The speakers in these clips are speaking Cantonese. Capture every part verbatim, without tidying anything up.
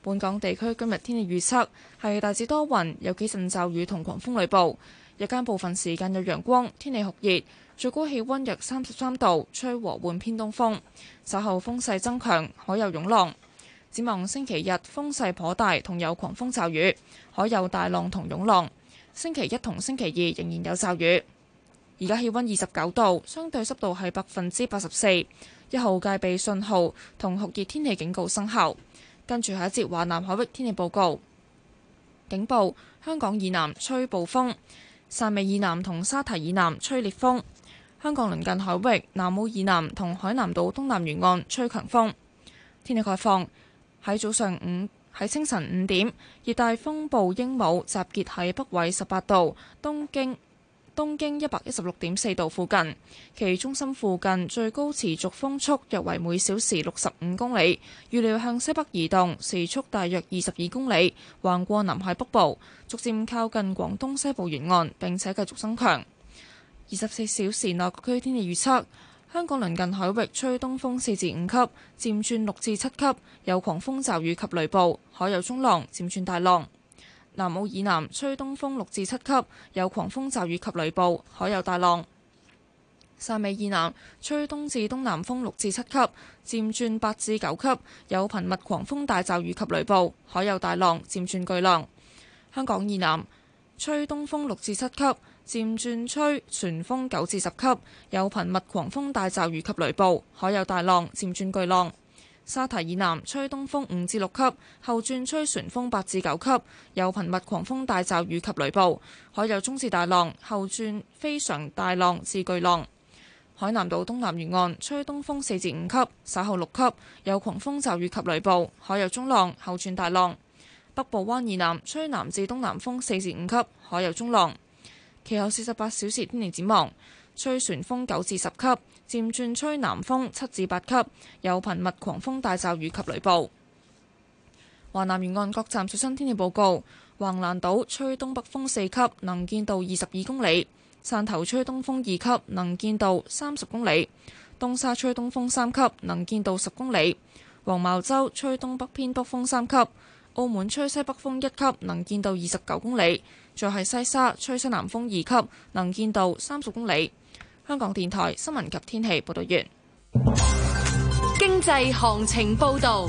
本港地區今日天氣預測係大致多雲，有幾陣驟雨同狂風雷暴，日間部分時間有陽光，天氣酷熱，最高氣溫約三十三度，吹和緩偏東風。稍後風勢增強，海有湧浪。展望星期日風勢頗大，同有狂風驟雨，海有大浪同湧浪。星期一同星期二仍然有驟雨。而家氣溫二十九度，相對濕度係百分之八十四，一號戒備信號同酷熱天氣警告生效。跟住下一節華南海域天氣報告。警報：香港以南吹暴風，汕尾以南同沙堤以南吹烈風。香港鄰近海域南澳以南同海南島東南沿岸吹強風。天氣概況：喺早上五喺清晨五點，熱帶風暴鸚鵡集結喺北緯十八度、東經東經一百一十六點四度附近，其中心附近最高持續風速約為每小時六十五公里，預料向西北移動，時速大約二十二公里，橫過南海北部，逐漸靠近廣東西部沿岸，並且繼續增強。二十四小時內各區天氣預測：香港鄰近海域吹東風四至五級，漸轉六至七級，有狂風驟雨及雷暴，海有中浪，漸轉大浪。南澳以南吹東風六至七級，有狂風驟雨及雷暴，海有大浪。汕尾以南吹東至東南風六至七級，漸轉八至九級，有頻密狂風大驟雨及雷暴，海有大浪，漸轉巨浪。香港以南吹東風六至七級，漸轉吹旋風九至十級，有頻密狂風大驟雨及雷暴，海有大浪，漸轉巨浪。沙堤以南吹東風五至六級，後轉吹旋風八至九級，有頻密狂風大驟雨及雷暴，海有中至大浪，後轉非常大浪至巨浪。海南島東南沿岸吹東風四至五級，稍後六級，有狂風驟雨及雷暴，海有中浪，後轉大浪。北部灣以南吹南至東南風四至五級，海有中浪。其後四十八小時天氣展望：吹旋風九至十級，漸轉吹南風七至八級，有頻密狂風大驟雨及雷暴。華南沿岸各站最新天氣報告：橫瀾島吹東北風四級，能見度二十二公里；汕頭吹東風二級，能見度三十公里；東沙吹東風三級，能見度十公里；黃茅洲吹東北偏北風三級；澳門吹西北風一級，能見度二十九公里；再係西沙吹西南風二級，能見度三十公里。香港電台新聞及天氣報道完。 經濟行情報道。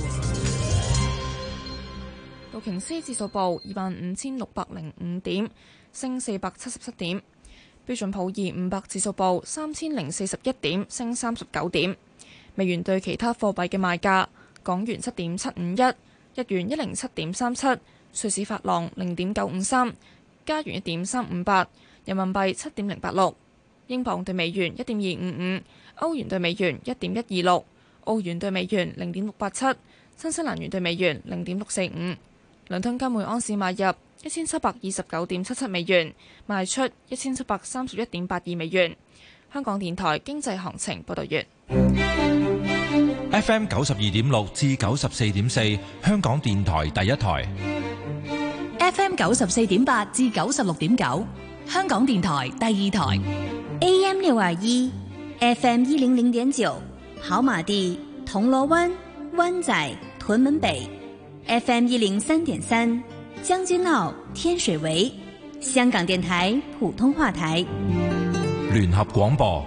道瓊斯指數報二萬五千六百零五點，升四百七十七點。標準普爾五百指數報三千零四十一點，升三十九點。美元對其他貨幣嘅賣價：港元七點七五一，日元一零七點三七，瑞士法郎零點九五三，加元一點三五八，人民幣七點零八六。英鎊對美元一點二五五，歐元對美元一點一二六，澳元對美元零點六八七，新西蘭元對美元零點六四五。倫敦金每安士買入一千七百二十九點七七美元，賣出一千七百三十一點八二美元。香港電台經濟行情報道完。 F M 九十二點六至九十四點四，香港電台第一台。 F M 九十四點八至九十六點九，香港電台第二台。 A M 六二一 ，F M 一零零點九，跑馬地、銅鑼灣、灣仔、屯門北 ，F M 一零三點三，將軍澳、天水圍，香港電台普通話台。 聯合廣播。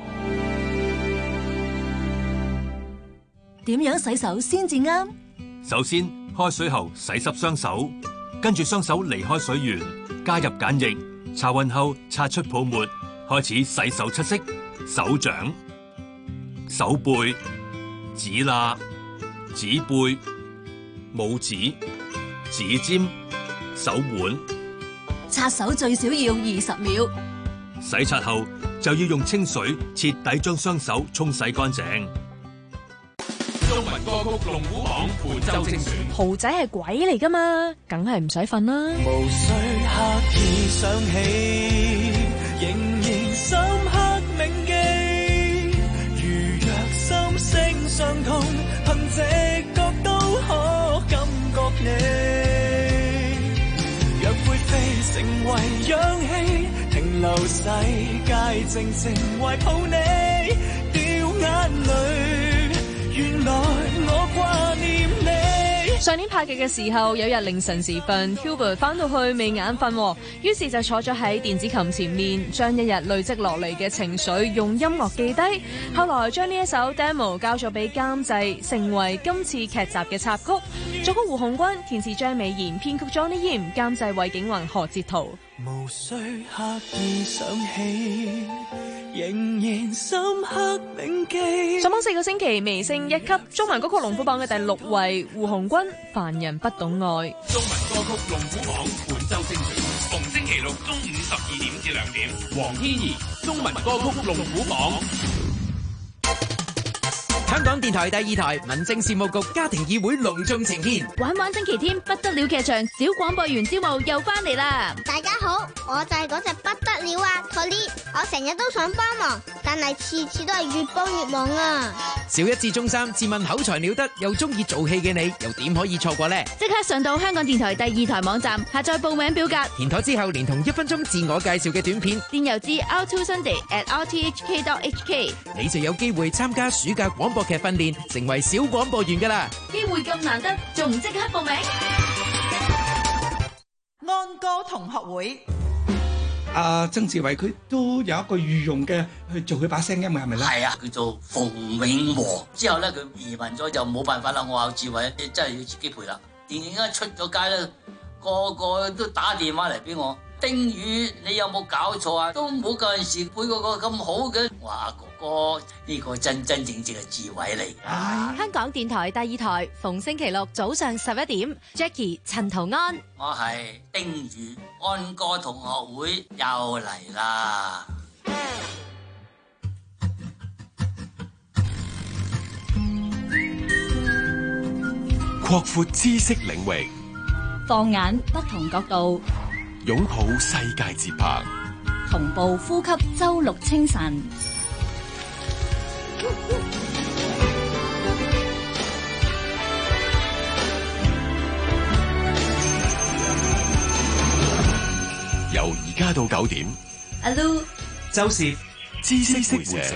點樣洗手先至啱？ 首先，開水喉洗濕雙手，跟住雙手離開水源，加入鹼液，搽勻後擦出泡沫。開始洗手七式：手掌、手背、指罅、指背、拇指、指尖、手腕。 擦手最少要二十秒。 洗刷後就要用清水徹底將雙手沖洗乾淨。中文歌曲龍虎榜本周精選。 豪仔係鬼嚟㗎嘛，梗係唔使瞓啦。 無需刻意想起，仍然深刻銘記。如若心聲相通，憑直覺都可感覺你。若灰飛成為氧氣，停留世界靜靜懷抱你，掉眼淚。原來我掛念你， 上年拍劇嘅時候，有日凌晨時分 Hubert 翻到去未眼瞓，於是就坐咗喺電子琴前面，將一日累積落嚟嘅情緒用音樂記低。後來將呢一首 demo 交咗俾監製，成為今次劇集嘅插曲。作曲胡鴻鈞，填詞張美賢，編曲 Johnny Yim，監製韋景雲、何哲圖。 無需刻意想起，仍然深刻銘記。 上榜四個星期，微升一級，中文歌曲龍虎榜嘅第六位，胡鴻鈞《凡人不懂愛》。 中文歌曲龍虎榜本周精選，逢星期六中午十二點至兩點，黃天怡中文歌曲龍虎榜。 香港電台第二台民政事務局家庭議會隆重呈獻玩玩星期天不得了劇場小廣播員招募又翻嚟啦！ 大家好，我就係嗰隻不得了啊 Colin， 我成日都想幫忙，但係次次都係越幫越忙啊！ 小一至中三自問口才了得又中意做戲嘅你，又點可以錯過呢？ 即刻上到香港電台第二台網站下載報名表格， 填妥之後連同一分鐘自我介紹嘅短片電郵至 r two sunday at r t h k dot h k， 你就有機會參加暑假廣播劇訓練，成為小廣播員噶啦！ 機會咁難得，仲唔即刻報名？ 安歌同學會， 阿曾志偉佢都有一個御用嘅去做佢把聲音嘅，係咪咧？ 係啊，叫做馮永和。之後咧佢移民咗就冇辦法啦。我話志偉，你真係要自己陪啦。電影一出咗街咧，個個都打電話嚟俾我。丁宇，你有冇搞錯啊？都冇嗰陣時配嗰個咁好嘅。我話阿哥哥，呢個真真正正係志偉嚟㗎。 香港電台第二台，逢星期六早上十一點 ，Jackie 陳圖安。 我係丁宇，安歌同學會又嚟啦。 擴闊知識領域， 放眼不同角度， 擁抱世界節拍， 同步呼吸周六清晨。 由而家到九點， 阿 Lu 周攝知識會社。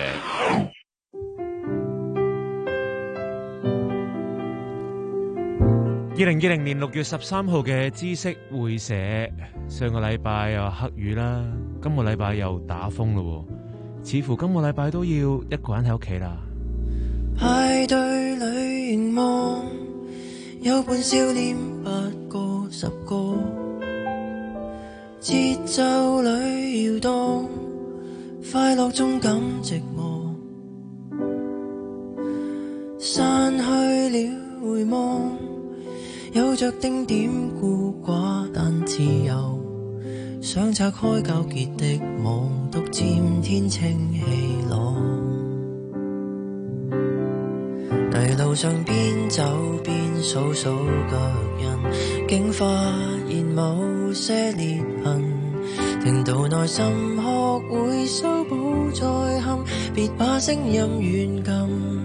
二零二零年六月十三號嘅知識會社，上個禮拜又黑雨啦，今個禮拜又打風咯，似乎今個禮拜都要一個人喺屋企啦。 派對裏凝望，有半笑臉八個十個，節奏裏搖動，快樂中感寂寞，散去了回望，有着丁點孤寡但自由，想拆開糾結的網，獨佔天清氣朗。泥路上邊走邊數數腳印，竟發現某些裂痕，聽到內心學會修補再陷，別把聲音軟禁。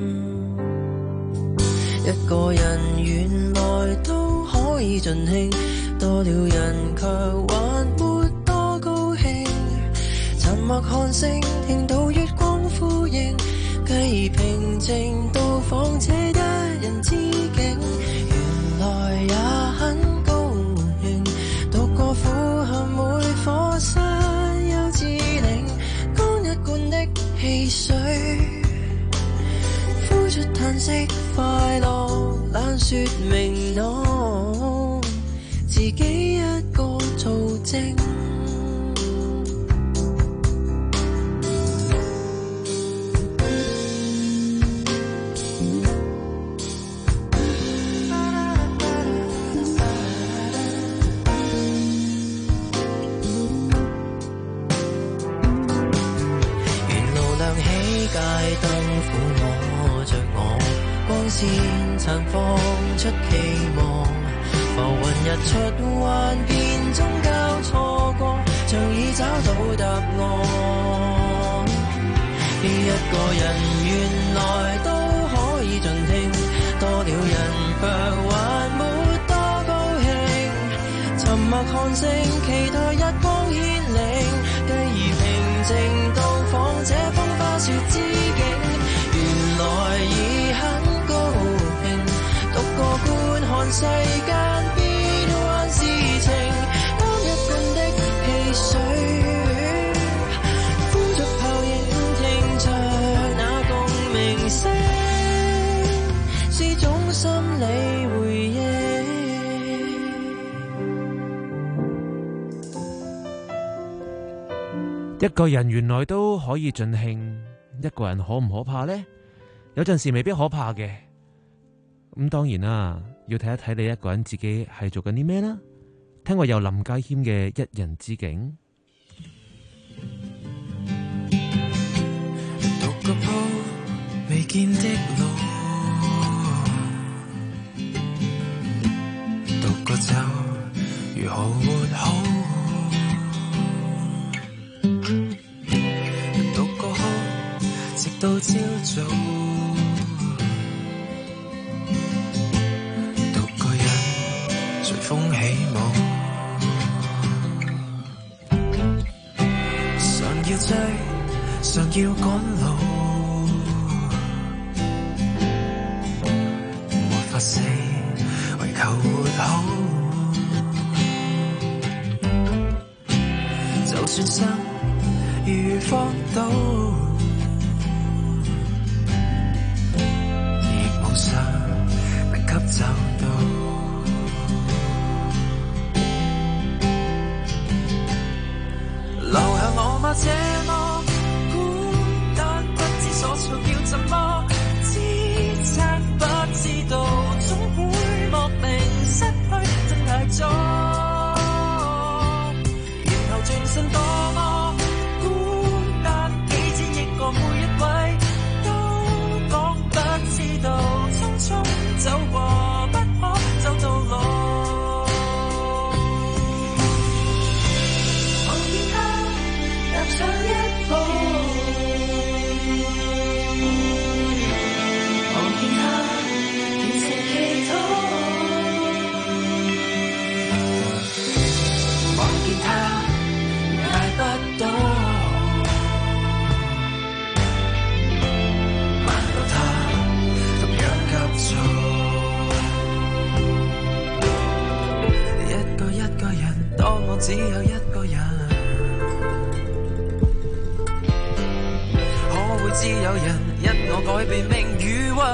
一個人原來都可以盡興，多了人卻還沒多高興。沉默看星，聽到月光呼應，繼而平靜到訪這一人之境。原來也很高興，讀過苦後每課室幼稚靈，乾一罐的汽水，呼出嘆息，快樂懶說明朗，自己一個做證。線綻放出期望，浮雲日出幻變中交錯過，像已找到答案。一個人原來都可以盡興，多了人卻還沒多高興。沉默看星，期待日光顯領，繼而平靜到訪這風花雪之境。原來已很獨個觀看世間變幻事情，當一罐的汽水，歡着泡影，聽着那共鳴聲，是種心理回憶。 一個人原來都可以盡興，一個人可唔可怕呢？有陣時未必可怕嘅。咁當然啦，要睇一睇你一個人自己係做緊啲咩啦。聽過有林家謙嘅《一人之境》， 獨個鋪未見的路，獨個走如何活好？獨個哭直到朝早。風起舞，常要追，常要趕路，沒法死，為求活好。就算生如荒島，亦無想能吸走到。留下我嗎？這麼孤單，不知所措，要怎麼支撐？不知道總會莫名失去，真太早。然後轉身多麼孤單，幾千億個每一位都講不知道，匆匆走過不可走到老。上一步，望見他虔誠祈禱，望見他捱不到，慢到他同樣急躁。一個一個人，當我只有一個人。只有人因我改變命與運，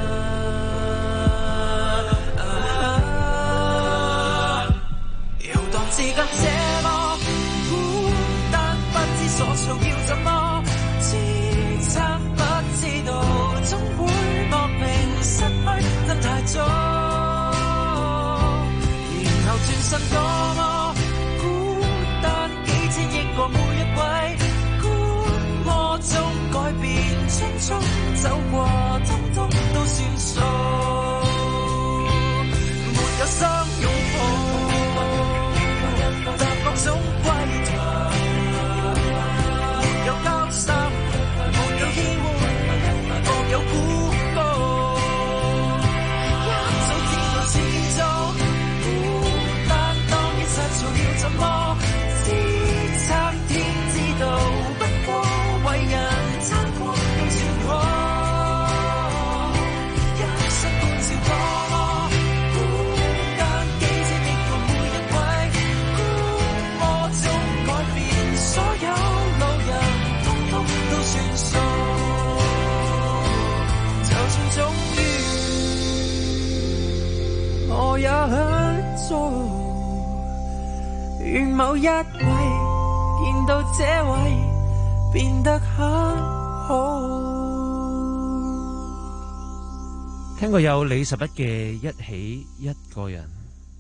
遊蕩至今這麼孤單，不知所措，要怎麼支撐？不知道總會莫名失去，真太早。然後轉身多麼孤單，幾千億個每一位觀我中改變，匆匆走過，通通都算數。沒有相擁抱，但各種歸途，沒有交心，沒有牽絆，各有孤高。一早知道始終孤單，當然失措，要怎麼支撐？天知道，不過為人撐過更算可。一生歡笑多麼孤單，幾千億個每一位孤我中改變，所有路人通通都算數。就算終於我也很做，願某一位見到這位變得很好。 聽過有李十一嘅一起一個人。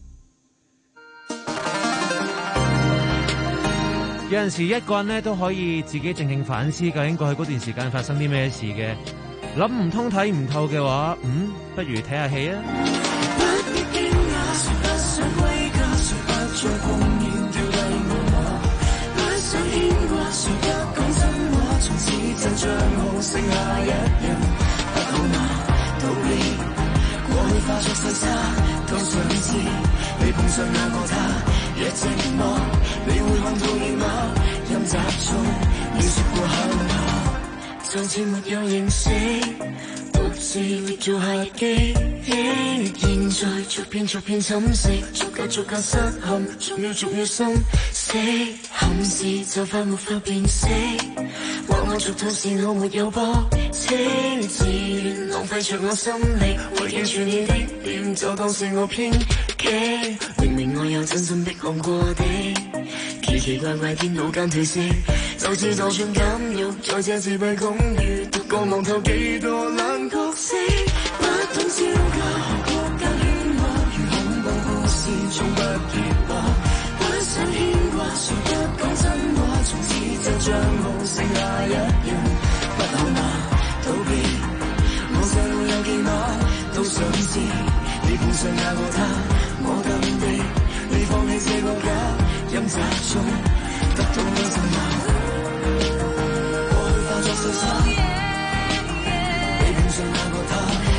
有陣時一個人咧都可以自己靜靜反思，究竟過去嗰段時間發生啲咩事嘅。諗唔通睇唔透嘅話，嗯，不如睇下戲啊。 不必驚訝，誰不想歸家，誰不再碰面掉低我我，不想牽掛，誰不講真話，從此就像無剩下一人，不好嗎？逃避過去化作細沙，都想知你碰上那個他，若寂寞你會看到你嗎？任集中你說過很好，就似沒有認識，獨自列做下機，現在逐片逐片侵蝕，逐格逐格失陷，逐秒逐秒心死，憾事就快沒法辨識，話我俗套是我沒有駁斥，自願浪費着我心力，為記住你的臉就當是我偏激，明明我有真心的看過的，奇奇怪怪顛倒間褪色，就似就算監獄在這自閉公寓，獨個望透幾多冷角色，不懂招架國家喧嘩，如恐怖故事總不結話，不想牽掛，誰不講真話，從此這帳號剩下一人，不好嗎？逃避我這路有幾碼，都想知你碰上也過他，我等的你放棄這個家，飲茶中得到你什麼？過去化作碎沙，你碰上也過他，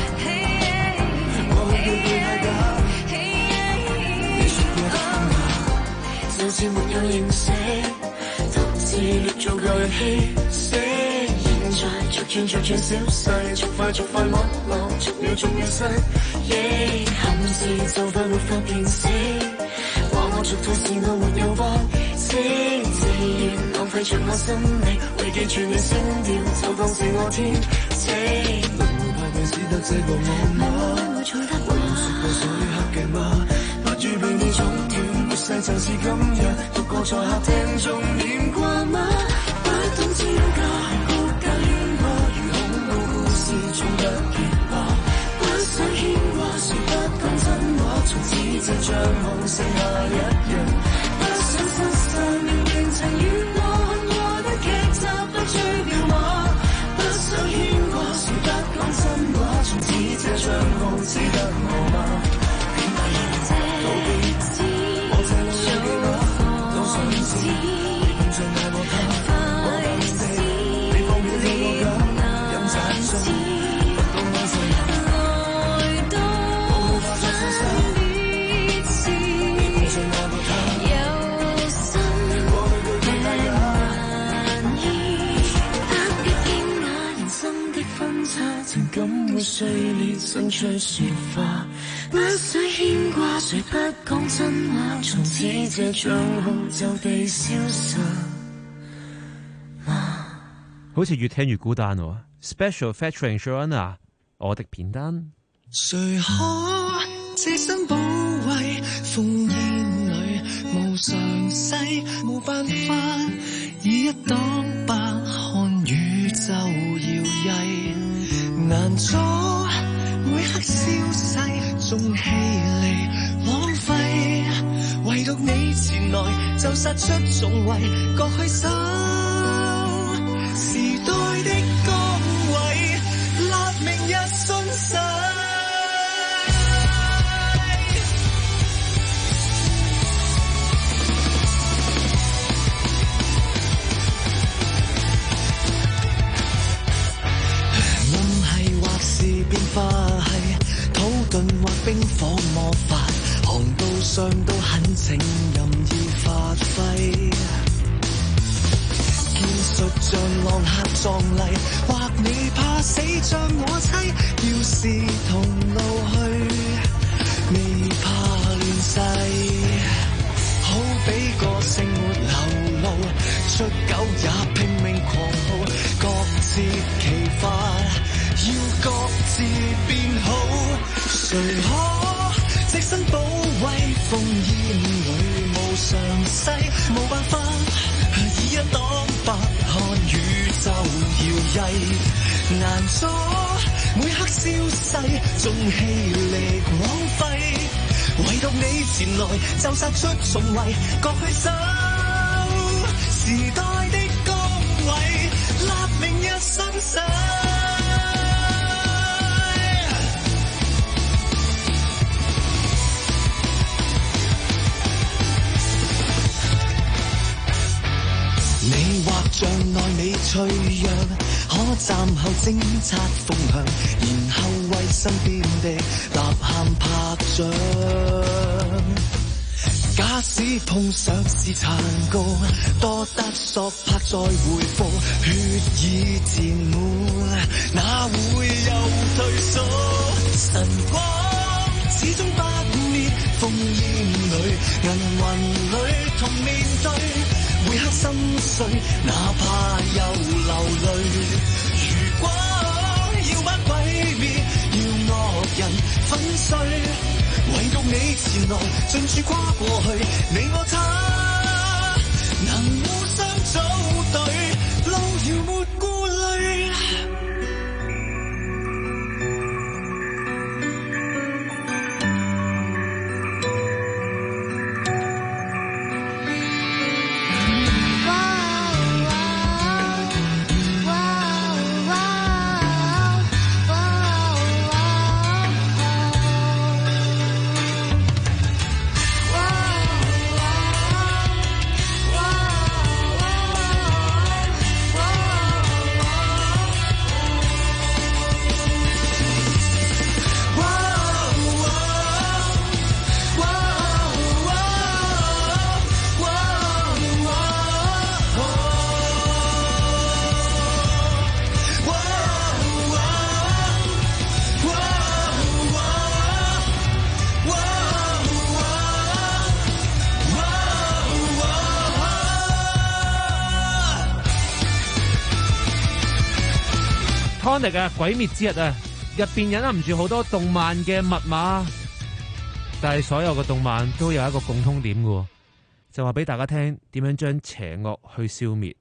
我去叫佢太假，你說過的話，就似沒有認識，獨自劣做舊日氣息，現在逐轉逐轉消逝，逐快逐快剝落，逐秒逐秒失憶，憾事就快沒法辨識，話我俗套是我沒有駁斥，自願浪費着我心力，為記住你聲調就當是我天職，輪迴派對只得這個我嗎？為我說過所以黑嘅嗎？不如被你中斷，活世就似今日，獨個在客廳中念掛嗎？不懂招架國家喧嘩，如恐怖故事總不結話，不想牽掛，誰不講真話，從此這帳號剩下一人，不想失散，明明曾與我看過的劇集不追秒話，不想牽掛，誰不講真話，從此這帳號只得我嗎？點解要逃避？我這路有幾碼，都想知你碰上那個他，我等的你放棄這個家，飲茶中不懂安心，愛到分別時，你碰上那個他，有心過去對佢太假，難以特別驚訝，人生的分岔，情感會碎裂，生出雪花，不想牽掛，誰不講真話，從此這帳號就被消失。 好似越聽越孤單喎。Special featuring Joanna， 我的片單。 誰可置身保衛烽煙裏無常勢，冇辦法以一擋百看宇宙搖曳，難阻每刻消逝，縱氣力浪費，唯獨你前來就殺出重圍，各去守時代的崗位，立明日信誓。暗係或是變化係土遁或冰火魔法，航道上都很請任意發揮，見術像浪客壯麗，或你怕死像我妻，要是同路去，未怕亂世，好比個性沒流露，出狗也拼命狂號，各自其法，要各自變好，誰可隻身保衛烽煙裏無常勢，冇辦法以一擋百看宇宙搖曳，難阻每刻消逝，縱氣力枉費，唯獨你前來就殺出重圍，各去走時代的崗位，立明日新世。你或像內你脆弱，可站後偵察風向，然後為身邊的吶喊拍掌。 假使碰上是殘局，多得索拍再回復，血已漸滿，哪會有退縮？晨光始終不滅，烽煙裏銀魂裏同面對，每刻心碎，哪怕又流淚。如果要把鬼滅，要惡人粉碎，唯獨你前來盡處跨過去，你我他能互相組隊，路遙沒顧慮。 Tonic 嘅《鬼滅之日》啊，入邊隱含唔住好多動漫嘅密碼，但係所有嘅動漫都有一個共通點嘅，就話俾大家聽點樣將邪惡去消滅。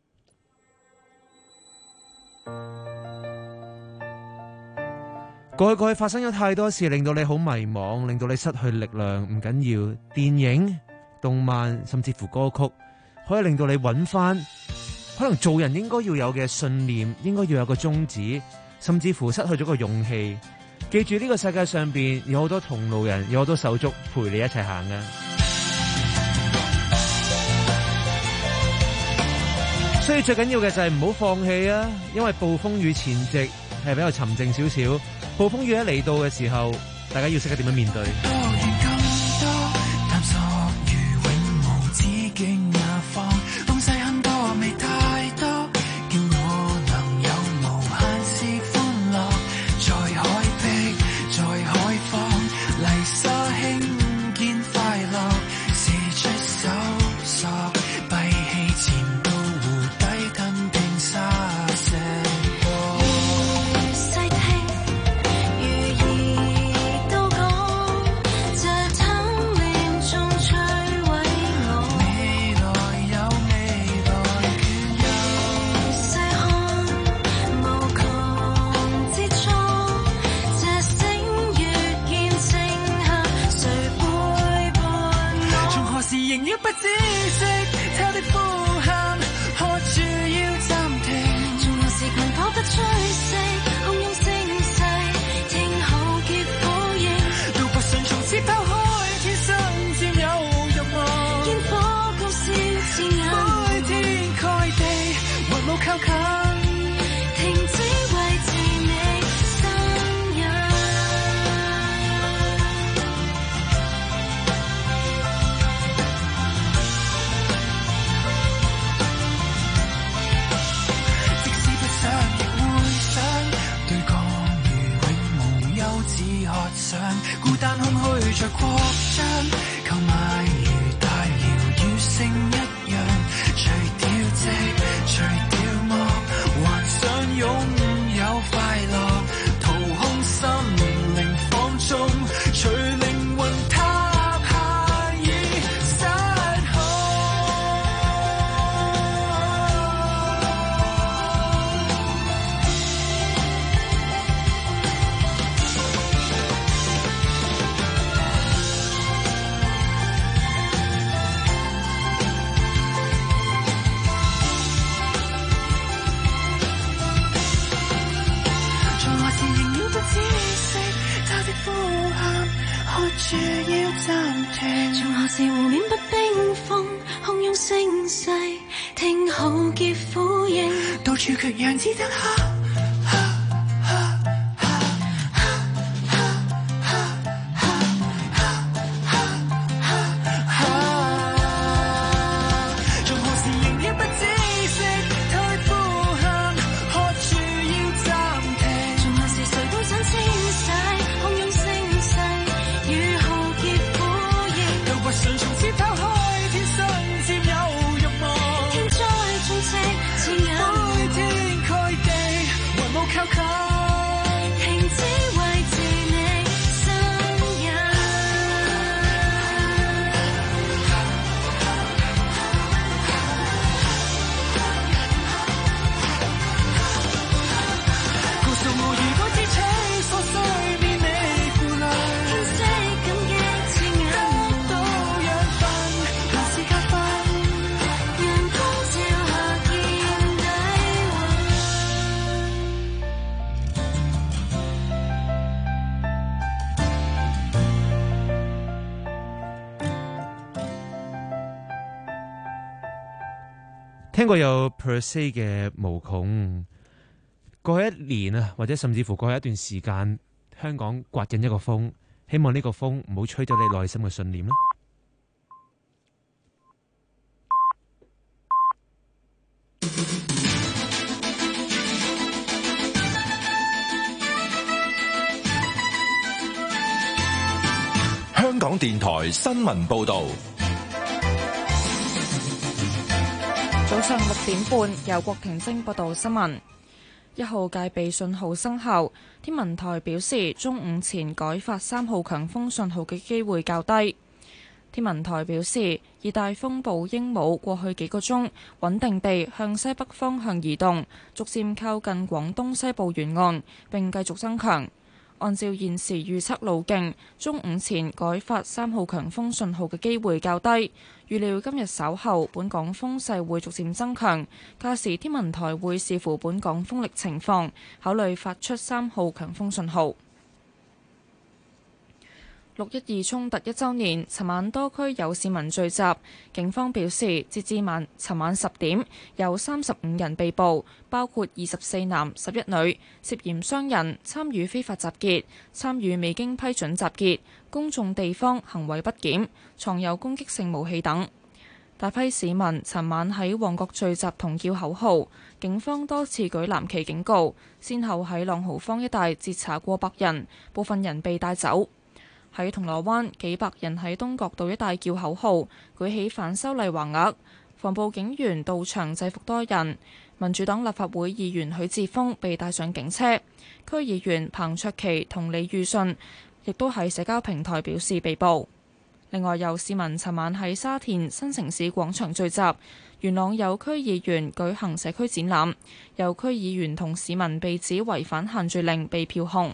過去過去發生咗太多事，令到你好迷茫，令到你失去力量。唔緊要，電影、動漫甚至乎歌曲，可以令到你揾翻可能做人應該要有嘅信念，應該要有個宗旨，甚至乎失去咗個勇氣。記住呢個世界上邊有好多同路人，有好多手足陪你一齊行嘅。所以最緊要嘅就係唔好放棄啊！因為暴風雨前夕係比較沉靜少少，暴風雨一嚟到嘅時候，大家要識得點樣面對。 孤單空虛着擴張，購買如大療愈性一樣，除掉寂，除掉寞，還想擁有快樂，掏空心靈放縱，隨靈魂塌下已失控。住要暫停，從何時湖面不冰封，洶湧聲勢，聽浩劫呼應，到處卻讓只得黑。 聽過有 per se 嘅無窮，過去一年啊，或者甚至乎過去一段時間，香港刮緊一個風，希望呢個風唔好吹走你內心嘅信念啦。 香港電台新聞報道。 早上六點半，由郭婷晶報道新聞。一號戒備信號生效，天文台表示中午前改發三號強風信號嘅機會較低。天文台表示，熱帶風暴鸚鵡過去幾個鐘穩定地向西北方向移動，逐漸靠近廣東西部沿岸，並繼續增強。按照現時預測路徑，中午前改發三號強風信號嘅機會較低。預料今日稍後本港風勢會逐漸增強，屆時天文台會視乎本港風力情況，考慮發出三號強風信號。六一二衝突一週年，尋晚多區有市民聚集，警方表示，截至晚尋晚十點，有三十五人被捕，包括二十四男十一女，涉嫌傷人、參與非法集結、參與未經批准集結、公眾地方行為不檢、藏有攻擊性武器等。大批市民尋晚喺旺角聚集同叫口號，警方多次舉藍旗警告，先後喺朗豪坊一帶截查過百人，部分人被帶走。喺銅鑼灣，幾百人喺東角道一帶叫口號，舉起反修例橫額，防暴警員到場制服多人。民主黨立法會議員許智峰被帶上警車，區議員彭卓棋同李裕信亦都喺社交平台表示被捕。另外，有市民尋晚喺沙田新城市廣場聚集，元朗有區議員舉行社區展覽，有區議員同市民被指違反限聚令被票控。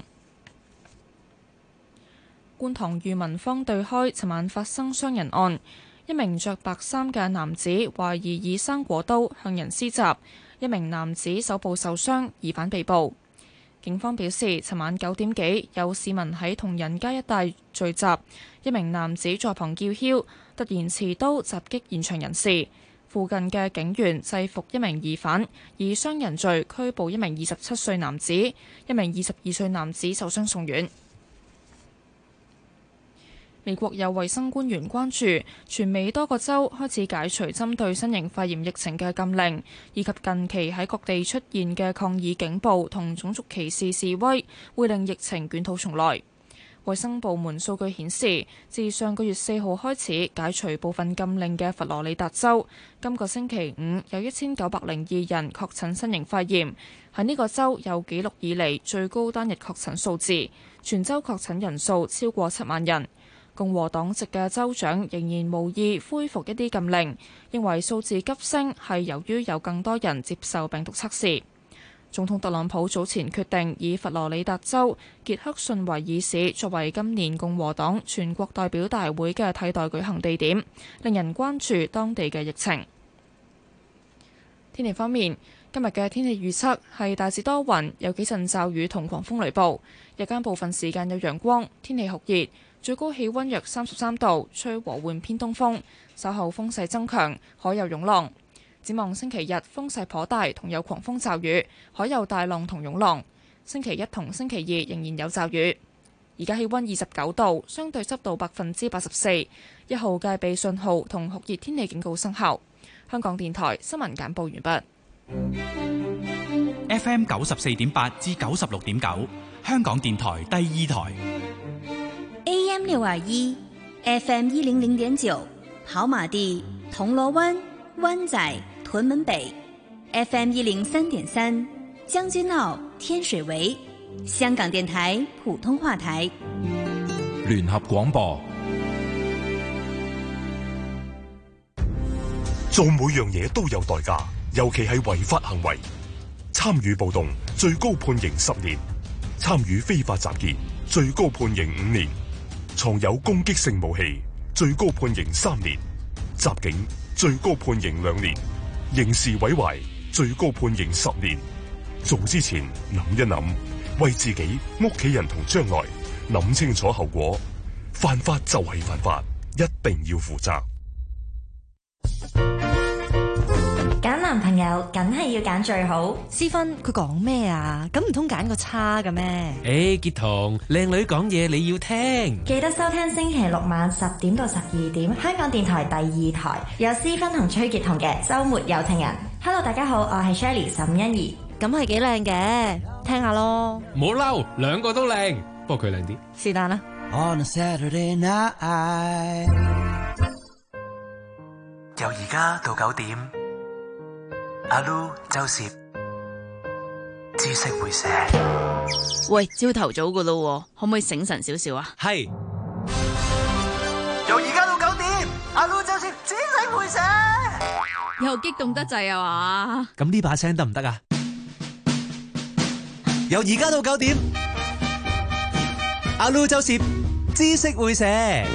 觀塘裕民坊對開，尋晚發生傷人案，一名着白衫嘅男子懷疑以生果刀向人施襲，一名男子手部受傷，疑犯被捕。警方表示，尋晚九點幾，有市民喺同仁街一帶聚集，一名男子在旁叫囂，突然持刀襲擊現場人士。附近嘅警員制服一名疑犯，以傷人罪拘捕一名二十七歲男子，一名二十二歲男子受傷送院。美國有衛生官員關注全美多個州開始解除針對新型肺炎疫情嘅禁令，以及近期喺各地出現嘅抗議警暴同種族歧視示威，會令疫情捲土重來。衛生部門數據顯示，自上個月四號開始解除部分禁令嘅佛羅里達州，今個星期五有一千九百零二人確診新型肺炎，喺呢個州有紀錄以嚟最高單日確診數字，全州確診人數超過七萬人。共和黨籍嘅州長仍然無意恢復一啲禁令，認為數字急升係由於有更多人接受病毒測試。總統特朗普早前決定以佛羅里達州傑克遜維爾市作為今年共和黨全國代表大會嘅替代舉行地點，令人關注當地嘅疫情。天氣方面，今日嘅天氣預測係大致多雲，有幾陣驟雨同狂風雷暴，日間部分時間有陽光，天氣酷熱。最高氣溫約三十三度，吹和緩偏東風，稍後風勢增強，海有湧浪。展望星期日風勢頗大，同有狂風驟雨，海有大浪同湧浪。星期一同星期二仍然有驟雨。而家氣溫二十九度，相對濕度百分之八十四，一號戒備信號同酷熱天氣警告生效。香港電台新聞簡報完畢。 F M 九十四點八至九十六點九，香港電台第二台。 A M 六二一 ，F M 一零零點九，跑馬地、銅鑼灣、灣仔、屯門北 ，F M 一零三點三，將軍澳、天水圍，香港電台普通話台。 聯合廣播。 做每樣嘢都有代價，尤其係違法行為。參與暴動最高判刑十年，參與非法集結最高判刑五年。藏有攻擊性武器，最高判刑三年；襲警最高判刑兩年；刑事毀壞最高判刑十年。做之前諗一諗，為自己、屋企人同將來諗清楚後果。犯法就係犯法，一定要負責。 簡男朋友梗係要揀最好。 思芬佢講咩啊？咁唔通揀個差嘅咩？ 誒，潔彤，靚女講嘢你要聽。 記得收聽星期六晚十點到十二點，香港電台第二台有思芬同崔潔彤嘅週末有情人。Hello， 大家好，我係 Shirley 沈欣怡。 咁係幾靚嘅，聽下咯。 唔好嬲，兩個都靚，不過佢靚啲。 是但啦。 On a Saturday night， 由而家到九點，阿 Lu 周攝知識會寫。 喂，朝頭早噶咯，可唔可以醒神少少啊？ 係。 由而家到九點，阿 Lu 周攝知識會寫。 又激動得滯啊嘛？ 咁呢把聲得唔得啊？由而家到九點，阿 Lu 周攝知識會寫。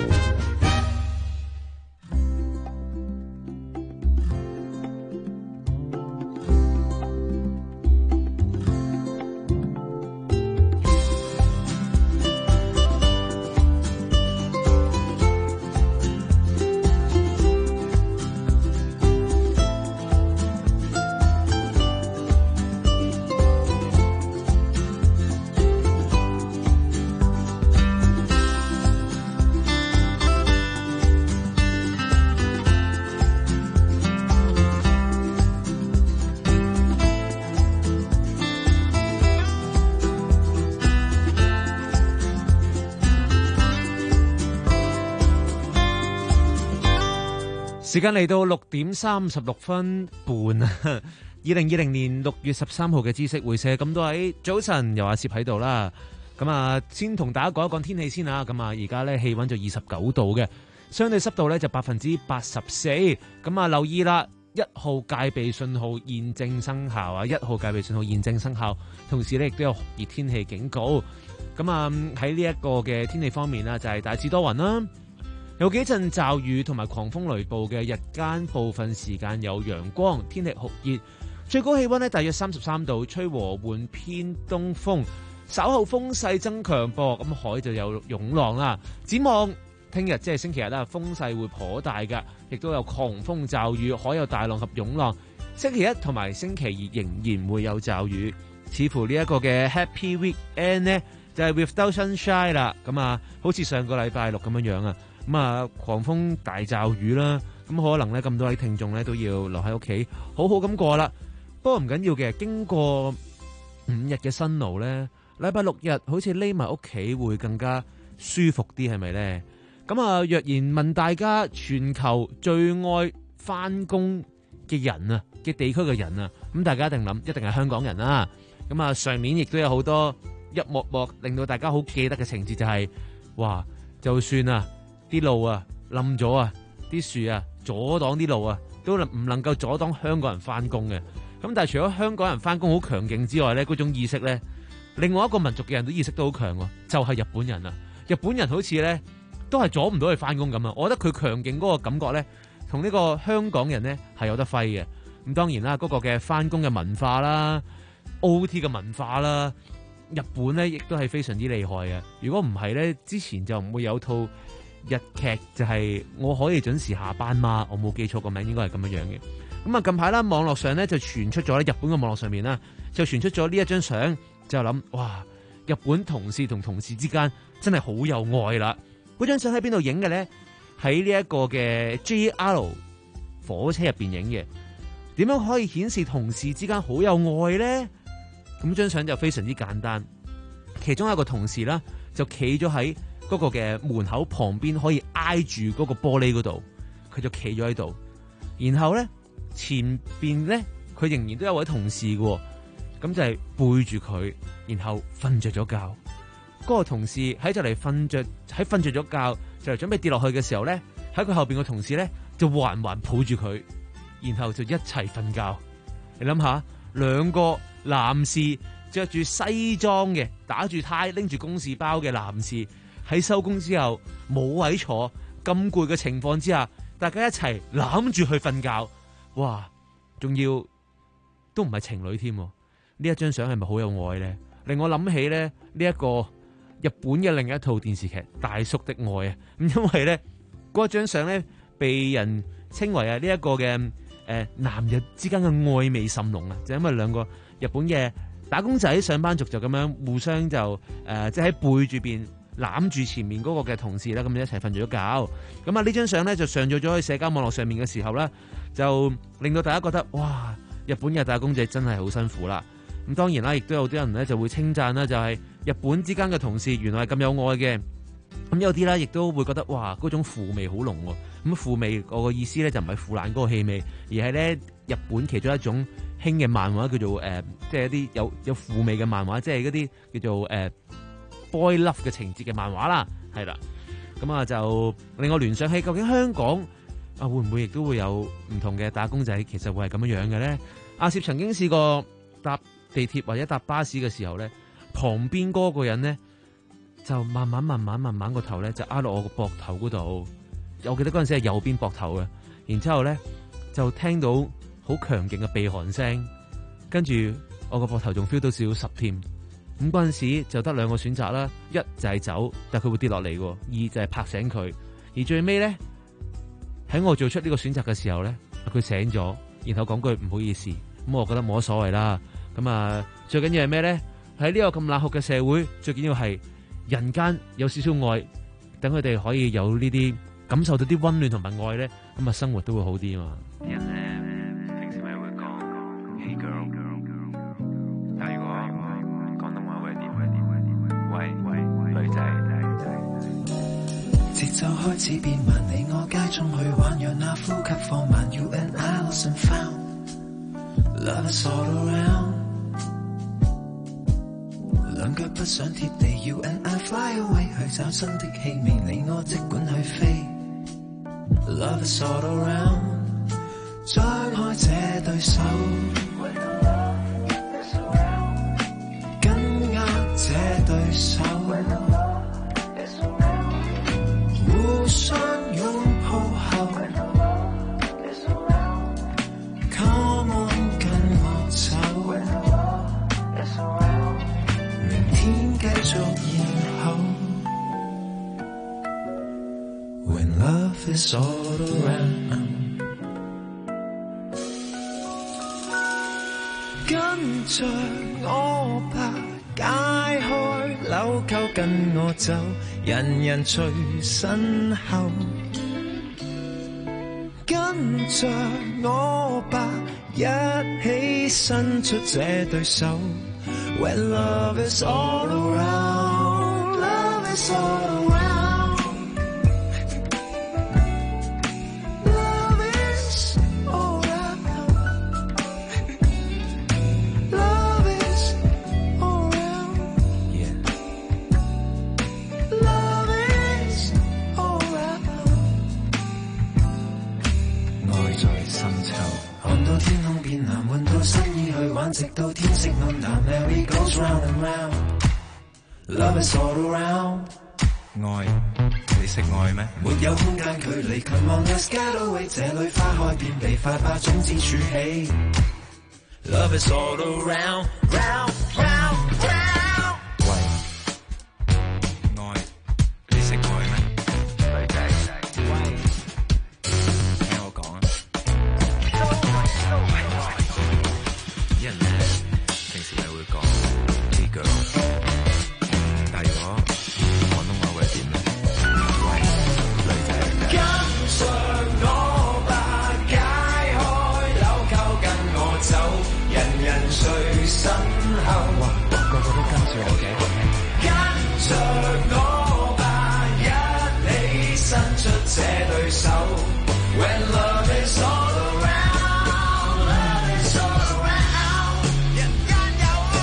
時間嚟到六點三十六分半啊！二零二零年六月十三號嘅知識會社，咁多位早晨，由阿攝喺度啦。咁啊，先同大家講一講天氣先啊。咁啊，而家咧氣溫就二十九度嘅，相對濕度咧就百分之八十四。咁啊，留意啦，一號戒備信號現正生效啊！一號戒備信號現正生效，同時咧亦都有酷熱天氣警告。咁啊，喺呢一個嘅天氣方面啊，就係大致多雲啦。有幾陣驟雨同埋狂風雷暴嘅，日間部分時間有陽光，天氣酷熱，最高氣溫呢大約三十三度，吹和緩偏東風，稍後風勢增強噃，咁海就有湧浪啦。展望聽日即係星期日啦，風勢會頗大㗎，亦都有狂風驟雨，海有大浪及湧浪。星期一同埋星期二仍然會有驟雨，似乎呢一個嘅 Happy Weekend 呢就係 Without Sunshine 啦。咁啊，好似上個禮拜六咁樣樣啊。咁啊，狂風大驟雨啦，咁可能咧咁多位聽眾咧都要留喺屋企，好好咁過啦。不過唔緊要嘅，經過五日嘅辛勞咧，禮拜六日好似匿埋屋企會更加舒服啲，係咪咧？咁啊，若然問大家全球最愛翻工嘅人啊，嘅地區嘅人啊，咁大家一定諗，一定係香港人啦。咁啊，上面亦都有好多一幕幕令到大家好記得嘅情節，就係、是、哇，就算啊〜啲路啊冧咗啊，啲樹啊阻擋啲路啊，都唔能夠阻擋香港人翻工嘅。咁但係除咗香港人翻工好強勁之外咧，嗰種意識咧，另外一個民族嘅人都意識都好強喎，就係、是、日本人啊。日本人好似咧都係阻唔到佢翻工咁啊。我覺得佢強勁嗰個感覺咧，同呢個香港人咧係有得揮嘅。咁當然啦，嗰、那個嘅翻工嘅文化啦 ，O T 嘅文化啦，日本咧亦都係非常之厲害嘅。如果唔係咧，之前就唔會有套日劇就係我可以準時下班嘛，我冇記錯個名應該係咁樣樣嘅。咁啊近排啦，網絡上咧就傳出咗咧，日本嘅網絡上面啦就傳出咗呢一張相，就諗哇，日本同事同同事之間真係好有愛啦。嗰張相喺邊度影嘅咧？喺呢一個嘅 J R 火車入邊影嘅。點樣可以顯示同事之間好有愛咧？咁張相就非常之簡單，其中一個同事啦就企咗喺嗰個嘅門口旁邊，可以挨住嗰個玻璃嗰度，佢就企咗喺度。然後咧前邊咧，佢仍然都有位同事嘅，咁就係背住佢，然後瞓着咗覺。嗰個同事喺就嚟瞓着，喺瞓着咗覺，就嚟準備跌落去嘅時候咧，喺佢後邊嘅同事咧就環環抱住佢，然後就一齊瞓覺。你諗下，兩個男士着住西裝嘅，打住呔，拎住公事包嘅男士。喺收工之後冇位坐，咁攰嘅情況之下，大家一齊攬住去瞓覺，哇！仲要都唔係情侶添，呢一張相係咪好有愛呢？令我諗起咧呢一個日本嘅另一套電視劇《大叔的愛》啊！咁因為咧嗰張相咧被人稱為啊呢一個嘅呃、男日之間嘅愛味甚濃啊！就因為兩個日本嘅打工仔上班族就咁樣互相就誒，即係喺背住邊攬住前面嗰個嘅同事啦，咁一齊瞓咗覺。咁啊呢張相咧就上咗咗去社交網絡上面嘅時候咧，就令到大家覺得哇！日本嘅打工仔真係好辛苦啦。咁當然啦，亦都有啲人咧就會稱讚啦，就係日本之間嘅同事原來係咁有愛嘅。咁有啲啦，亦都會覺得哇，嗰種腐味好濃喎。咁腐味我個意思咧就唔係腐爛嗰個氣味，而係咧日本其中一種興嘅漫畫叫做誒、呃，即係一啲有有腐味嘅漫畫，即係嗰啲叫做誒、呃、boy love 嘅情節嘅漫畫啦，係啦。咁啊就令我聯想起究竟香港啊會唔會亦都會有唔同嘅打工仔，其實會係咁樣樣嘅咧？阿攝曾經試過搭地鐵或者搭巴士嘅時候咧，旁邊嗰個人咧就慢慢慢慢慢慢個頭咧就挨落我個膊頭嗰度。我記得嗰陣時係右邊膊頭嘅，然之後咧就聽到好強勁嘅鼻鼾聲，跟住我個膊頭仲 feel 到少少濕添。咁嗰陣時就得兩個選擇啦，一就係走，但佢會跌落嚟；二就係拍醒佢。而最尾咧喺我做出呢個選擇嘅時候咧，佢醒咗，然後講句唔好意思。咁我覺得冇乜所謂啦。咁啊，最緊要係咩咧？喺呢個咁冷酷嘅社會，最緊要係人間有少少愛，等佢哋可以有呢啲感受到啲溫暖同埋愛咧，咁啊生活都會好啲啊嘛。 啲人咧平時咪會講 Hey girl， 但係如果廣東話會點？喂喂，女仔。 節奏開始變慢，你我街中去玩，讓那呼吸放慢。You and I lost and found, love is all around。兩腳不想貼地 ，You and I fly away 去找新的氣味，你我即管去飛。Love is all around， 張開這對手，緊握這對手，互相擁抱後 ，Come on 跟我走，明天繼續然後。When love is all around， 跟着我吧，解開紐扣跟我走，人人隨身後。跟着我吧，一起伸出這對手。When love is all around， love is all around。直到天色暗淡 ，Merry goes round and round。Love is all around。 愛，你識愛咩？ 沒有空間距離 ，Come on let's get away。這裏花開遍地，快把種子儲起。Love is all around， round round round。 喂，愛，你識愛咩？女仔，喂，聽我講啊。啲人咧平時咪會講 Hey girl， 但係如果廣東話會係點咧？喂，女仔， 跟上我吧，解開紐扣跟我走，人人隨身後。 哇，個個都跟住我嘅。 跟着我吧，一起伸出這對手。When love is all around，love is all around。人間有愛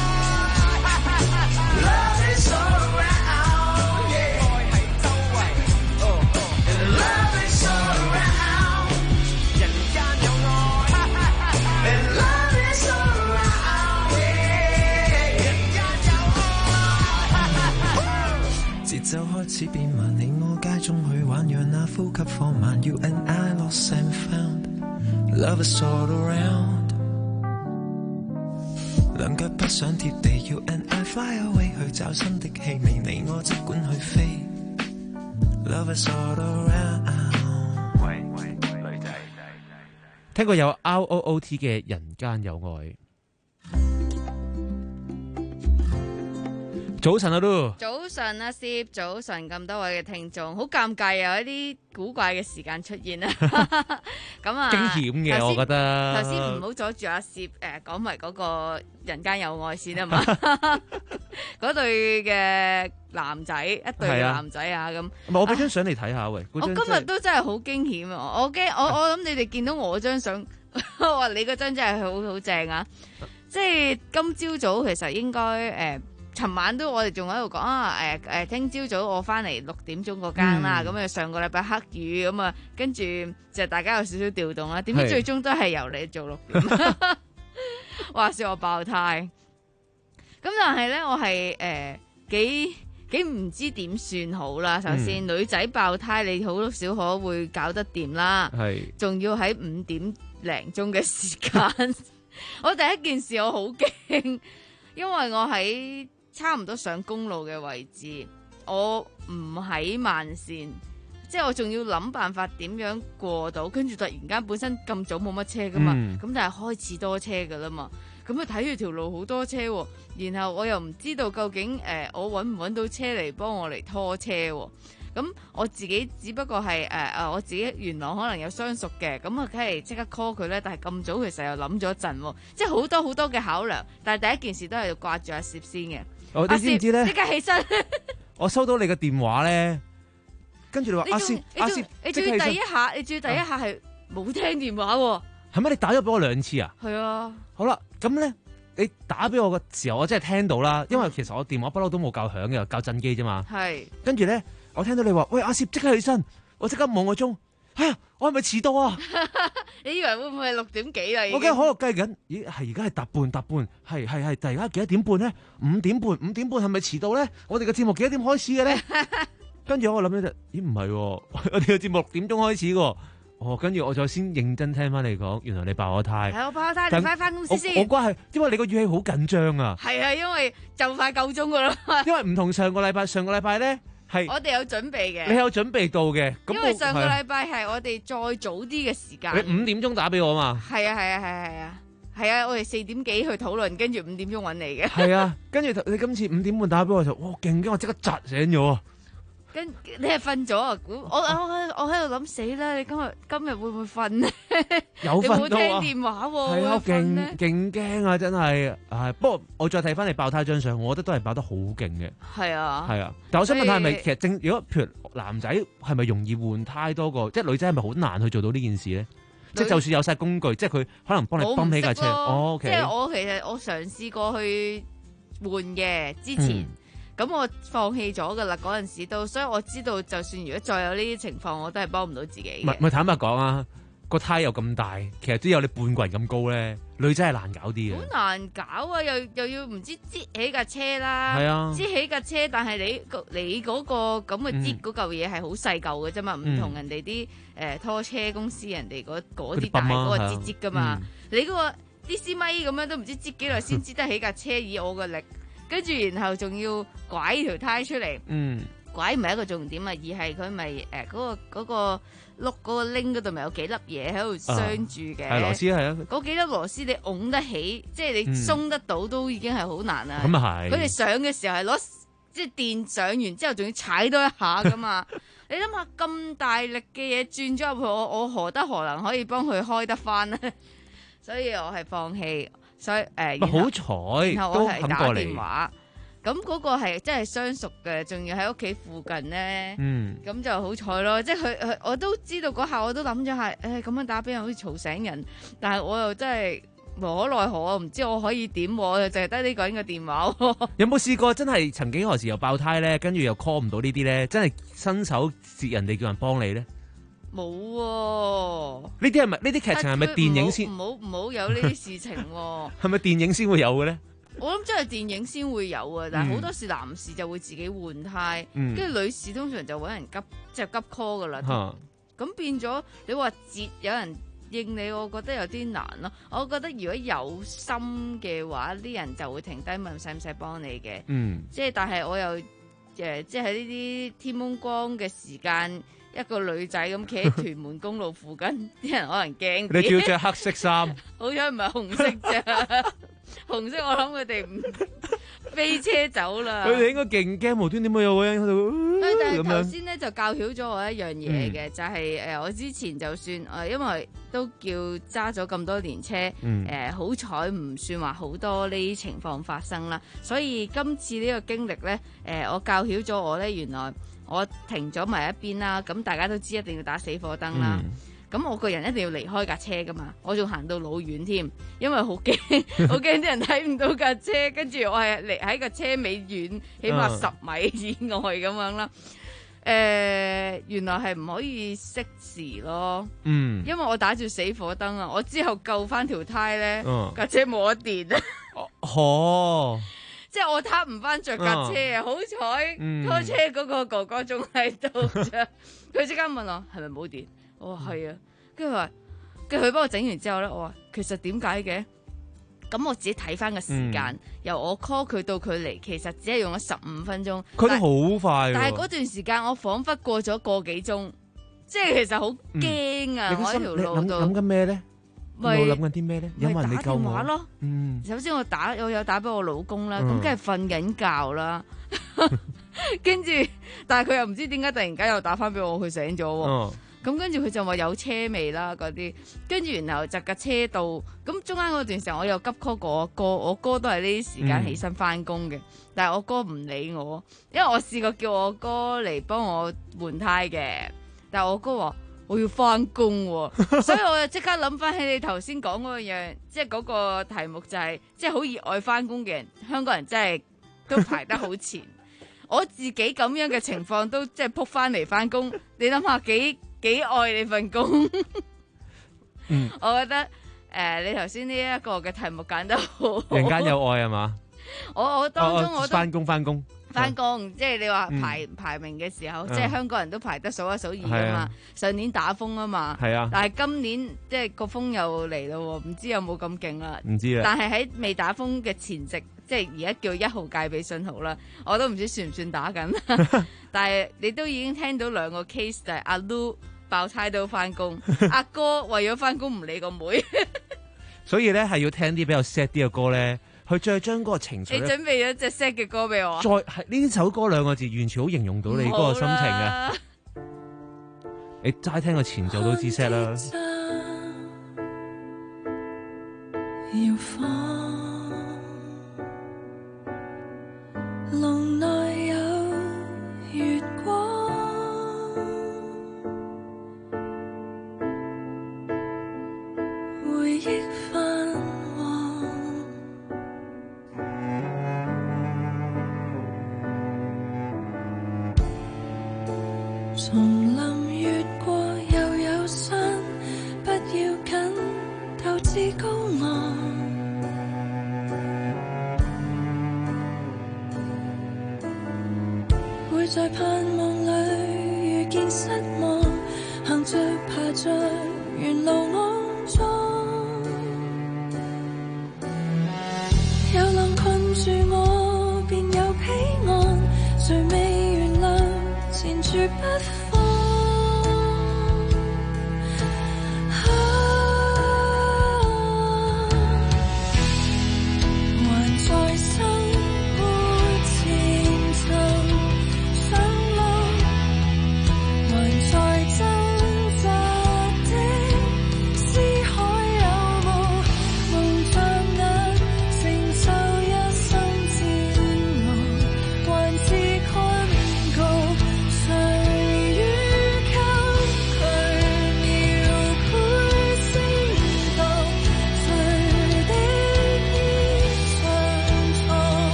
，love is all around。愛係周圍 ，love is all around。人間有愛 ，love is all around。人間有愛。節奏開始變慢，你我街中去玩，讓那呼吸放慢。You and I lost and found，love is all around。兩腳不想貼地 ，You and I fly away 去找新的氣味，你我即管去飛。Love is all around。 喂喂，女仔， 聽過有 R O O T 嘅人間有愛。早晨啊都， 早晨啊攝，早晨咁多位嘅聽眾，好尷尬有一啲古怪嘅時間出現啊！咁啊， 驚險嘅我覺得。 頭先唔好阻住阿攝誒講埋嗰個人間有愛先啊嘛，嗰對嘅男仔，一對嘅男仔啊咁。 唔係我俾張相嚟睇下喂， 我今日都真係好驚險啊！我驚我我諗你哋見到我張相，我話你嗰張真係好好正啊！即係今朝早其實應該誒。呃尋晚都我哋仲喺度講啊，誒誒，聽朝早我翻嚟六點鐘嗰間啦，咁啊、嗯、上個禮拜黑雨咁啊，跟住就大家有少少調動啦，點知最終都係由你做六點，話說我爆胎，咁但係咧我係誒、呃、幾幾唔知點算好啦。首先、嗯、女仔爆胎你好少可會搞得掂啦，係，仲要喺五點零鐘嘅時間，我第一件事我好驚，因為我喺差唔多上公路嘅位置，我唔喺慢線，即係我仲要諗辦法點樣過到，跟住突然間本身咁早冇乜車噶嘛，咁、嗯、但係開始多車噶啦嘛，咁啊睇住條路好多車，然後我又唔知道究竟誒、呃、我搵唔搵到車嚟幫我嚟拖車，咁我自己只不過係誒誒我自己元朗可能有相熟嘅，咁啊梗係即刻 call 佢咧，但係咁早其實又諗咗一陣，即係好多好多嘅考量，但係第一件事都係要掛住阿攝先嘅。 我你知唔知咧？ 即刻起身！ 我收到你嘅電話咧，跟住你話阿攝，阿攝， 你仲要第一下，你仲要第一下係冇聽電話喎。 係咩？你打咗俾我兩次啊？ 係啊。好啦，咁咧，你打俾我嘅時候，我真係聽到啦，因為其實我電話不嬲都冇較響嘅，較震機啫嘛。係。跟住咧，我聽到你話，喂，阿攝即刻起身，我即刻望個鐘，哎呀，我係咪遲到啊？ 你以為會唔會係六點幾啦？ 我梗係喺度計緊，咦係而家係搭半搭半，係係係，但係而家幾多點半咧？五點半，五點半係咪遲到咧？我哋嘅節目幾多點開始嘅咧？跟住我諗咧就，咦唔係，我哋嘅節目六點鐘開始嘅，哦，跟住我再先認真聽翻你講，原來你爆咗胎。係我爆咗胎，你快翻公司先。我關係，因為你個語氣好緊張啊。係啊，因為就快夠鐘噶啦。因為唔同上個禮拜，上個禮拜咧。係，我哋有準備嘅。你有準備到嘅，因為上個禮拜係我哋再早啲嘅時間。你五點鐘打俾我嘛？係啊係啊係啊係啊係啊！我哋四點幾去討論，跟住五點鐘揾你嘅。係啊，跟住你今次五點半打俾我就，哇勁驚！我即刻扎醒咗。跟你係瞓咗啊？我我我喺度諗死啦！你今日今日會唔會瞓咧？有瞓到啊！聽電話喎，係啊，勁勁驚啊！真係，係不過我再睇翻你爆胎張相，我覺得都係爆得好勁嘅。係啊，係啊。但我想問下，係咪其實正如果譬如男仔係咪容易換胎多過，即係女仔係咪好難去做到呢件事咧？即係就算有晒工具，即係佢可能幫你泵起架車。哦，即係我其實我嘗試過去換嘅之前。咁我放棄咗噶啦，嗰陣時都，所以我知道就算如果再有呢啲情況，我都係幫唔到自己。唔係唔係，坦白講啊，個胎又咁大，其實都有你半個人咁高咧，女仔係難搞啲嘅。好難搞啊！又又要唔知擠起架車啦，係啊，擠起架車，但係你你嗰個咁嘅擠嗰嚿嘢係好細嚿嘅啫嘛，唔同人哋啲誒拖車公司人哋嗰啲大嗰個擠擠噶嘛，你嗰個啲絲咪咁樣都唔知擠幾耐先擠得起架車，以我嘅力。跟住，然後仲要拐條胎出嚟。嗯，拐唔係一個重點啊，而係佢咪誒嗰個嗰個碌嗰個拎嗰度咪有幾粒嘢喺度相住嘅。係螺絲係啊。嗰幾粒螺絲你拱得起，即係你鬆得到都已經係好難啦。咁啊係。佢哋上嘅時候係攞即係電上完之後，仲要踩多一下噶嘛。你諗下咁大力嘅嘢轉咗入去，我我何德何能可以幫佢開得翻咧？所以我係放棄。所以誒，呃、好彩然後我係打電話，咁嗰個係真係相熟嘅，仲要喺屋企附近咧，咁、嗯、就好彩咯。即係佢佢，我都知道嗰下，我都諗咗下，誒、哎、咁樣打俾人好似嘈醒人，但係我又真係無可奈何，我唔知我可以點，我就淨係得呢個人嘅電話。有冇試過真係曾幾何時又爆胎咧，跟住又 call 唔到呢啲咧，真係伸手接人哋叫人幫你咧？冇喎，呢啲係咪呢啲劇情係咪電影先？唔好唔好有呢啲事情喎。係咪電影先會有嘅咧？我諗真係電影先會有啊，但係好多時男士就會自己換胎，跟住、嗯、女士通常就搵人急即係急 call 噶啦。咁、嗯、變咗你話接有人應你，我覺得有啲難咯。我覺得如果有心嘅話，啲人就會停低問使唔使幫你嘅。嗯，即係但係我又誒、呃，即係喺呢啲天蒙光嘅時間。 一個女仔咁企喺屯門公路附近，啲人可能驚啲。 你叫着黑色衫， 好彩唔係紅色啫，紅色我諗佢哋唔飛車走啦。 佢哋應該勁驚，無端點解有個人喺度但係頭咁樣？ 先咧就教曉咗我一樣嘢嘅，就係誒我之前就算誒，因為都叫揸咗咁多年車，誒好彩唔算話好多呢啲情況發生啦。所以今次呢個經歷咧，誒我教曉咗我咧，原來我停咗埋一邊啦。咁大家都知一定要打死火燈啦。咁我個人一定要離開架車噶嘛，我仲行到老遠添，因為好驚，好驚啲人睇唔到架車，跟住我係離喺架車尾遠，起碼十米以外咁樣啦。誒、呃，原來係唔可以熄匙咯，嗯，因為我打住死火燈啊，我之後救翻條胎咧，架、嗯、車冇咗電啊，哦，即係我撻唔翻着架車啊，好彩拖車嗰個哥哥仲喺度啫，佢即刻問我係咪冇電？我話係啊，跟住話，跟住佢幫我整完之後咧，我話其實點解嘅？咁我自己睇翻個時間，嗯、由我 call 佢到佢嚟，其實只係用咗十五分鐘。佢都好快。但係嗰段時間，我彷彿過咗個幾鐘，即係其實好驚啊！嗯、我喺條路度諗緊咩咧？我諗緊啲咩咧？有冇人嚟救我？ 打電話咯。嗯。首先我打，我有打俾我老公啦，咁梗係瞓緊覺啦。跟住，但係佢又唔知點解突然間又打翻俾我，佢醒咗喎。嗯咁跟住佢就話有車味啦嗰啲，跟住然後就架車到，咁中間嗰段時間我又急 call 過我哥，我哥都係呢啲時間起身翻工嘅，嗯、但係我哥唔理我，因為我試過叫我哥嚟幫我換胎嘅，但係我哥話我要翻工喎，所以我就即刻諗翻起你頭先講嗰樣，即係嗰個題目就係、是，即係好熱愛翻工嘅人，香港人真係都排得好前，我自己咁樣嘅情況都即係撲翻嚟翻工，你諗下幾？幾愛你份工，嗯，我覺得誒、呃，你頭先呢一個嘅題目揀得好， 人間有愛係嘛？ 我我當中我都翻工翻工翻工，即係你話排、嗯、排名嘅時候，嗯、即係香港人都排得數一數二噶嘛。啊、上年打風啊嘛，係啊，但係今年即係個風又嚟咯，唔知有冇咁勁啦？唔知啊。但係喺未打風嘅前夕，即係而家叫一號戒備信號啦，我都唔知算唔算打緊。但係你都已經聽到兩個 case， 就係阿 Lu 爆差都翻工，阿哥為咗翻工唔理個妹， 所以咧係要聽啲比較 sad 啲嘅歌咧，去再將嗰個情緒。 你準備咗隻 sad 嘅歌俾我？再係呢首歌兩個字，完全好形容到你嗰個心情嘅。你齋聽個前奏都知 sad 啦。要放籠內有月光，回憶泛黃，叢林越過又有山，不要緊，鬥志高昂。會在盼望裏遇見失望，行着爬着沿路骯髒，有浪困住我便有彼岸，誰未原諒纏住不放。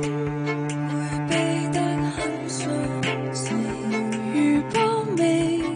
回避得很熟悉，如波尾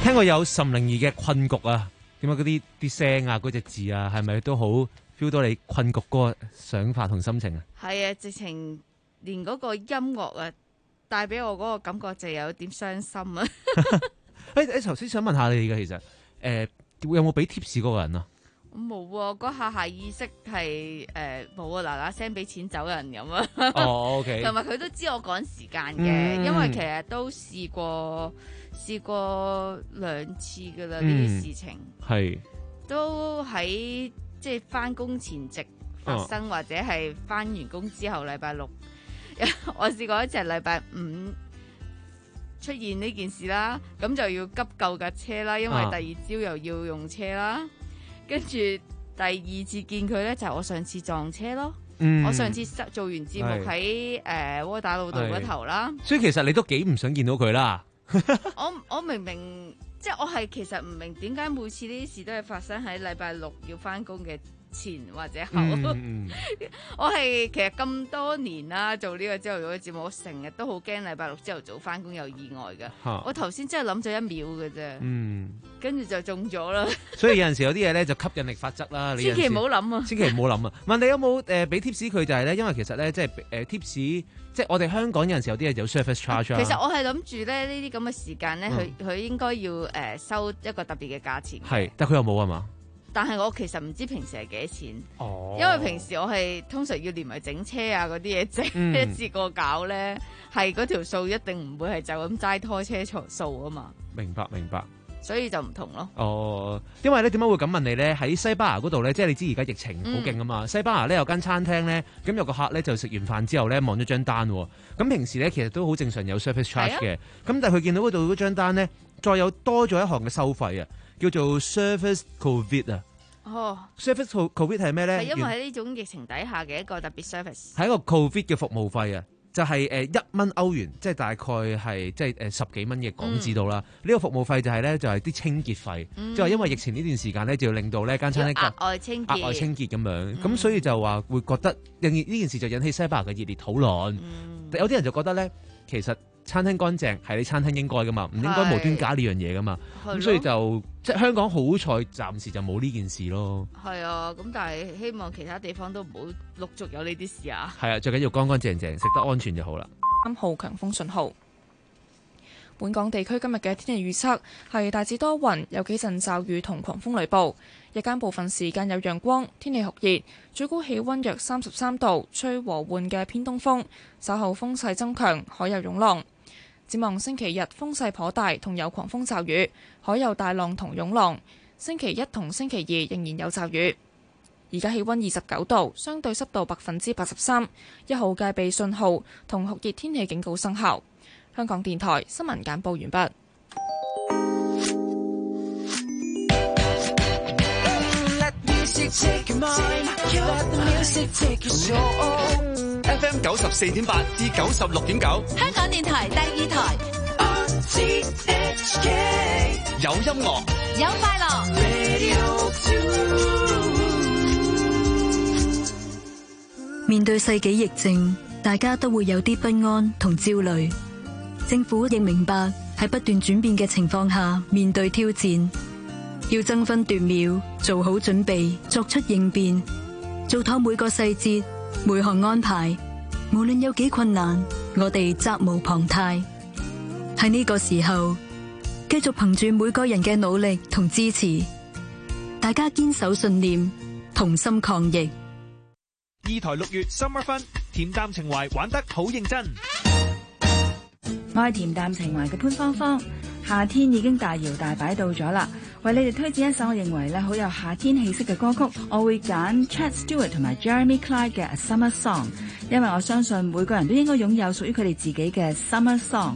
聽過有岑寧兒嘅困局啊，點解嗰啲啲聲啊，嗰隻字啊，係咪都好 feel 到你困局嗰個想法同心情啊？係啊，直情連嗰個音樂啊，帶俾我嗰個感覺就有點傷心啊！ 誒誒，頭先想問下你嘅，其實誒、呃、有冇俾 tips 嗰個人啊？ 冇喎，嗰下下意識係誒冇啊，嗱嗱聲俾錢走人咁啊！ 哦，OK。同埋佢都知我趕時間嘅，嗯、因為其實都試過試過兩次噶啦呢啲事情，係、嗯、都喺即係翻工前夕發生，哦、或者係翻完工之後禮拜六，我試過一隻禮拜五出現呢件事啦，咁就要急救架車啦，因為第二朝又要用車啦。啊跟住第二次見佢咧，就係我上次撞車咯。嗯、我上次做完節目喺誒窩打老道嗰頭啦。所以其實你都幾唔想見到佢啦。我我明明即係我係其實唔明點解每次呢啲事都係發生喺禮拜六要翻工嘅前或者後。嗯、我係其實咁多年啦，做呢個朝頭早嘅節目，我成日都好驚禮拜六朝頭早翻工有意外㗎。哈我頭先真係諗咗一秒嘅啫。嗯。跟住就中咗啦，所以有陣時有啲嘢咧就吸引力法則啦。你千祈唔好諗啊！千祈唔好諗啊！問你有冇誒俾 tips 佢就係咧，因為其實咧即係誒 tips，即係我哋香港有陣時有啲嘢有 service charge 啊。其實我係諗住咧呢啲咁嘅時間咧，佢佢、嗯、應該要誒、呃、收一個特別嘅價錢。係，但佢又冇啊嘛。但係我其實唔知平時係幾多錢，哦、因為平時我係通常要連埋整車啊嗰啲嘢整一次過搞咧，係嗰條數一定唔會係就咁齋拖車數啊嘛。明白，明白。所以就唔同咯。哦，因為咧點解會咁問你咧？喺西班牙嗰度咧，即係你知而家疫情好勁啊嘛。嗯、西班牙咧有間餐廳咧，咁有個客咧就食完飯之後咧望咗張單，咁平時咧其實都好正常有 service charge 嘅，咁、啊、但係佢見到嗰度嗰張單咧，再有多咗一項嘅收費啊，叫做 service covid 啊。哦 service covid 係咩咧？係因為喺呢種疫情底下嘅一個特別 service，係一個 covid 嘅服務費啊。就係誒一蚊歐元，即係大概係即係誒十幾蚊嘅港紙度啦。呢、嗯、個服務費就係咧，就係啲清潔費，即係話因為疫情呢段時間咧，就要令到呢間餐廳額外清潔、額外清潔咁樣。咁、嗯、所以就話會覺得呢件事就引起西班牙嘅熱烈討論。嗯、有啲人就覺得咧，其實餐廳乾淨係你餐廳應該噶嘛，唔應該無端加呢樣嘢噶嘛。咁所以就即係香港好彩，暫時就冇呢件事咯。係啊，咁但係希望其他地方都唔好陸續有呢啲事啊。係啊，最緊要乾乾淨淨，食得安全就好啦。三號強風信號。本港地區今日嘅天氣預測係大致多雲，有幾陣驟雨同狂風雷暴。日間部分時間有陽光，天氣酷熱，最高氣溫約三十三度，吹和緩嘅偏東風。稍後風勢增強，海有湧浪。展望星期日風勢頗大，同有狂風驟雨，海有大浪同湧浪。星期一同星期二仍然有驟雨。而家氣溫二十九度，相對濕度百分之八十三，一號戒備信號同酷熱天氣警告生效。香港電台新聞簡報完畢。 F M 九十四點八至九十六點九， 香港電台第二台。 有音樂， 有快樂。 面對世紀疫症，大家都會有啲不安同焦慮。政府亦明白喺不斷轉變嘅情況下面對挑戰，要爭分奪秒做好準備，作出應變，做妥每個細節每項安排。無論有幾困難，我哋責無旁貸。喺呢個時候，繼續憑住每個人嘅努力同支持，大家堅守信念，同心抗疫。 二台六月 Summer Fun， 恬淡情懷玩得好認真。 我係恬淡情懷嘅潘芳芳，夏天已經大搖大擺到咗啦，為你哋推薦一首我認為咧好有夏天氣息嘅歌曲，我會揀 Chad Stewart 同埋 Jeremy Clyde 嘅 A Summer Song， 因為我相信每個人都應該擁有屬於佢哋自己嘅 Summer Song。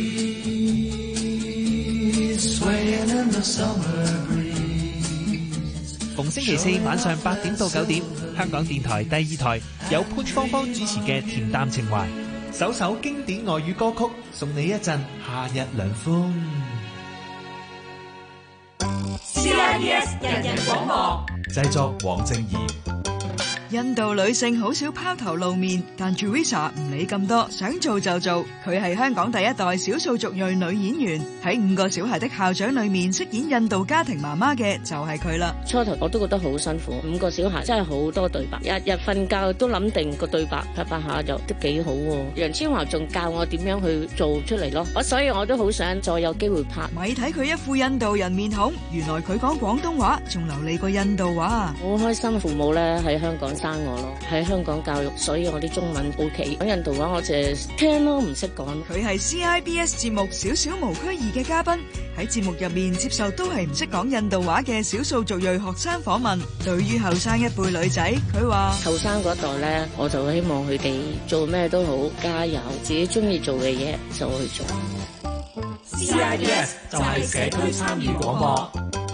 逢星期四晚上八點到九點，香港電台第二台有潘芳芳主持嘅恬淡情懷，首首經典外語歌曲，送你一陣夏日涼風。 C I B S 人人廣播， 製作黃正儀。 印度女性好少拋頭露面，但 Teresa 唔理咁多，想做就做。佢係香港第一代少數族裔女演員，喺五個小孩的校長裏面飾演印度家庭媽媽嘅就係佢啦。 初頭我都覺得好辛苦，五個小孩真係好多對白，日日瞓覺都諗定個對白，拍拍下就都幾好喎。楊千嬅仲教我點樣去做出嚟咯，我所以我都好想再有機會拍。 咪睇佢一副印度人面孔，原來佢講廣東話仲流利過印度話。 好開心，父母咧喺香港生我咯，喺香港教育，所以我啲中文 OK。講印度話我淨係聽咯，唔識講。 佢係 C I B S 節目《少少無區異》嘅嘉賓，喺節目入面接受都係唔識講印度話嘅少數族裔學生訪問。對於後生一輩女仔，佢話後生嗰代咧，我就希望佢哋做咩都好，加油，自己中意做嘅嘢就去做。 C I B S 就係社區參與廣播。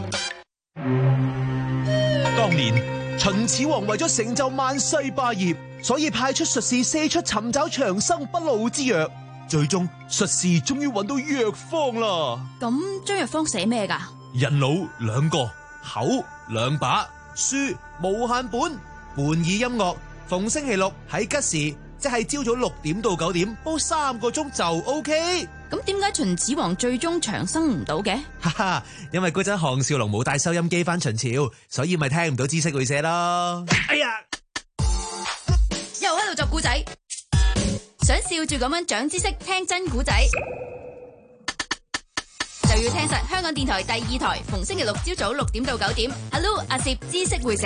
當年秦始皇為咗成就萬世霸業，所以派出術士四出尋找長生不老之藥。最終術士終於揾到藥方啦。 咁張藥方寫咩噶？ 人腦兩個，口兩把，書無限本，伴以音樂。逢星期六喺吉時，即係朝早六點到九點，煲三個鐘就 OK。 咁點解秦始皇最終長生唔到嘅？ 哈哈，因為嗰陣項少龍冇帶收音機翻秦朝，所以咪聽唔到知識會寫咯。哎呀， 又喺度作古仔，想笑住咁樣長知識，聽真古仔，就要聽實香港電台第二台，逢星期六朝早六點到九點。Hello， 阿攝知識會社。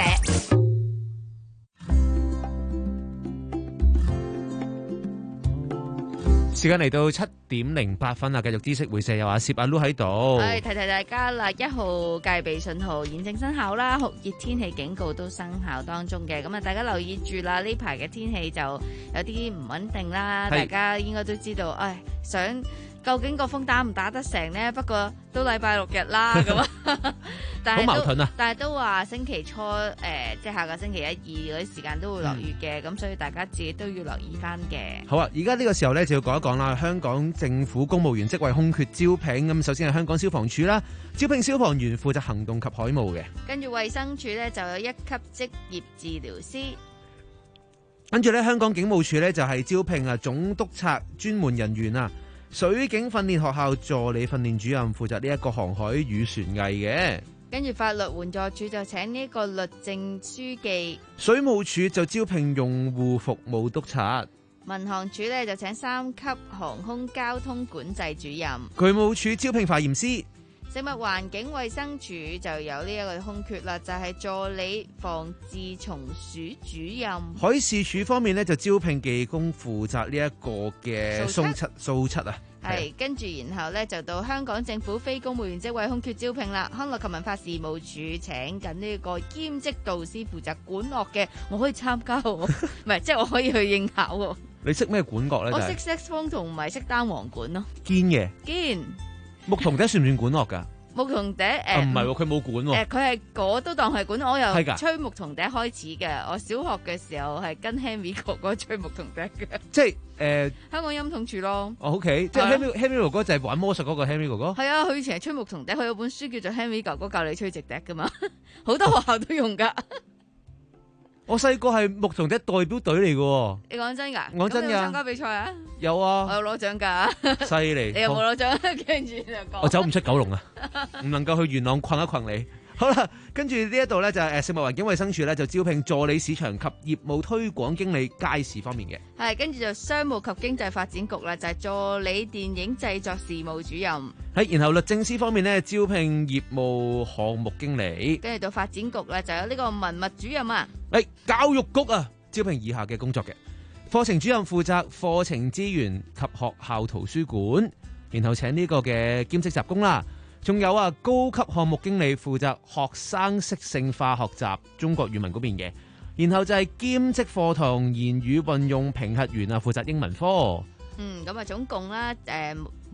時間嚟到七點零八分啦，繼續知識會社有阿攝阿 Lu 喺度。 係提提大家啦，一號戒備信號現正生效啦，酷熱天氣警告都生效當中嘅。咁啊，大家留意住啦，呢排嘅天氣就有啲唔穩定啦，大家應該都知道。唉，想究竟個風打唔打得成呢？不過都禮拜六日啦，咁啊，但係好矛盾啊！ 但係都話星期初誒、呃，即係下個星期一二嗰啲時間都會落雨嘅，咁、嗯、所以大家自己都要留意翻嘅。 好啊，而家呢個時候咧就要講一講啦，香港政府公務員職位空缺招聘。咁首先係香港消防處啦，招聘消防員負責行動及海務嘅。 跟住衛生署咧就有一級職業治療師。 跟住咧香港警務處咧就係招聘啊總督察專門人員啊。水警訓練學校助理訓練主任負責呢一個航海與船藝嘅。 跟住法律援助處就請呢個律政書記。 水務署就招聘用戶服務督察。 民航處咧就請三級航空交通管制主任。 渠務署招聘化驗師。 食物環境衛生署就有呢一個空缺啦，就係、是、助理防治蟲鼠主任。 海事處方面咧就招聘技工負責呢一個嘅掃漆掃漆啊。 係，跟住然後咧就到香港政府非公務員職位空缺招聘啦。康樂及文化事務署請緊呢個兼職導師負責管樂嘅，我可以參加喎，唔係即係我可以去應考喎。 你識咩管樂咧？ 我識 saxophone 同埋識單簧管咯。 堅嘅。 堅。 牧童笛算唔算管樂噶？ 牧童笛誒， 唔係喎，佢冇管喎。 誒，佢係我都當係管，我由係吹牧童笛開始嘅。我小學嘅時候係跟 Henry 哥哥吹牧童笛嘅。 即係誒， 香港音統處咯。 哦 ，OK，即係 Henry Henry 哥哥就係玩魔術嗰個 Henry 哥哥。 係啊，佢以前係吹牧童笛，佢有本書叫做 Henry 哥哥教你吹直笛噶嘛，好多學校都用噶。 我細個係牧童笛代表隊嚟嘅。你講真噶？ 講真噶。 有冇參加比賽啊？ 有啊。 我有攞獎噶。 犀利。 你有冇攞獎？跟住就講。 我走唔出九龍啊，唔能夠去元朗困一困你。好啦，跟住呢一度咧就係誒食物環境衛生署咧就招聘助理市場及業務推廣經理街市方面嘅。 係，跟住就商務及經濟發展局啦，就係、是、助理電影製作事務主任。 係，然後律政司方面咧招聘業務項目經理。 跟住到發展局啦，就有呢個文物主任啊。 誒，教育局啊招聘以下嘅工作嘅，課程主任負責課程資源及學校圖書館，然後請呢個嘅兼職雜工啦。仲有啊，高級項目經理負責學生適性化學習中國語文嗰邊嘅，然後就係兼職課堂言語運用評核員啊，負責英文科。 嗯，咁啊，總共啦，誒、呃，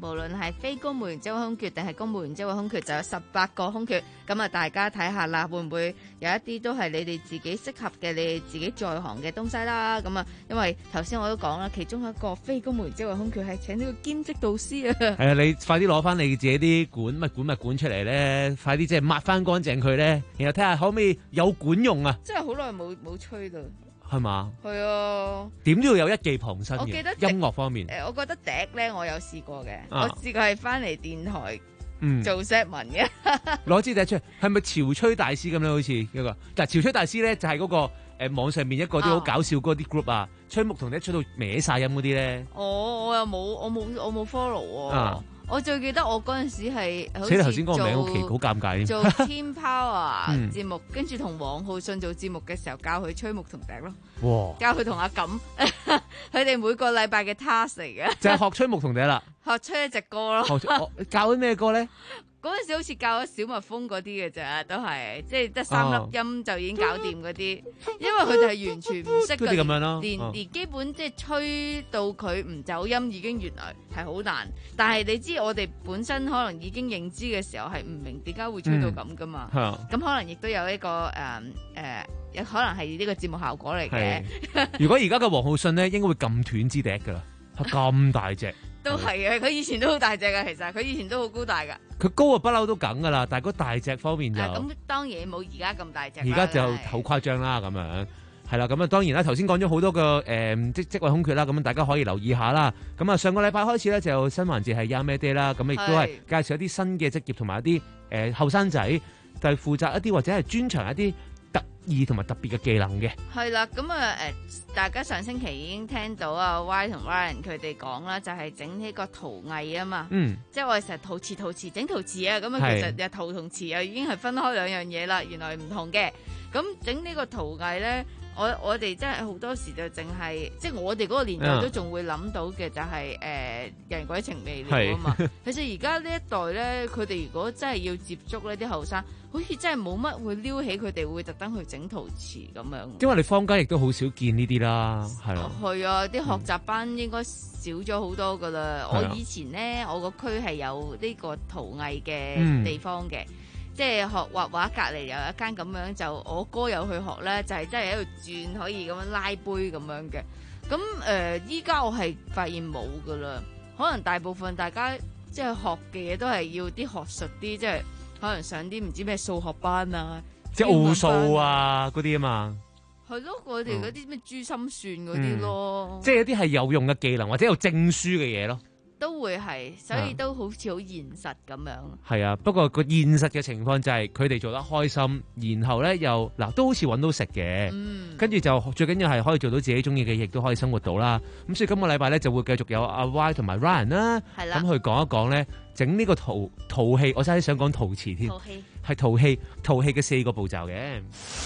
無論係非公務員職位空缺定係公務員職位空缺，就有十八個空缺。咁啊，大家睇下啦，會唔會有一啲都係你哋自己適合嘅，你哋自己在行嘅東西啦？咁啊，因為頭先我都講啦，其中一個非公務員職位空缺係請呢個兼職導師啊。 係啊，你快啲攞翻你自己啲管乜管物管出嚟咧，快啲即係抹翻乾淨佢咧，然後睇下可唔可以有管用啊？ 真係好耐冇冇吹啦。 係嘛？ 係啊， 點都要有一技傍身嘅。 我記得音樂方面， 誒，我覺得笛咧，我有試過嘅， 啊、 我試過係翻嚟電台做 set 文嘅， 攞支笛出嚟，係咪潮吹大師咁咧？好似一個，但係潮吹大師咧就係、是、嗰、那個誒、呃、網上面一個啲好搞笑嗰啲 group 啊，吹牧童笛吹到歪晒音嗰啲咧。 哦，我又冇，我冇，我冇 follow 啊。我最記得我嗰陣時係好似頭先嗰個名好奇好尷尬。 做 Team Power 節目，跟住同黃浩信做節目嘅時候，教佢吹牧童笛咯。哇！教佢同阿錦，佢哋每個禮拜嘅 task 嚟嘅。就係學吹牧童笛啦。學吹一隻歌咯。 教啲咩歌咧？ 嗰陣時好似教咗小蜜蜂嗰啲嘅咋，都係即係得三粒音就已經搞掂嗰啲，哦、因為佢哋係完全唔識嘅， 咁樣咯連、哦、連基本即係吹到佢唔走音已經原來係好難。但係你知我哋本身可能已經認知嘅時候係唔明點解會吹到咁噶嘛？咁、嗯、可能亦都有一個誒誒，有、呃、可能係呢個節目效果嚟嘅。 如果而家嘅黃浩信咧，應該會撳斷支笛噶啦，咁大隻。 都係嘅，佢以前都好大隻噶，其實佢以前都好高大噶。 佢高啊，不嬲都梗噶啦，但係嗰大隻方面就咁、 啊、當然冇而家咁大隻。 而家就好誇張啦，咁樣係啦，咁啊當然啦，頭先講咗好多個誒職職位空缺啦，咁大家可以留意下啦。咁啊上個禮拜開始咧就有新環節係 Young Mad Day 啦，咁亦都係介紹一啲新嘅職業同埋一啲誒後生仔，就係負責一啲或者係專長一啲特異同埋特別嘅技能嘅。 係啦，咁啊誒，大家上星期已經聽到啊 Y 同 Ryan 佢哋講啦，就係整呢個陶藝啊嘛，嗯，即係我哋成日陶瓷陶瓷整陶瓷啊，咁啊其實又陶同瓷又已經係分開兩樣嘢啦，原來唔同嘅。咁整呢個陶藝咧，我我哋真係好多時就淨係，即係我哋嗰個年代都仲會諗到嘅就係、是、誒、呃、人鬼情未了啊嘛。其實而家呢一代咧，佢哋如果真係要接觸呢啲後生，好似真係冇乜會撩起佢哋會特登去整陶瓷咁樣。因為你坊間亦都好少見呢啲啦，係咯。 係啊，啲學習班應該少咗好多噶啦。嗯、我以前咧，我個區係有呢個陶藝嘅地方嘅。嗯即係學畫畫，隔離有一間咁樣，就我哥有去學咧，就係、是、真係喺度轉，可以咁樣拉杯咁樣嘅。咁誒，依、呃、家我係發現冇噶啦，可能大部分大家即係學嘅嘢都係要啲學術啲，即係可能上啲唔知咩數學班啊， 即係奧數啊嗰啲啊嘛。 係咯，我哋嗰啲咩珠心算嗰啲咯， 嗯、即係一啲係有用嘅技能或者有證書嘅嘢咯。 都會係，所以都好似好現實咁樣。 係啊，不過個現實嘅情況就係佢哋做得開心，然後咧又嗱都好似揾到食嘅，嗯、跟住就最緊要係可以做到自己中意嘅，亦都可以生活到啦。咁所以今個禮拜咧就會繼續有阿 Y 同埋 Ryan 啦，咁去講一講咧整呢個陶陶器，我真係想講陶瓷添，係陶器陶器嘅四個步驟嘅。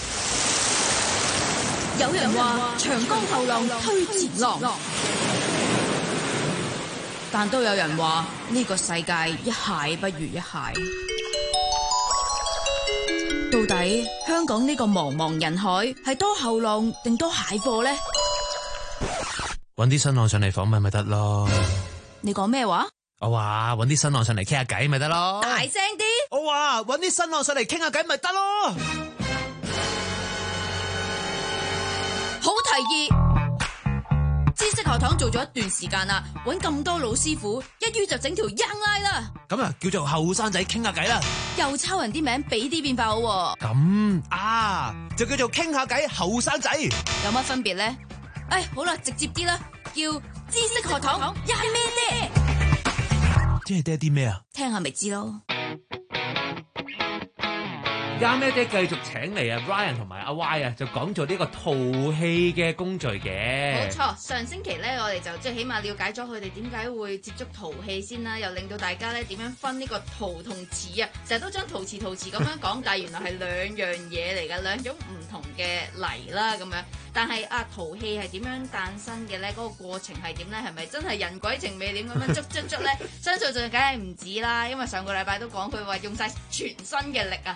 有人話長江後浪推前浪。但都有人話呢個世界一蟹不如一蟹。到底香港呢個茫茫人海係多後浪定多蟹貨呢？ 搵啲新浪上嚟訪問咪得咯。 你講咩話？ 我話搵啲新浪上嚟傾下偈咪得咯。 大聲啲！ 我話搵啲新浪上嚟傾下偈咪得咯。 好提議。知識學堂做咗一段時間啦，搵咁多老師傅，一於就整條 Young Line 啦。 咁啊，叫做後生仔傾下偈啦。 又抄人啲名，俾啲變化好。 咁啊，就叫做傾下偈後生仔。 有乜分別咧？誒，好啦，直接啲啦，叫知識學堂 Young Mad Day。 即係爹啲咩啊？ 聽下咪知咯。 Young Mad Day繼續請嚟啊 Ryan 同埋阿 Y 啊，就講做呢個陶器嘅工序嘅。 冇錯，上星期咧，我哋就即係起碼了解咗佢哋點解會接觸陶器先啦，又令到大家咧點樣分呢個陶同瓷啊，成日都將陶瓷陶瓷咁樣講，但係原來係兩樣嘢嚟㗎，兩種唔同嘅泥啦咁樣。但係啊，陶器係點樣誕生嘅咧？嗰、那個過程係點咧？係咪真係人鬼情未了咁樣捉捉捉咧？相信就梗係唔止啦，因為上個禮拜都講佢話用晒全身嘅力啊，去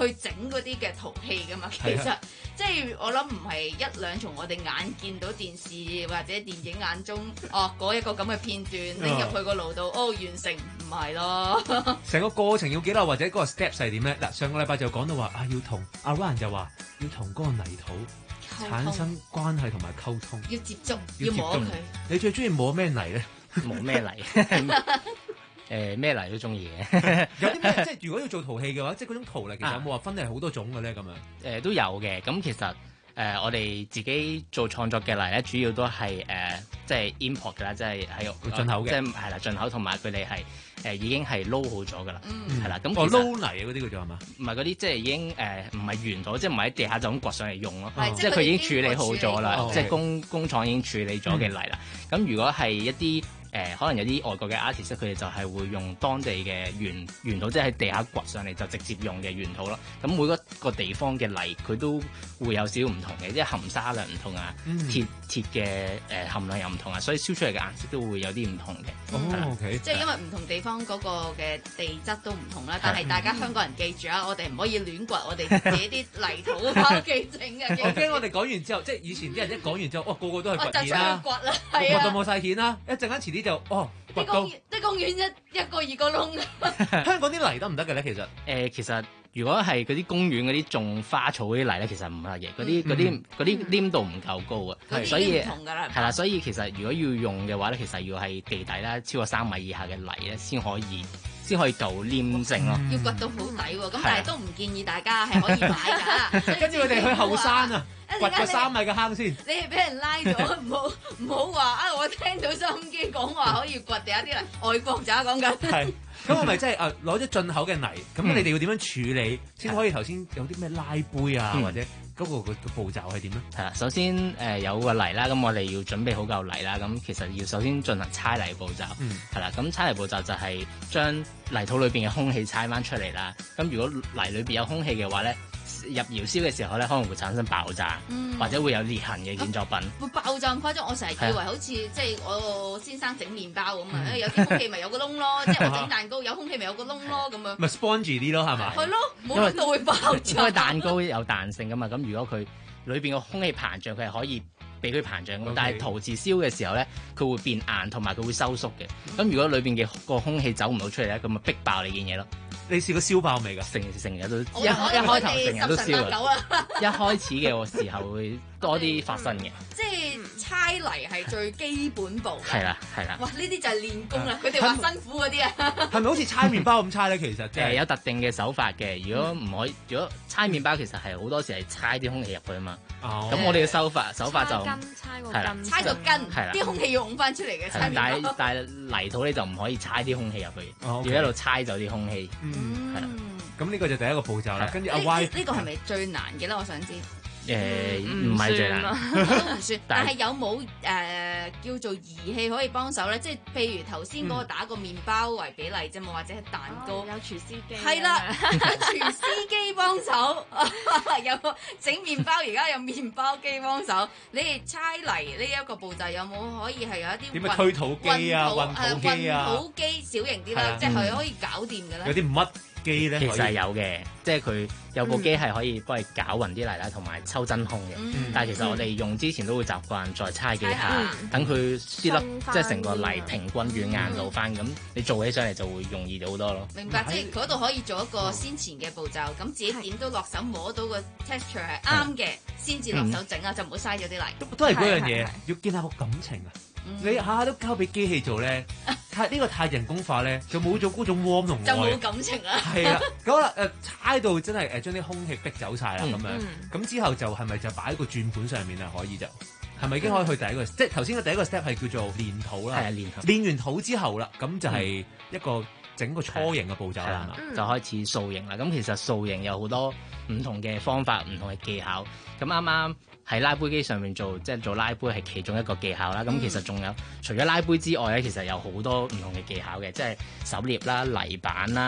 去整嗰啲嘅陶器噶嘛。其實即係我諗唔係一兩從我哋眼見到電視或者電影眼中哦嗰一個咁嘅片段拎入去個爐度哦完成，唔係咯。 成個過程要幾耐，或者嗰個 steps 係點咧？嗱，上個禮拜就講到話啊，要同阿 Ryan 就話要同嗰個泥土產生關係同埋溝通， 要接觸，要摸佢。 你最中意摸咩泥咧？ 摸咩泥？誒咩泥都中意嘅。 有啲咩即係如果要做陶器嘅話，即係嗰種陶泥其實有冇話分係好多種嘅咧？咁樣誒都有嘅。咁其實誒、呃、我哋自己做創作嘅泥咧，主要都係誒、呃、即係 import 嘅啦，即係喺進口嘅， 即係係啦進口，同埋佢哋係誒已經係撈好咗噶啦，係啦。咁哦撈泥嗰啲叫做係嘛？ 唔係嗰啲即係已經誒唔係原土，即係唔係喺地下就咁掘上嚟用咯。 哦、 即係佢已經處理好咗啦， 哦、 即係工工廠已經處理咗嘅泥啦。咁、嗯、如果係一啲誒、呃、可能有啲外國嘅 artist，佢哋就係會用當地嘅原原土，即係喺地下掘上嚟就直接用嘅原土咯。咁每一個地方嘅泥佢都會有少少唔同嘅，即係含沙量唔同啊，嗯、鐵鐵嘅誒含量又唔同啊，所以燒出嚟嘅顏色都會有啲唔同嘅。 哦 OK， 即係因為唔同地方嗰個嘅地質都唔同啦，但係大家香港人記住啊，我哋唔可以亂掘我哋自己啲泥土翻屋企整嘅。 我驚我哋講完之後，即係以前啲人一講完之後，哇個個都係掘蜆啦， 掘到冇晒蜆啦，一陣間遲啲就哦掘到啲公園一一個二個窿。 香港啲泥得唔得嘅咧？其實誒、 呃，其實如果係嗰啲公園嗰啲種花草嗰啲泥咧，其實唔係嘅，嗰啲嗰啲嗰啲黏度唔夠高啊，所以係啦，所以其實如果要用嘅話咧，其實要係地底啦，超過三米以下嘅泥咧，先可以先可以夠黏性咯。 要掘到好底喎，咁但係都唔建議大家係可以買㗎。 跟住佢哋去後山啊，掘個三米嘅坑先。 你係俾人拉咗，唔好唔好話啊！我聽到收音機講話可以掘地下啲泥，外國咋講緊？ 係。咁我咪即係誒攞咗進口嘅泥，咁你哋要點樣處理先可以頭先有啲咩拉杯啊，或者嗰個個步驟係點咧？ 係啦，首先誒有個泥啦，咁我哋要準備好嚿泥啦，咁其實要首先進行猜泥步驟，係啦，咁猜泥步驟就係將泥土裏邊嘅空氣猜翻出嚟啦。咁如果泥裏邊有空氣嘅話咧，入窯燒嘅時候咧，可能會產生爆炸， 嗯、 或者會有裂痕嘅建作品。 會爆炸咁誇張？我成日以為好似即係我先生整麵包咁啊，嗯、有啲空氣咪有個窿咯，即係我整蛋糕有空氣咪有個窿咯咁樣。 咪 spongy 啲咯，係嘛？ 係咯，冇諗到會爆炸。 因為蛋糕有彈性噶嘛，咁如果佢裏邊個空氣膨脹，佢係可以俾佢膨脹。Okay. 但係陶瓷燒嘅時候咧，佢會變硬，同埋佢會收縮嘅。咁、嗯、如果裏邊嘅個空氣走唔到出嚟咧，咁咪逼爆你件嘢咯。 你試過燒爆未㗎？ 成成日都一一開頭成日都燒啊！一開始嘅時候會多啲發生嘅。 即係猜泥係最基本步。 係啦，係啦。 哇！呢啲就係練功啦。佢哋話辛苦嗰啲啊。 係咪好似猜麵包咁猜咧？其實誒有特定嘅手法嘅。如果唔可以，如果猜麵包其實係好多時係猜啲空氣入去啊嘛。哦。咁我哋嘅手法手法就猜個根， 猜個根，啲空氣要湧翻出嚟嘅。 但係但係泥土咧就唔可以猜啲空氣入去，要一路猜走啲空氣。 嗯， 係啦， 咁呢個就第一個步驟啦。跟住阿 Y 呢個係咪最難嘅咧？我想知。 誒唔係最難， 都唔算。但係有冇誒叫做儀器可以幫手咧？即係譬如頭先嗰個打個麵包為比例啫嘛，或者係蛋糕。 有廚師機。 係啦，有廚師機幫手，有整麵包而家有麵包機幫手。你哋猜泥呢一個步驟有冇可以係有一啲點樣推土機啊、運土機啊？ 運土機小型啲啦，即係可以搞掂嘅咧。 有啲乜？機咧其實係有嘅，即係佢有部機係可以幫你攪勻啲泥啦，同埋抽真空嘅。 嗯、 但係其實我哋用之前都會習慣再猜幾下，等佢啲粒即係成個泥平均軟硬度翻，咁、嗯、你做起上嚟就會容易咗好多咯。 明白，即係嗰度可以做一個先前嘅步驟，咁自己點都落手摸到個 texture 係啱嘅，先至落手整啊，就唔好嘥咗啲泥。 都都係嗰樣嘢，要建立個感情啊！嗯、你下下都交俾機器做咧，太呢、呢個太人工化咧，就冇咗嗰種 warm 同愛， 就冇感情啦。 係啊，咁啦誒，猜到真係誒將啲空氣逼走晒啦咁樣，咁、嗯、之後就係咪就擺喺個轉盤上面啊？可以就係咪已經可以去第一個？嗯、即係頭先嘅第一個 step 係叫做練土啦。係啊，練土。練完土之後啦，咁就係一個整個初型嘅步驟啦，係嘛、 嗯？就開始塑形啦。咁其實塑形有好多唔同嘅方法、唔同嘅技巧。咁啱啱喺拉杯機上面做，即係做拉杯係其中一個技巧啦。咁、嗯、其實仲有除咗拉杯之外咧，其實有好多唔同嘅技巧嘅，即係手捏啦、泥板啦、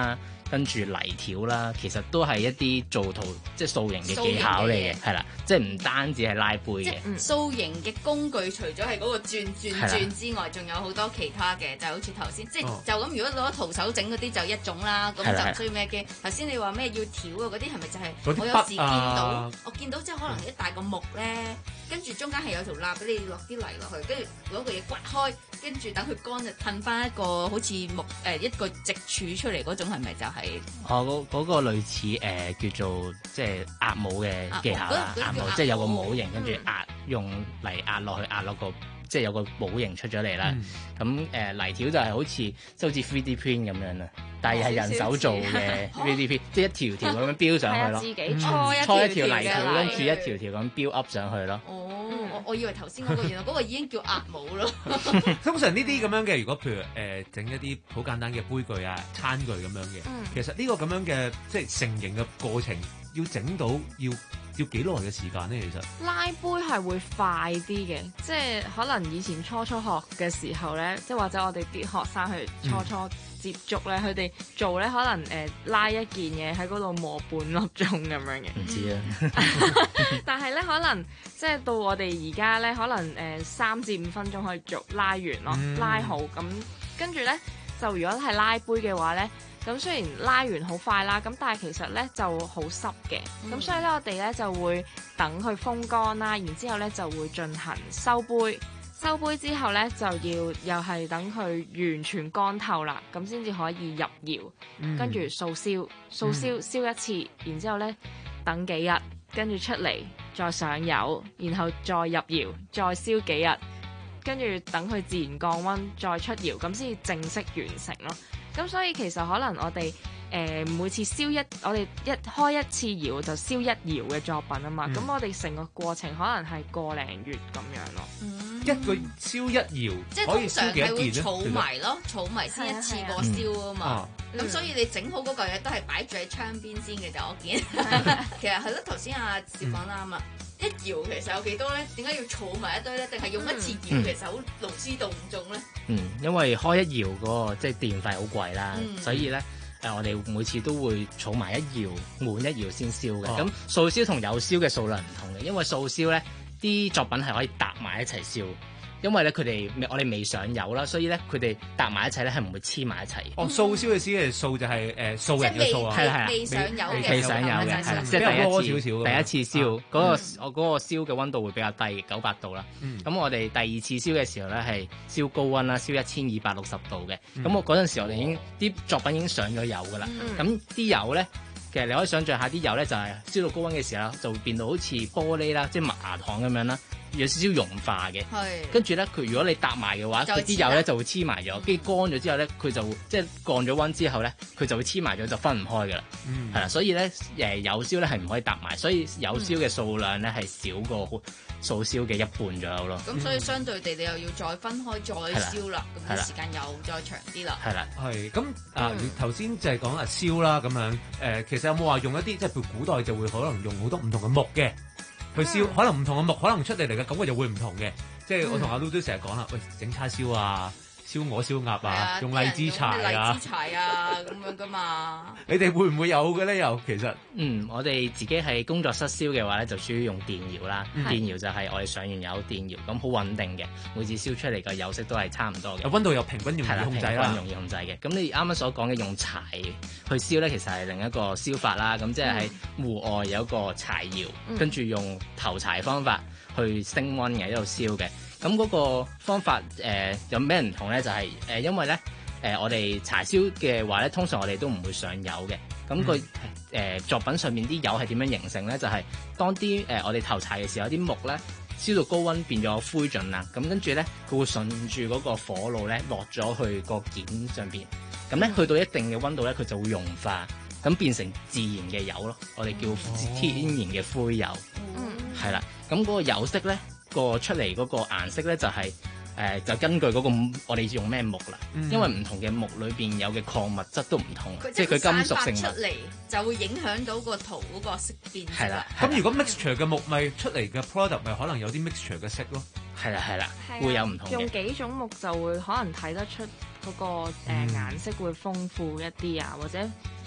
跟住泥條啦，其實都係一啲做圖即係塑形嘅技巧嚟嘅，係啦，即係唔單止係拉杯嘅。 塑形嘅工具除咗係嗰個轉轉轉之外，仲有好多其他嘅，就好似頭先，即係就咁。如果攞徒手整嗰啲就一種啦，咁就唔需要咩嘅。頭先你話咩要條啊嗰啲係咪就係我有時見到，我見到即係可能一大個木咧，跟住中間係有條罅俾你落啲泥落去，跟住攞個嘢刮開，跟住等佢乾就褪翻一個好似木誒一個直柱出嚟嗰種係咪就係？ 哦，嗰嗰個類似誒叫做即係壓模嘅技巧啦，壓模即係有個模型，跟住壓用嚟壓落去壓落個。即係有個模型出咗嚟啦，咁誒、嗯呃、泥條就係好似即係好似 three D print 咁樣啦，但係係人手做嘅 three D print，即係一條條咁樣標上去咯， 自己搓一搓一條泥條，跟住一條條咁標 up 上去咯。 哦，我我以為頭先嗰個原來嗰個已經叫壓模咯。 通常呢啲咁樣嘅，如果譬如誒整、呃、一啲好簡單嘅杯具啊、餐具咁樣嘅，嗯、其實呢個咁樣嘅即係成型嘅過程，要整到要。要幾耐嘅時間咧？其實拉杯係會快啲嘅，即係可能以前初初學嘅時候咧，即係或者我哋啲學生去初初接觸咧，佢哋、嗯、做咧可能誒、呃、拉一件嘢喺嗰度磨半粒鐘咁樣嘅。 唔知啊， 但係咧可能即係到我哋而家咧，可能誒三至五分鐘可以做拉完咯，嗯、拉好咁，跟住咧就如果係拉杯嘅話咧。咁雖然拉完好快啦，咁但係其實咧就好濕嘅，咁、嗯、所以咧我哋咧就會等佢風乾啦，然之後咧就會進行收杯，收杯之後咧就要又係等佢完全乾透啦，咁先至可以入窯，嗯、跟住掃燒，掃燒燒一次，然之後咧等幾日，跟住出嚟再上油，然後再入窯，再燒幾日，跟住等佢自然降溫再出窯，咁先至正式完成咯。咁所以其實可能我哋誒、呃、每次燒一，我哋一開一次窯就燒一窯嘅作品啊嘛。咁、嗯、我哋成個過程可能係個零月咁樣咯。 嗯、 一個燒一窯， 即係通常係會儲埋咯，儲埋先一次過燒啊嘛。咁、嗯、所以你整好嗰嚿嘢都係擺住喺窗邊先嘅就我見。其實係咯，頭先阿少講啱啊。嗯一窯其實有幾多咧？點解要儲埋一堆咧？定係用一次窯、嗯、其實好勞師動眾咧？ 嗯，因為開一窯嗰、那個即係電費好貴啦，嗯、所以咧誒、呃、我哋每次都會儲埋一窯滿一窯先燒嘅。咁、哦、素燒同有燒嘅數量唔同嘅，因為素燒咧啲作品係可以搭埋一齊燒。因為咧佢哋我哋未上油啦，所以咧佢哋搭埋一齊咧係唔會黐埋一齊。 哦，素燒嘅意思係素就係誒素人嘅素啊， 係係未上油嘅， 未上油嘅係啦，即係第一次第一次燒嗰個我嗰個燒嘅溫度會比較低，九百度啦。咁我哋第二次燒嘅時候咧係燒高溫啦，燒一千二百六十度嘅。咁我嗰陣時我哋已經啲作品已經上咗油噶啦。咁啲油咧。其實你可以想象下啲油咧，就係燒到高溫嘅時候，就會變到好似玻璃啦，即係麥芽糖咁樣啦，有少少融化嘅。係。跟住咧，佢如果你搭埋嘅話，佢啲油咧就會黐埋咗。跟住乾咗之後咧，佢就即係降咗溫之後咧，佢就會黐埋咗，就分唔開㗎啦。嗯。係啦，所以咧誒有燒咧係唔可以搭埋，所以有燒嘅數量咧係少過素燒嘅一半左右咯。 咁所以相對地，你又要再分開再燒啦，咁啲時間又再長啲啦。 係啦。 係。咁啊，頭先就係講啊燒啦咁樣誒，其實有冇話用一啲即係譬如古代就會可能用好多唔同嘅木嘅去燒，嗯、可能唔同嘅木可能出嚟嚟嘅感覺就會唔同嘅。即係我同阿 Lulu 都成日講啦，喂，整叉燒啊，燒鵝燒鴨啊，啊用荔枝柴啊， 荔枝柴啊咁樣噶嘛。 你哋會唔會有嘅咧？又其實嗯，我哋自己喺工作室燒嘅話咧，就主要用電窯啦。 嗯、 電窯就係我哋上完油電窯，咁好穩定嘅，每次燒出嚟嘅油色都係差唔多嘅。 溫度又平均容易控制啦， 平均容易控制嘅。咁你啱啱所講嘅用柴去燒咧，其實係另一個燒法啦。咁即係喺戶外有一個柴窯，嗯、跟住用投柴方法去升溫嘅，喺度燒嘅。咁嗰個方法誒、呃、有咩唔同咧？就係、是、誒、呃、因為咧誒、呃、我哋柴燒嘅話咧，通常我哋都唔會上油嘅。咁、那個誒、呃、作品上面啲油係點樣形成咧？就係、是、當啲誒、呃、我哋投柴嘅時候，啲木咧燒到高溫變咗灰燼啦。咁跟住咧，佢會順住嗰個火爐咧落咗去個件上邊。咁咧去到一定嘅溫度咧，佢就會融化，咁變成自然嘅油咯。我哋叫天然嘅灰油。嗯，係啦。咁嗰個油色咧。個出嚟嗰個顏色咧就係、是、誒、呃、就根據嗰、那個我哋用咩木啦，嗯、因為唔同嘅木裏邊有嘅礦物質都唔同，即係佢金屬性出嚟就會影響到個圖嗰個色變色。 係啦， 咁如果 mixture 嘅木咪出嚟嘅 product 咪可能有啲 mixture 嘅色咯。 係啦係啦， 的會有唔同嘅。 用幾種木就會可能睇得出嗰、那個誒顏、呃、色會豐富一啲啊，或者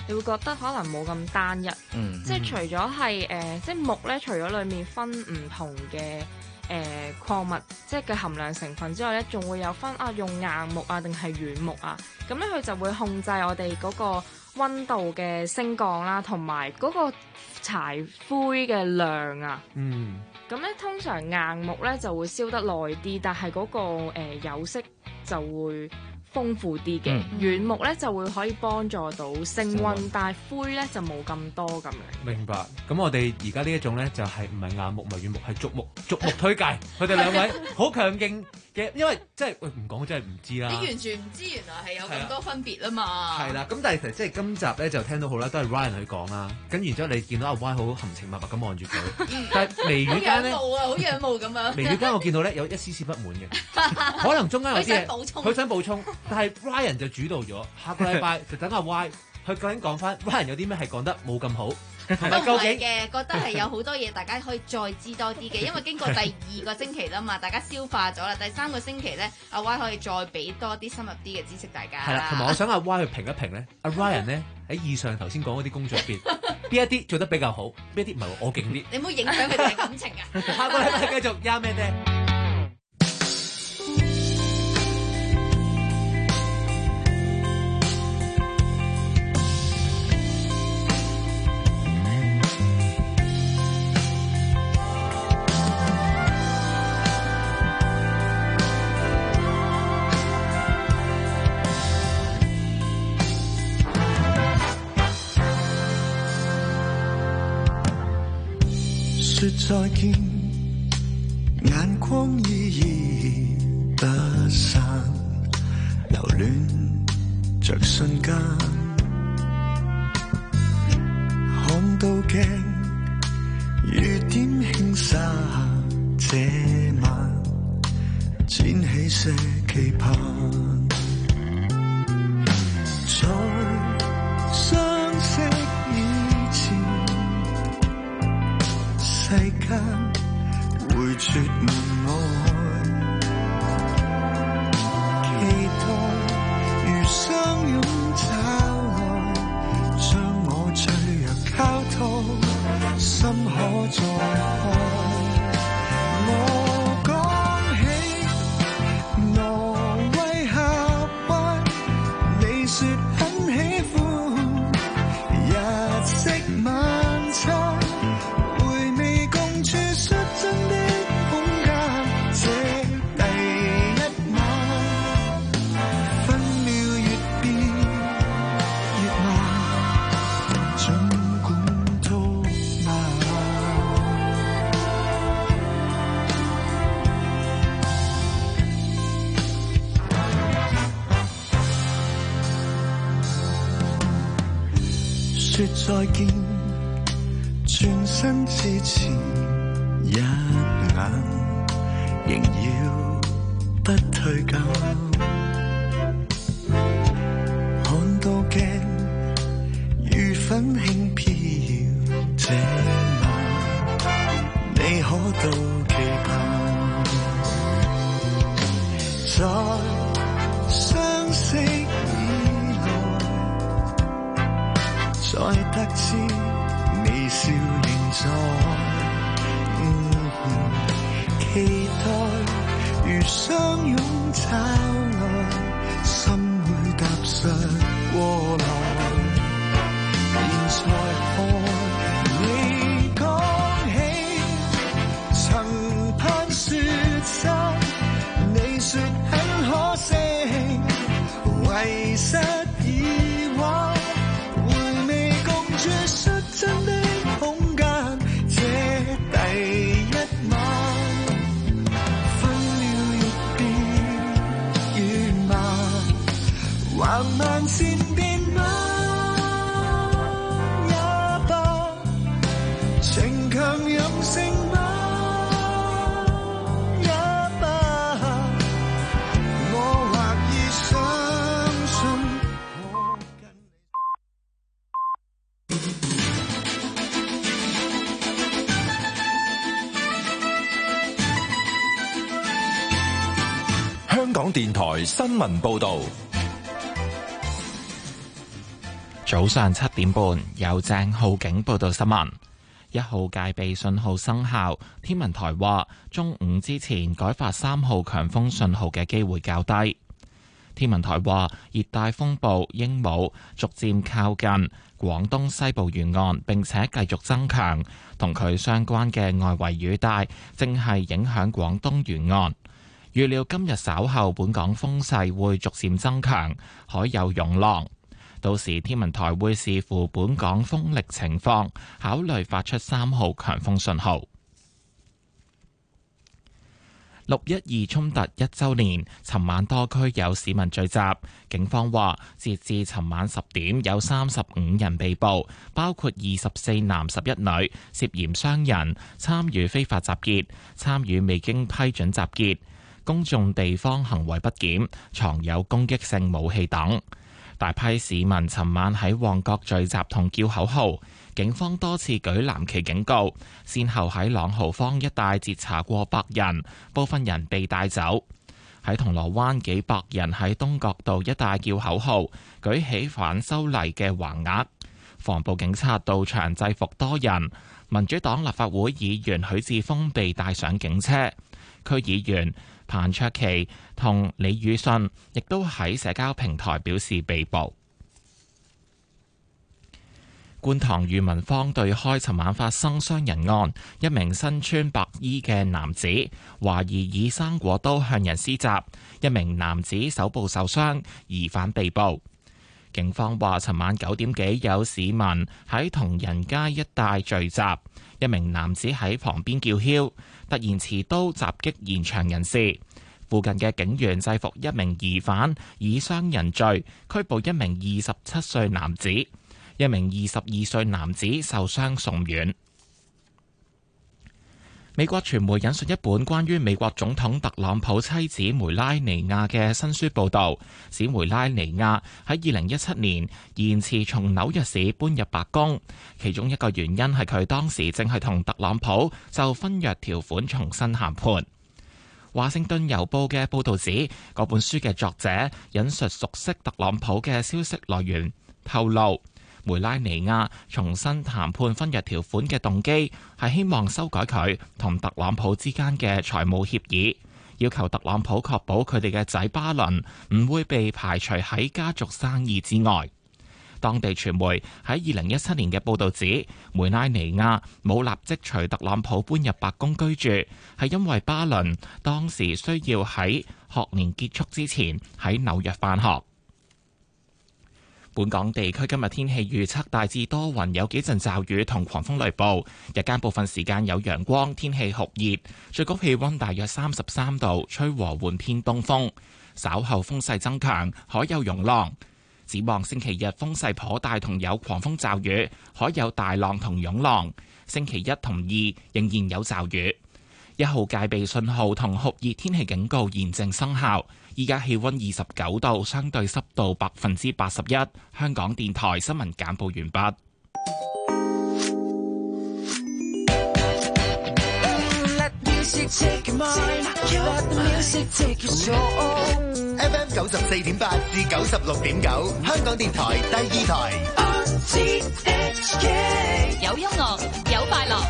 你會覺得可能冇咁單一。 嗯， 即係除咗係誒，即係木咧，除咗裡面分唔同嘅誒、呃、礦物，即係嘅含量成分之外咧，仲會有分啊用硬木啊定係軟木啊。咁咧佢就會控制我哋嗰個溫度嘅升降啦，同埋嗰個柴灰嘅量啊。 嗯。 咁咧通常硬木咧就會燒得耐啲，但係嗰、嗰個誒、呃、有色就會豐富啲嘅。 嗯、 軟木咧就會可以幫助到升溫， 升溫但係灰咧就冇咁多咁樣。 明白。咁我哋而家呢一種咧就係唔係硬木唔係軟木，係竹木。竹木推介，佢哋兩位好強勁嘅，因為即係喂唔講真係唔知啦。 你完全唔知原來係有咁多分別啊嘛。 係啦，咁但係其實即係今集咧就聽到好啦，都係 Ryan 去講啦。跟然之後你見到阿 Y 好含情脈脈咁望住佢，但係微語間咧， 好仰慕啊，好仰慕咁樣。 微語間我見到咧有一絲絲不滿嘅，可能中間有啲嘢佢想補充，但係 Ryan 就主導咗。下個禮拜就等阿 Y 佢究竟講翻 Ryan 有啲咩係講得冇咁好。同埋究竟嘅，覺得係有好多嘢大家可以再知多啲嘅，因為經過第二個星期啦嘛，大家消化咗啦，第三個星期咧，阿 Y 可以再俾多啲深入啲嘅知識大家。 係啦，同埋我想阿 Y 去評一評咧，阿 Ryan 咧喺以上頭先講嗰啲工作入邊，邊一啲做得比較好，邊一啲唔係我勁啲。 你唔好影響佢哋嘅感情啊！ 下個禮拜繼續呀咩爹。 說再見，眼光依依不散，留戀着瞬間，看到鏡雨點輕灑，這晚濺起些期盼，在相識以前世間會絕門外，期待如相擁找來，將我脆弱交託，心可再開。我講起挪威峽灣，你說很喜歡日式晚餐。說再見，轉身之前一眼，仍要不退減。看到鏡如粉輕飄，這晚你可到期盼，在相識以來，才得知微笑仍在，嗯，期待如相擁找來，心會踏上過來，現在看你講起曾攀雪山，你說很可惜，遺失以往。說真的空間，這第一晚分秒越變越慢，橫漫善變嗎？也罷，情強任性嗎？也罷，我或已相信。 香港電台新聞報道。 早上七點半，由鄭浩景報道新聞。一號戒備信號生效，天文台話中午之前改發三號強風信號嘅機會較低。天文台話熱帶風暴鸚鵡逐漸靠近廣東西部沿岸，並且繼續增強，同佢相關嘅外圍雨帶正係影響廣東沿岸。預料今日稍後本港風勢會逐漸增強，海有湧浪。到時天文台會視乎本港風力情況，考慮發出三號強風信號。六一二衝突一週年，尋晚多區有市民聚集。警方話，截至尋晚十點，有三十五人被捕，包括二十四男十一女，涉嫌傷人、參與非法集結、參與未經批准集結、公眾地方行為不檢、藏有攻擊性武器等。大批市民尋晚喺旺角聚集同叫口號，警方多次舉藍旗警告，先後喺朗豪坊一帶截查過百人，部分人被帶走。喺銅鑼灣，幾百人喺東角道一帶叫口號，舉起反修例嘅橫額。防暴警察到場制服多人，民主黨立法會議員許智峰被帶上警車，區議員彭卓棋同李宇信亦都喺社交平台表示被捕。觀塘裕民坊對開尋晚發生傷人案，一名身穿白衣嘅男子懷疑以生果刀向人施襲，一名男子手部受傷，疑犯被捕。警方話，尋晚九點幾有市民喺同仁街一帶聚集，一名男子喺旁邊叫囂，突然持刀襲擊現場人士。附近嘅警員制服一名疑犯，以傷人罪拘捕一名二十七歲男子，一名二十二歲男子受傷送院。美國傳媒引述一本關於美國總統特朗普妻子梅拉尼亞嘅新書報導，指梅拉尼亞喺二零一七年延遲從紐約市搬入白宮，其中一個原因係佢當時正係同特朗普就婚約條款重新談判。華盛頓郵報嘅報導指，嗰本書嘅作者引述熟悉特朗普嘅消息來源透露，梅拉尼亞重新談判婚約條款嘅動機係希望修改佢同特朗普之間嘅財務協議，要求特朗普確保佢哋嘅仔巴倫唔會被排除喺家族生意之外。當地傳媒喺二零一七年嘅報導指，梅拉尼亞冇立即隨特朗普搬入白宮居住，係因為巴倫當時需要喺學年結束之前喺紐約返學。本港地區今日天氣預測大致多雲，有幾陣驟雨同狂風雷暴，日間部分時間有陽光，天氣酷熱，最高氣溫大約三十三度，吹和緩偏東風，稍後風勢增強，海有湧浪。展望星期日風勢頗大，同有狂風驟雨，海有大浪同湧浪。星期一同二仍然有驟雨。一號戒備信號同酷熱天氣警告現正生效。依家氣溫二十九度，相對濕度百分之八十一。香港電台新聞簡報完畢。 F M 九十四點八至九十六點九，香港電台第二台。 有音樂，有快樂。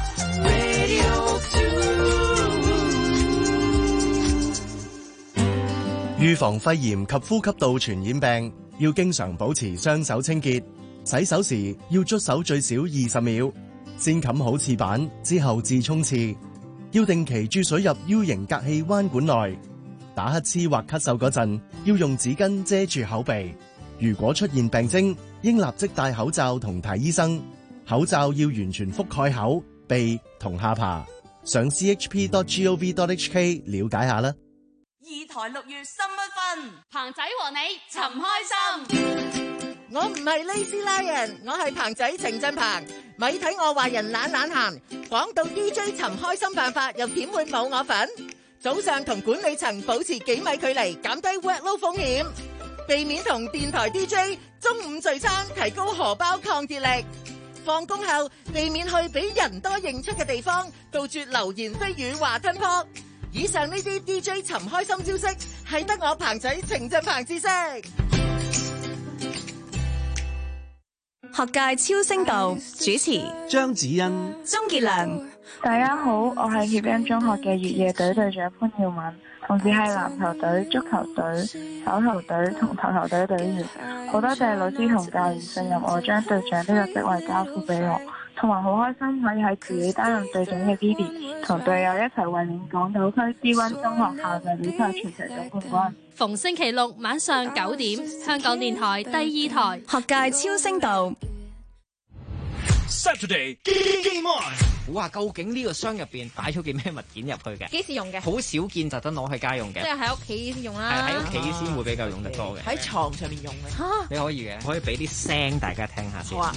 預防肺炎及呼吸道傳染病，要經常保持雙手清潔。洗手時要捽手最少二十秒，先冚好廁板之後至沖廁。要定期注水入 U 型隔氣彎管內。打乞嗤或咳嗽嗰陣，要用紙巾遮住口鼻。如果出現病徵，應立即戴口罩同睇醫生。口罩要完全覆蓋口、鼻同下巴。上 c h p dot gov dot h k 了解下啦。 二台六月心一分，彭仔和你尋開心。 我唔係 Lazy Lion， 我係彭仔程振鵬。咪睇我話人懶懶閒，講到 D J 尋開心辦法，又點會冇我份？早上同管理層保持幾米距離，減低 workload 風險，避免同電台 D J 中午聚餐，提高荷包抗跌力。放工後避免去俾人多認出嘅地方，杜絕流言蜚語話吞泡。以上呢啲 D J 尋開心招式，係得我彭仔程振鵬知識。 學界超聲道主持張子欣、 鍾傑良。 大家好，我係協恩中學嘅越野隊隊長潘耀敏，同時係籃球隊、足球隊、手球隊同投球隊隊員。好多謝老師同教練信任我，將隊長呢個職位交付俾我，同埋好開心可以喺自己擔任隊長嘅 Vivi 同隊友一齊衛冕港島區 D 一中學校際比賽全場總冠軍。 逢星期六晚上九點，香港電台第二台學界超聲道。 Saturday Game On， 估下究竟呢個箱入邊擺咗件咩物件入去嘅？ 幾時用嘅？ 好少見特登攞去家用嘅， 即係喺屋企先用啦。 係喺屋企先會比較用得多嘅。 喺床上面用嘅。嚇！ 你可以嘅，可以俾啲聲大家聽下先。 好啊。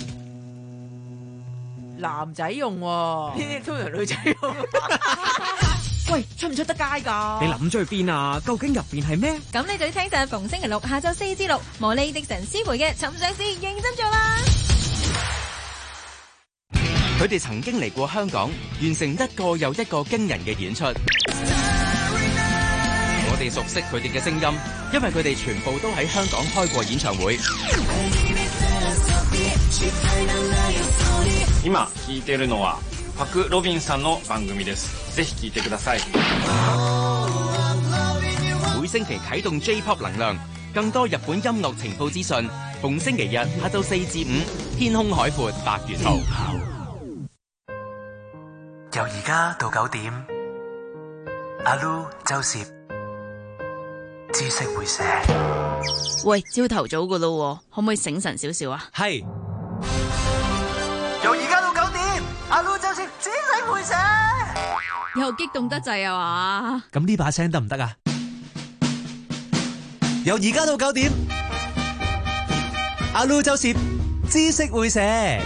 男仔用喎，呢啲通常女仔用。喂，出唔出得街㗎？ 你諗咗去邊啊？究竟入邊係咩？ 咁你就要聽上逢星期六下晝四至六，魔力迪神師妹嘅尋上市認真做啦！ 佢哋曾經嚟過香港，完成一個又一個驚人嘅演出。我哋熟悉佢哋嘅聲音，因為佢哋全部都喺香港開過演唱會。 今聴いているのはパク・ロビンさんの番組です。ぜひ聴いてください。 每星期啟動 J-pop 能量，更多日本音樂情報資訊。逢星期日下晝四至五，天空海闊百月號。 由而家到九點，阿 Lu 周攝知識會寫。 喂，朝頭早噶咯，可唔可以醒神少少啊？ 係。 由而家到九點，阿 Lu 周攝知識會寫。 又激動得滯啊嘛！ 咁呢把聲得唔得啊？由而家到九點，阿 Lu 周攝知識會寫。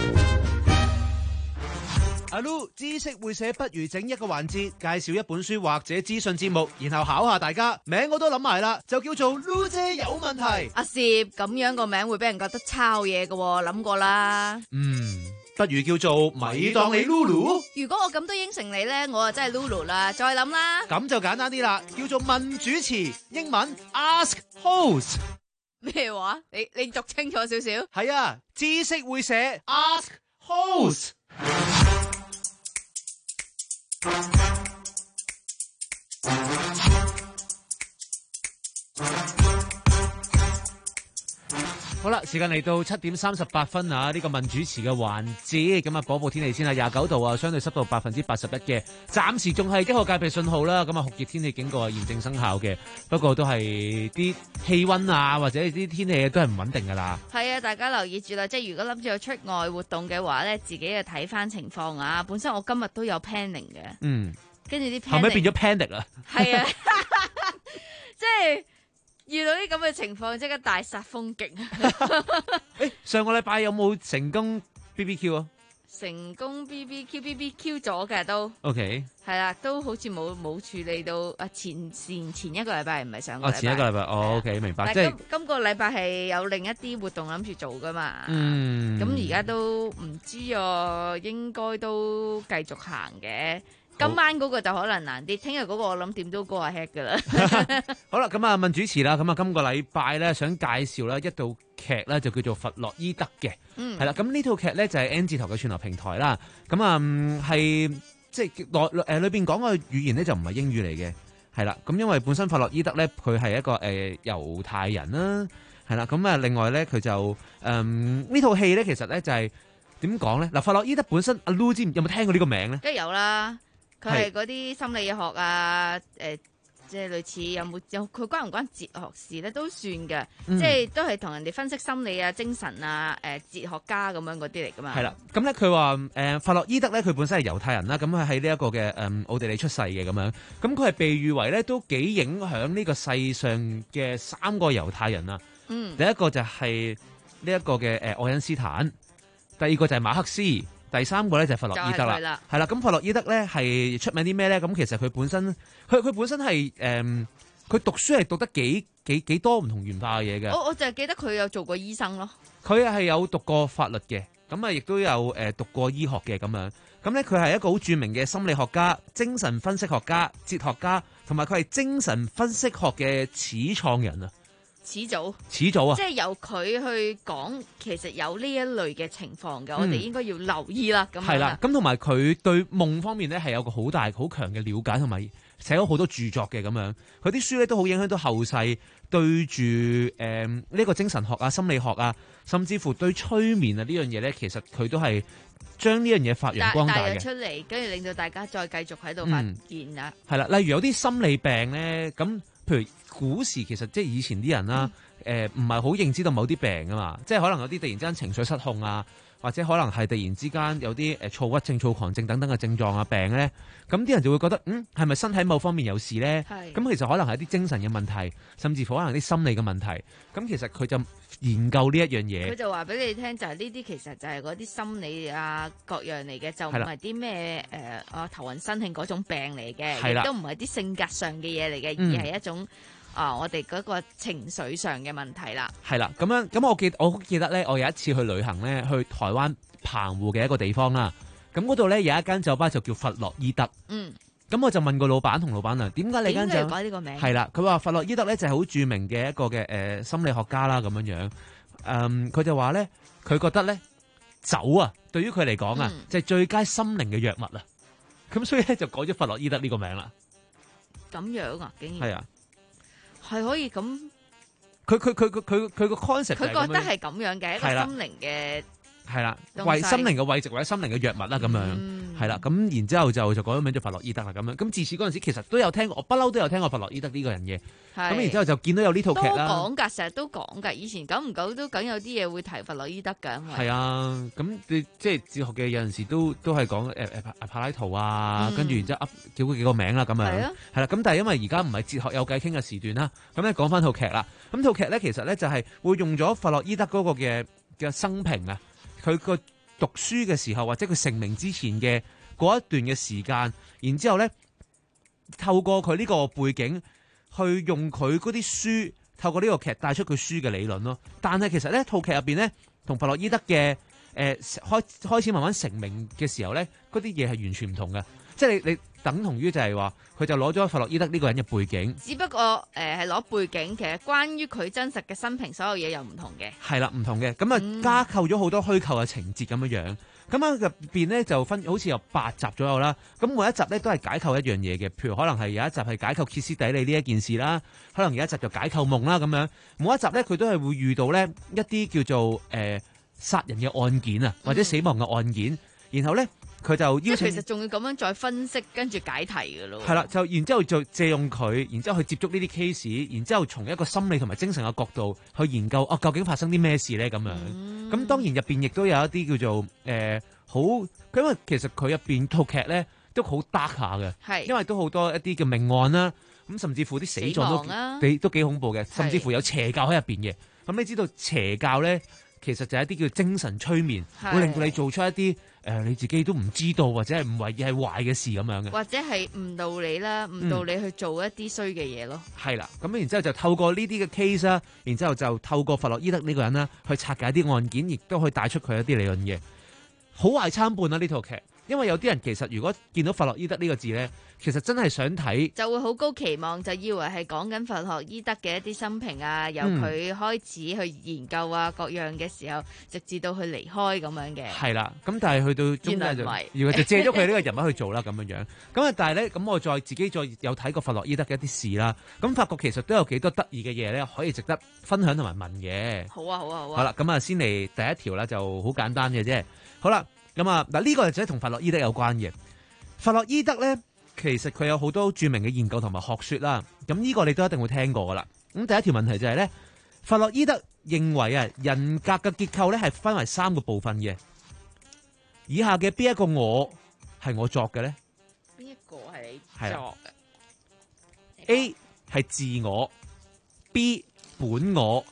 阿 Lu 知識會寫，不如整一個環節，介紹一本書或者資訊節目，然後考下大家。名我都諗埋啦，就叫做 Lu 姐有問題。 阿攝咁樣個名會俾人覺得抄嘢㗎，諗過啦。 嗯，不如叫做咪當你 Lulu。 如果我咁都應承你咧，我啊真係 Lulu 啦。再諗啦。 咁就簡單啲啦，叫做問主持，英文 Ask Host。 咩話？你你讀清楚少少。 係啊，知識會寫 Ask Host。好啦，時間嚟到七點三十八分啊！呢、這個問主持嘅環節，咁啊，播報天氣先啦，廿九度啊，相對濕度百分之八十一嘅，暫時仲係一號戒備信號啦。咁啊，酷熱天氣警告係現正生效嘅，不過都係啲氣溫啊，或者啲天氣都係唔穩定噶啦。 係啊，大家留意住啦，即係如果諗住去出外活動嘅話咧，自己啊睇翻情況啊。本身我今日都有 planning 嘅，嗯，跟住啲後尾變咗 panic 啦，係啊，即係。遇到啲咁嘅情況，即刻大煞風景。 誒，上個禮拜有冇成功 B B Q 啊？ 成功 B B Q B B Q 咗嘅都。OK。係啦，都好似冇冇處理到啊！前前前一個禮拜唔係上個禮拜。哦，前一個禮拜，哦 OK，明白。即係今個禮拜係有另一啲活動諗住做噶嘛。嗯。咁而家都唔知啊，應該都繼續行嘅。今晚嗰個就可能難啲，聽日嗰個我諗點都 go ahead 噶啦。 好啦，咁啊問主持啦，咁啊今個禮拜咧想介紹咧一套劇咧就叫做《弗洛伊德》嘅，係啦、嗯，咁呢套劇咧就係 N 字頭嘅串流平台啦，咁啊係即係內誒裏邊講嘅語言咧就唔係英語嚟嘅，係啦，咁因為本身弗洛伊德咧佢係一個誒、呃、猶太人啦，係啦，咁啊另外咧佢就誒、嗯、呢套戲咧其實咧就係點講咧嗱，弗洛伊德本身阿 Lu 知有冇聽過呢個名咧？ 梗係有啦。佢係嗰啲心理學啊，誒、呃，即係類似有冇有佢關唔關哲學事咧？都算嘅，嗯、即係都係同人哋分析心理啊、精神啊、誒、呃、哲學家咁樣嗰啲嚟噶嘛。係啦， 咁咧佢話誒弗洛伊德咧，佢本身係猶太人啦，咁佢喺呢一個嘅誒、嗯、奧地利出世嘅咁樣，咁佢係被譽為咧都幾影響呢個世上嘅三個猶太人啊。嗯，第一個就係呢一個嘅誒愛因斯坦，第二個就係馬克思。第三個咧就係弗洛伊德啦，係啦。咁弗洛伊德咧係出名啲咩咧？咁其實佢本身，佢佢本身係誒，佢、嗯、讀書係讀得幾幾幾多唔同元化嘅嘢嘅。 我我就係記得佢有做過醫生咯。 佢係有讀過法律嘅，咁啊亦都有誒讀過醫學嘅咁樣。咁咧佢係一個好著名嘅心理學家、精神分析學家、哲學家，同埋佢係精神分析學嘅始創人啊！ 始祖， 始祖啊即係由佢去講，其實有呢一類嘅情況嘅，我哋應該要留意啦。咁係啦，咁同埋佢對夢方面咧係有個好大好強嘅了解，同埋寫咗好多著作嘅咁樣。佢啲書咧都好影響到後世對住誒呢個精神學啊、心理學啊，甚至乎對催眠啊呢樣嘢咧，其實佢都係將呢樣嘢發揚光大嘅出嚟，跟住令到大家再繼續喺度發現啊。 係啦、嗯，例如有啲心理病咧，咁譬如古時其實即係以前啲人啦，誒唔係好認知到某啲病啊嘛，即係可能有啲突然之間情緒失控啊，或者可能係突然之間有啲誒躁鬱症、躁狂症等等嘅症狀啊病咧，咁啲人就會覺得嗯係咪身體某方面有事咧？咁其實可能係一啲精神嘅問題，甚至乎可能啲心理嘅問題。咁其實佢就研究呢一樣嘢， 佢就話俾你聽，就係呢啲其實就係嗰啲心理啊各樣嚟嘅，就唔係啲咩誒啊頭暈身㷫嗰種病嚟嘅，亦都唔係啲性格上嘅嘢嚟嘅， 嗯、 而係一種啊我哋嗰個情緒上嘅問題啦。 係啦，咁樣咁我記我記得咧，我有一次去旅行咧，去台灣澎湖嘅一個地方啦，咁嗰度咧有一間酒吧就叫弗洛伊德。嗯。咁我就問個老闆同老闆娘，點解你間酒改呢個名？ 係啦，佢話弗洛伊德咧就係好著名嘅一個嘅誒、呃、心理學家啦，咁樣樣。誒、嗯，佢就話咧，佢覺得咧酒啊，對於佢嚟講啊，嗯、就係最佳心靈嘅藥物啊。咁所以咧就改咗弗洛伊德呢個名啦。 咁樣啊，竟然係啊， 係可以咁。 佢佢佢佢佢佢個 concept， 佢覺得係咁樣嘅一個心靈嘅。 係啦，為心靈嘅慰藉或者心靈嘅藥物啦，咁樣係啦，咁、嗯、然之後就就改咗名做弗洛伊德啦，咁樣咁自此嗰陣時其實都有聽過，我不嬲都有聽過弗洛伊德呢個人嘅，咁然之後就見到有呢套劇啦， 都講㗎，成日都講㗎，以前久唔久都梗有啲嘢會提弗洛伊德㗎， 係啊，咁你即係哲學嘅有陣時都都係講誒誒柏柏拉圖啊，嗯、跟住然之後噏叫嗰幾個名啦，咁樣係啦，咁但係因為而家唔係哲學有偈傾嘅時段啦，咁咧講翻套劇啦，咁套劇咧其實咧就係會用咗弗洛伊德嗰個嘅嘅生平啊。佢個讀書嘅時候，或者佢成名之前嘅嗰一段嘅時間，然之後咧透過佢呢個背景，去用佢嗰啲書，透過呢個劇帶出佢書嘅理論咯。但係其實咧套劇入邊咧，同弗洛伊德嘅誒、呃、開開始慢慢成名嘅時候咧，嗰啲嘢係完全唔同嘅，即係你你等同於就係話，佢就攞咗弗洛伊德呢個人嘅背景， 只不過誒係攞背景，其實關於佢真實嘅生平，所有嘢又唔同嘅。係啦，唔同嘅，咁啊加扣咗好多虛構嘅情節咁樣樣。咁樣入邊咧就分好似有八集左右啦。咁每一集咧都係解構一樣嘢嘅，譬如可能係有一集係解構歇斯底里呢一件事啦，可能有一集就解構夢啦咁樣。每一集咧佢都係會遇到咧一啲叫做誒、呃、殺人嘅案件啊，或者死亡嘅案件，嗯、然後咧。佢就邀請， 其實仲要咁樣再分析，跟住解題嘅咯。 係啦，就然之後就借用佢，然之後去接觸呢啲 case，然之後從一個心理同埋精神嘅角度去研究，哦，究竟發生啲咩事咧？咁樣，咁、嗯、當然入邊亦都有一啲叫做誒好，因為其實佢入邊套劇咧都好 dark 下嘅，係因為都好多一啲叫命案啦，咁甚至乎啲死狀都幾、啊、都幾恐怖嘅，甚至乎有邪教喺入邊嘅。咁你知道邪教咧，其實就係一啲叫精神催眠，會令到你做出一啲。誒、呃，你自己都唔知道或者係唔為意係壞嘅事咁樣嘅， 或者係誤導你啦，誤導你去做一啲衰嘅嘢咯。係、嗯、啦， 咁然之後就透過呢啲嘅 case 啦，然之後就透過弗洛伊德呢個人啦，去拆解啲案件，亦都可以帶出佢一啲理論嘅，好壞參半啦呢套劇。因為有啲人其實如果見到弗洛伊德呢個字咧，其實真係想睇， 就會好高期望，就以為係講緊弗洛伊德嘅一啲生平啊，由佢開始去研究啊各樣嘅時候，直至到佢離開咁樣嘅。係啦，咁但係去到中間就，如果就借咗佢呢個人物去做啦咁樣樣。咁啊，但係咧，咁我再自己再有睇過弗洛伊德嘅一啲事啦，咁發覺其實都有幾多得意嘅嘢咧，可以值得分享同埋問嘅。好啊，好啊，好啊。好啦，咁啊，先嚟第一條啦，就好簡單嘅啫。好啦。咁啊，嗱呢個就係同弗洛伊德有關嘅。弗洛伊德咧，其實佢有好多著名嘅研究同埋學說啦。咁呢個你都一定會聽過噶啦。咁第一條問題就係咧，弗洛伊德認為啊，人格嘅結構咧係分為三個部分嘅。以下嘅邊一個我係我作嘅咧？ 邊一個係你作嘅 ？A 係自我 ，B 本我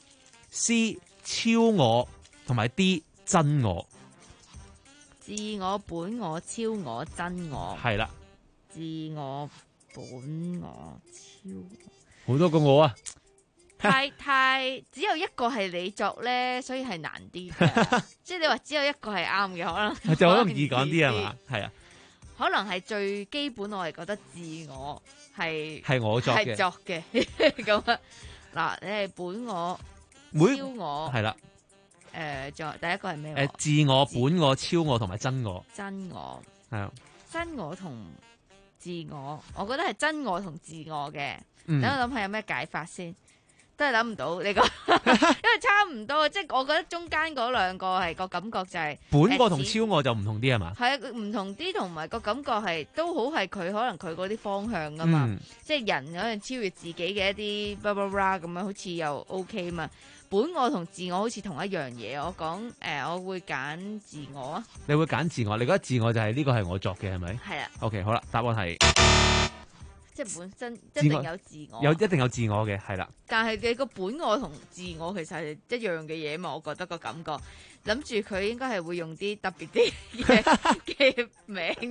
，C 超我，同埋 D 真我。 自我、本我、超我、真我，係啦。自我、本我、超我， 好多個我啊！ 太太只有一個係你作咧，所以係難啲嘅。即係你話只有一個係啱嘅，可能就好容易講啲係嘛？係啊， 可能係最基本，我係覺得自我係係我作嘅， 係作嘅咁啊。 嗱，你係本我、 每超我， 係啦。 誒，仲有第一個係咩？ 誒，自我、本我、超我同埋真我。 真我係啊。 真我同自我，我覺得係真我同自我嘅。 嗯等我諗下有咩解法先，都係諗唔到你講，因為差唔多，即係我覺得中間嗰兩個係個感覺就係本我同超我就唔同啲係嘛？ 係啊，唔同啲，同埋個感覺係都好係佢可能佢嗰啲方向噶嘛， 嗯即係人可能超越自己嘅一啲 blah blah blah 咁樣，好似又 OK 嘛。本我同自我好似同一樣嘢，我講誒、呃，我會揀自我啊。 你會揀自我？你覺得自我就係呢個係我作嘅係咪？ 係啊。 OK，好啦，答案係即係本身一定有自我， 有一定有自我嘅，係啦。 但係你個本我同自我其實係一樣嘅嘢嘛，我覺得個感覺，諗住佢應該係會用啲特別啲嘅嘅名。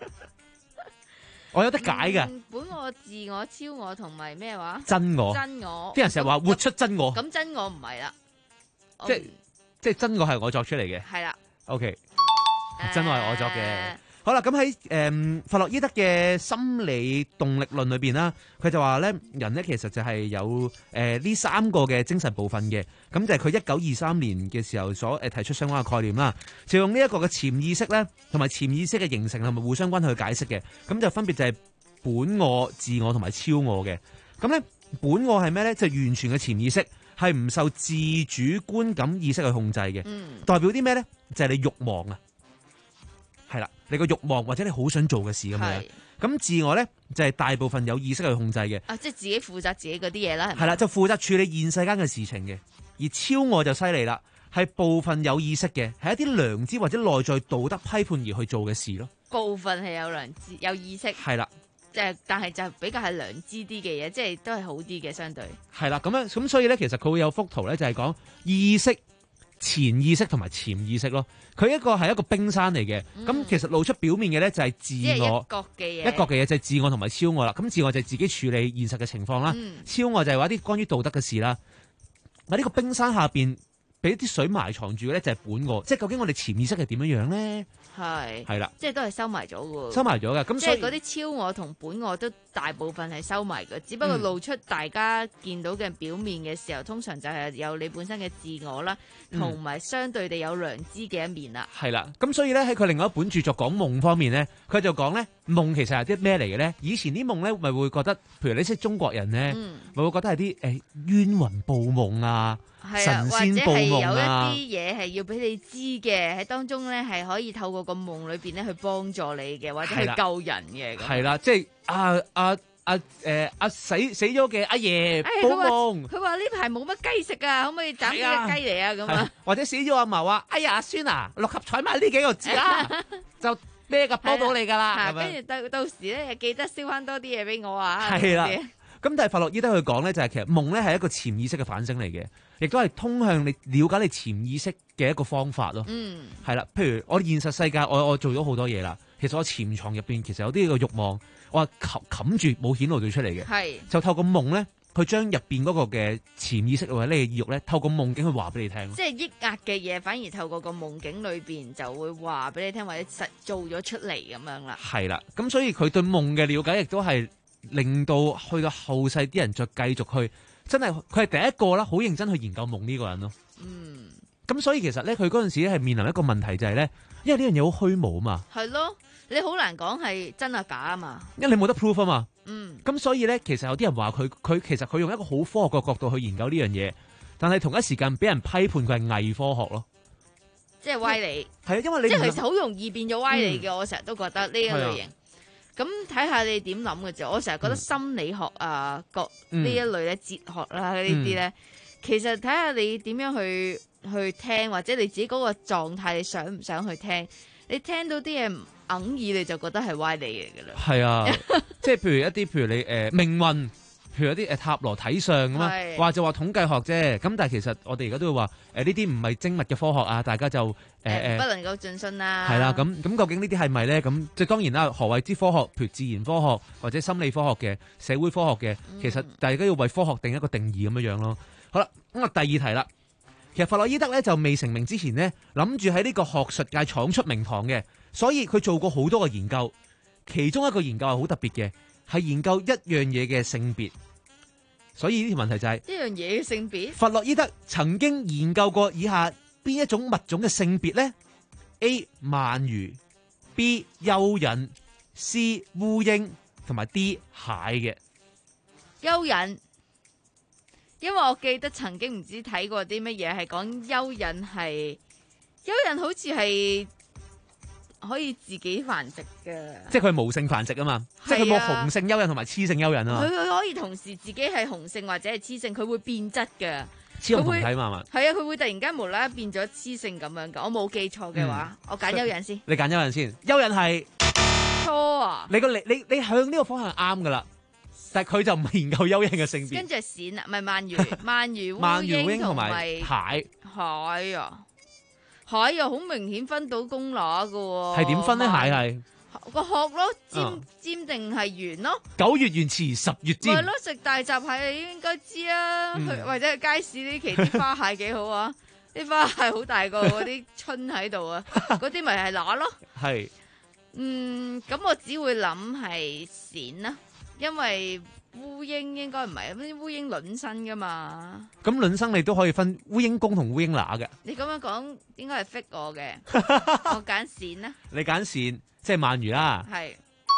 我有得解嘅、 嗯。本我、自我、超我同埋咩話？ 真我。 真我。 啲人成日話活出真我。 咁真我唔係啦。 即係即係真我係我作出嚟嘅。 係啦。 OK，、呃、真我係我作嘅。好啦，咁喺誒弗洛伊德嘅心理動力論裏邊啦，佢就話咧，人咧其實就係有誒呢、呃、三個嘅精神部分嘅，咁就係佢一九二三年嘅時候所誒提出相關嘅概念啦，就用呢一個嘅潛意識咧，同埋潛意識嘅形成係咪互相關係去解釋嘅，咁就分別就係本我、自我同埋超我嘅。咁咧本我係咩咧？就係、完全嘅潛意識，係唔受自主觀感意識去控制嘅， 嗯、 代表啲咩咧？就係、是、你慾望啊！係啦，你個慾望或者你好想做嘅事咁樣，咁自我咧就係、是、大部分有意識去控制嘅。 啊，即係自己負責自己嗰啲嘢啦，係咪？ 係啦，就負責處理現世間嘅事情嘅。而超我就犀利啦，係部分有意識嘅，係一啲良知或者內在道德批判而去做嘅事咯。 部分係有良知、有意識。 係啦， 即係但係就比較係良知啲嘅嘢，即係都係好啲嘅相對。 係啦，咁樣咁所以咧，其實佢會有幅圖咧，就係講意識、潛意識同埋潛意識咯。佢一個係一個冰山嚟嘅，咁、嗯、其實露出表面嘅咧就係自我， 一角嘅嘢， 一角嘅嘢就係自我同埋超我啦。咁自我就係自己處理現實嘅情況啦，嗯、超我就係話啲關於道德嘅事啦。喺呢個冰山下邊俾啲水埋藏住嘅咧就係本我，即係究竟我哋潛意識係點樣樣咧？係係啦， 即係都係收埋咗嘅， 收埋咗嘅。咁所以即係嗰啲超我同本我都大部分係收埋嘅，只不過露出大家見到嘅表面嘅時候，嗯、通常就係有你本身嘅自我啦，同埋相對地有良知嘅一面啦。 係啦，咁所以咧喺佢另外一本著作講夢方面咧，佢就講咧夢其實係啲咩嚟嘅咧？以前啲夢咧咪會覺得，譬如你識中國人咧，咪、嗯、會覺得係啲誒冤魂報夢啊。 係啊，或者係有一啲嘢係要俾你知嘅，喺當中咧係可以透過個夢裏邊咧去幫助你嘅，或者去救人嘅。 係啦，即係啊啊啊誒啊死死咗嘅阿爺報夢。 佢話呢排冇乜雞食啊，可唔可以斬幾隻雞嚟啊？咁啊， 或者死咗阿嫲話：哎呀，阿孫啊，六合彩買呢幾個字啦，就咩噶幫到你噶啦。 跟住到到時咧，記得燒翻多啲嘢俾我啊。 係啦。咁但係弗洛伊德佢講咧，就係其實夢咧係一個潛意識嘅反省嚟嘅，亦都係通向你了解你潛意識嘅一個方法咯。嗯，係啦，譬如我現實世界，我我做咗好多嘢啦，其實我潛藏入邊其實有啲個慾望，我冚冚住冇顯露到出嚟嘅，係就透過夢咧，去將入邊嗰個嘅潛意識或者呢個意欲咧，透過夢境去話俾你聽。 即係抑壓嘅嘢，反而透過個夢境裏邊就會話俾你聽，或者實做咗出嚟咁樣啦。 係啦，咁所以佢對夢嘅了解亦都係。令到去到後世啲人再繼續去，真係佢係第一個啦，好認真去研究夢呢個人咯。嗯，咁所以其實咧，佢嗰陣時咧係面臨一個問題就係、是、咧，因為呢樣嘢好虛無啊嘛。 係咯，你好難講係真啊假啊嘛。 因為你冇得 proof 啊嘛。 嗯， 咁所以咧，其實有啲人話佢佢其實佢用一個好科學嘅角度去研究呢樣嘢，但係同一時間俾人批判佢係偽科學咯。 即係歪理。 係啊，因為你即係其實好容易變咗歪理嘅，嗯、我成日都覺得呢一類型。咁睇下你點諗嘅啫，我成日覺得心理學啊，各呢一類咧，哲學啦呢啲咧，其實睇下你點樣去去聽，或者你自己嗰個狀態，你想唔想去聽？你聽到啲嘢唔哽耳，你就覺得係歪理嚟嘅啦。係啊，即係譬如一啲譬如你誒、呃、命運，譬如一啲誒塔羅睇相咁啊，話就話統計學啫。咁但係其實我哋而家都會話誒呢啲唔係精密嘅科學啊，大家就誒誒、呃、 不能夠盡信啦。 係啦，咁咁究竟呢啲係咪咧？咁即係當然啦，何謂之科學？譬如自然科學或者心理科學嘅、社會科學嘅，其實大家要為科學定一個定義咁樣樣咯。好啦，咁啊第二題啦。其實弗洛伊德咧就未成名之前呢，諗住喺呢個學術界闖出名堂嘅，所以佢做過好多個研究。其中一個研究係好特別嘅，係研究一樣嘢嘅性別。 所以呢條問題就係、 一樣嘢嘅性別。 弗洛伊德曾經研究過以下邊一種物種嘅性別咧 ？A. 鰻魚 B. 蚯蚓 C. 烏蠅同埋 D. 蟹嘅。 蚯蚓，因為我記得曾經唔知睇過啲乜嘢係講蚯蚓係，蚯蚓好似係可以自己繁殖嘅， 即係佢係無性繁殖啊嘛，即係佢冇雄性蚯蚓同埋雌性蚯蚓啊嘛。 佢佢可以同時自己係雄性或者係雌性，佢會變質嘅。 雌雄同體嘛嘛。 係啊，佢會突然間無啦啦變咗雌性咁樣噶。我冇記錯嘅話，嗯、我揀蚯蚓先。 你揀蚯蚓先，蚯蚓係錯啊！ 你個你你你向呢個方向啱噶啦。但係佢就唔係研究蚯蚓嘅性別， 跟住係鱔啊，唔係鰻魚、鰻魚、 鰻魚烏蠅同埋蟹。 蟹啊，蟹又好明顯分到公乸噶喎。 係點分呢？蟹係個殼咯，尖、 嗯、 尖定係圓咯？ 九月圓翅，十月尖。 係咯，食大閘蟹應該知啊， 嗯、 或者係街市呢期啲花蟹幾好啊，啲花蟹好大個嗰啲春喺度啊，嗰啲咪係乸咯。 係。 嗯，咁我只會諗係鱔啦。因為烏蠅應該唔係，烏蠅卵身噶嘛。 咁卵生你都可以分烏蠅公同烏蠅乸嘅。 你咁樣講應該係 fit 我嘅，我揀鱔啦。 你揀鱔，即係鰻魚啦。 係，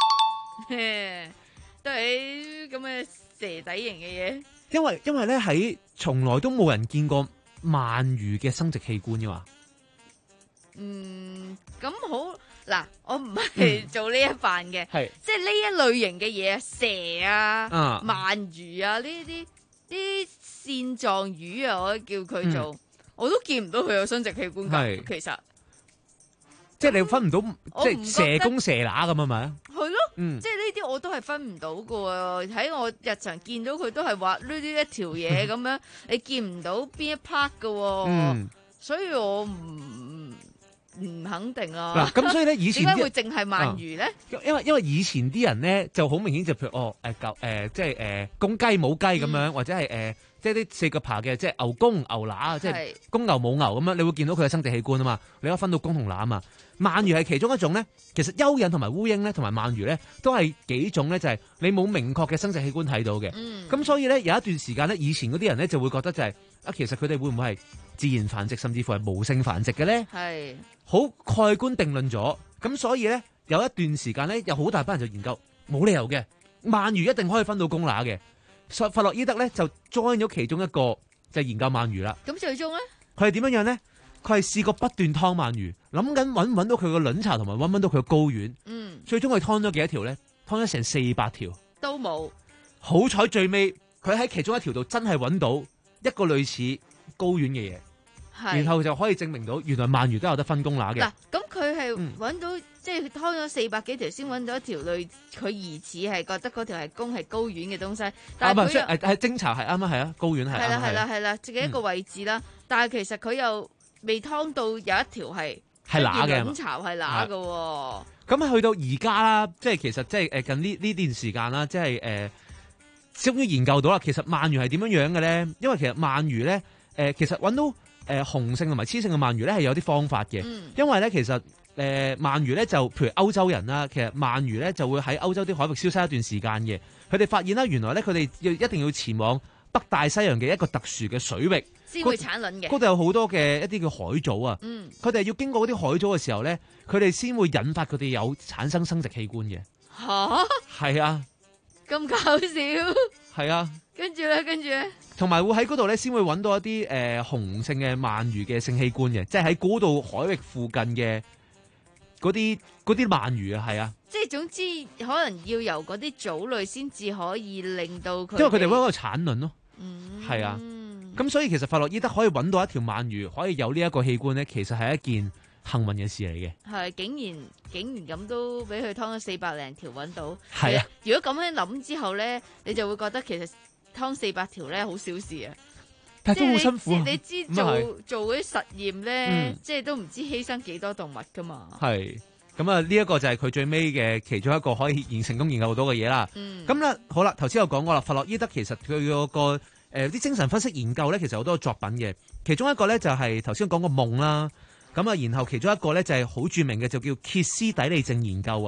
都係咁嘅蛇底型嘅嘢。 因為因為咧喺從來都冇人見過鰻魚嘅生殖器官噶嘛。 嗯，咁好。嗱，我唔係做呢一範嘅， 嗯、 即係呢一類型嘅嘢，蛇啊、 啊鰻魚啊，呢啲啲線狀魚啊，我叫佢做，嗯、我都見唔到佢有生殖器官㗎，其實， 即係你分唔到， 嗯、 即係蛇公蛇乸咁係咪啊？ 係咯， 嗯、 即係呢啲我都係分唔到㗎喎，喺我日常見到佢都係話呢啲一條嘢咁樣，你見唔到邊一 part 㗎喎， 嗯、 所以我唔。唔肯定啊！ 嗱，咁所以咧，以前點解會淨係鰻魚咧？ 因為因為以前啲人咧就好明顯就譬如哦誒舊誒即係誒公雞母雞咁樣，嗯、或者係誒、呃、即係啲四腳爬嘅，即係牛公牛乸啊，即係公牛母牛咁樣，你會見到佢嘅生殖器官啊嘛，你可以分到公同乸啊嘛。鰻魚係其中一種咧，其實蚯蚓同埋烏蠅咧，同埋鰻魚咧，都係幾種咧，就係你冇明確嘅生殖器官睇到嘅。咁、嗯、所以咧有一段時間咧，以前嗰啲人咧就會覺得就係、是、啊，其實佢哋會唔會係自然繁殖，甚至乎係無性繁殖嘅咧？係。好蓋棺定論咗，咁所以咧有一段時間咧有好大班人就研究，冇理由嘅，鰻魚一定可以分到公乸嘅。弗洛伊德咧就 join 咗其中一個就係研究鰻魚啦。 咁最終咧，佢係點樣樣咧？佢係試過不斷劏鰻魚，諗緊搵唔搵到佢個卵巢同埋搵唔搵到佢個睾丸。嗯，最終佢劏咗幾多條咧？劏咗成四百條， 都冇。 好彩最尾佢喺其中一條度真係搵到一個類似睾丸嘅嘢。然後就可以證明到，原來鰻魚都有得分公乸嘅。嗱， 咁佢係揾到，嗯、即係劏咗四百幾條先揾到一條類，佢疑似係覺得嗰條係公係睾丸嘅東西。但係佢又係偵查係啱啱係啊，睾丸係。 係啦係啦係啦，自己一個位置啦。嗯、但係其實佢又未劏到有一條係係乸嘅， 卵巢係乸嘅。 咁去到而家啦，即係其實即係誒近呢呢段時間啦，即係誒終於研究到啦。其實鰻魚係點樣樣嘅咧？因為其實鰻魚咧，誒、呃、其實揾到。誒、呃、雄性同埋雌性嘅鰻魚咧係有啲方法嘅，嗯、因為咧其實誒、呃、鰻魚咧就譬如歐洲人啦，其實鰻魚咧就會喺歐洲啲海域消失一段時間嘅。佢哋發現啦，原來咧佢哋要一定要前往北大西洋嘅一個特殊嘅水域先會產卵嘅。 嗰度有好多嘅一啲叫海藻啊，佢哋、嗯、要經過嗰啲海藻嘅時候咧，佢哋先會引發佢哋有產生生殖器官嘅。吓哈？係啊， 咁搞笑。 係啊。 跟住咧，跟住咧， 同埋會喺嗰度咧，先會揾到一啲誒、呃、雄性嘅鰻魚嘅性器官嘅，即係喺嗰度海域附近嘅嗰啲嗰啲鰻魚啊，係啊， 即係總之可能要由嗰啲藻類先至可以令到佢， 因為佢哋會喺度產卵咯， 嗯， 係啊，咁所以其實弗洛伊德可以揾到一條鰻魚可以有呢一個器官咧，其實係一件幸運嘅事嚟嘅。 係竟然竟然咁都俾佢劏咗四百零條揾到， 係啊， 如果咁樣諗之後咧，你就會覺得其實。劏四百條咧，好小事啊！ 但係都好辛苦啊！ 你知做做嗰啲實驗咧，嗯、即係都唔知犧牲幾多動物噶嘛。係咁啊！呢一個就係佢最尾嘅其中一個可以研成功研究到嘅嘢啦。咁咧、嗯、好啦，頭先有講過啦，弗洛伊德其實佢嗰個誒啲、呃、精神分析研究咧，其實好多作品嘅。其中一個咧就係頭先講個夢啦。咁啊，然後其中一個咧就係好著名嘅，就叫歇斯底里症研究啊。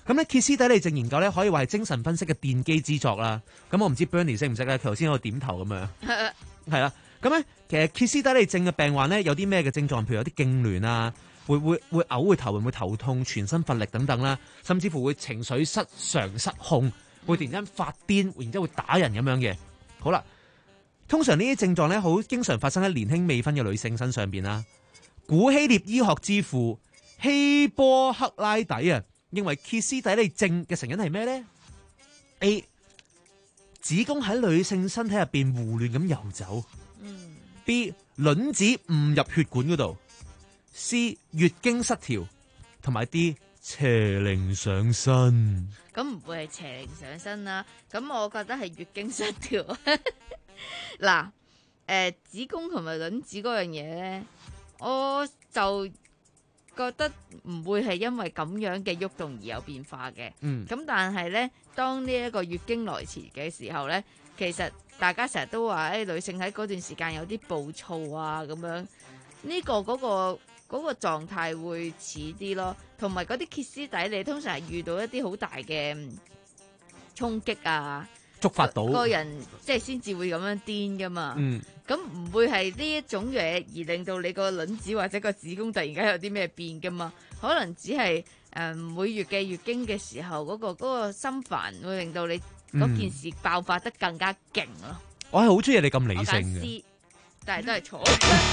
咁咧歇斯底里症研究咧可以話係精神分析嘅奠基之作啦。咁我唔知 Bernie 識唔識咧？佢頭先喺度點頭咁樣，係啦。咁咧其實歇斯底里症嘅病患咧有啲咩嘅症狀？譬如有啲痙攣啊，會會會嘔、會頭暈、會頭痛、全身乏力等等啦，甚至乎會情緒失常失控，會突然間發癲，然之後會打人咁樣嘅。好啦，通常呢啲症狀咧好經常發生喺年輕未婚嘅女性身上邊啦。古希臘醫學之父希波克拉底啊，認為歇斯底里症嘅成因係咩咧 ？A. 子宮喺女性身體入邊胡亂咁遊走。 嗯。 B. 卵子誤入血管嗰度。C. 月經失調，同埋 D. 邪靈上身。 咁唔會係邪靈上身啦，咁我覺得係月經失調。嗱，誒、呃，子宮同埋卵子嗰樣嘢咧，我就覺得唔會係因為咁樣嘅喐動而有變化嘅。 嗯。 咁但係咧，當呢一個月經來遲嘅時候咧，其實大家成日都話，誒、哎，女性喺嗰段時間有啲暴躁啊，咁樣呢、這個嗰、那個。嗰個狀態會似啲咯，同埋嗰啲歇斯底里通常係遇到一啲好大嘅衝擊啊， 觸發到個人即係先至會咁樣癲噶嘛。 嗯， 咁唔會係呢一種嘢而令到你個卵子或者個子宮突然間有啲咩變噶嘛？可能只係誒、呃、每月嘅月經嘅時候嗰、嗰個嗰、嗰個心煩會令到你嗰件事爆發得更加勁咯。 我係好中意你咁理性嘅， 但係都係錯。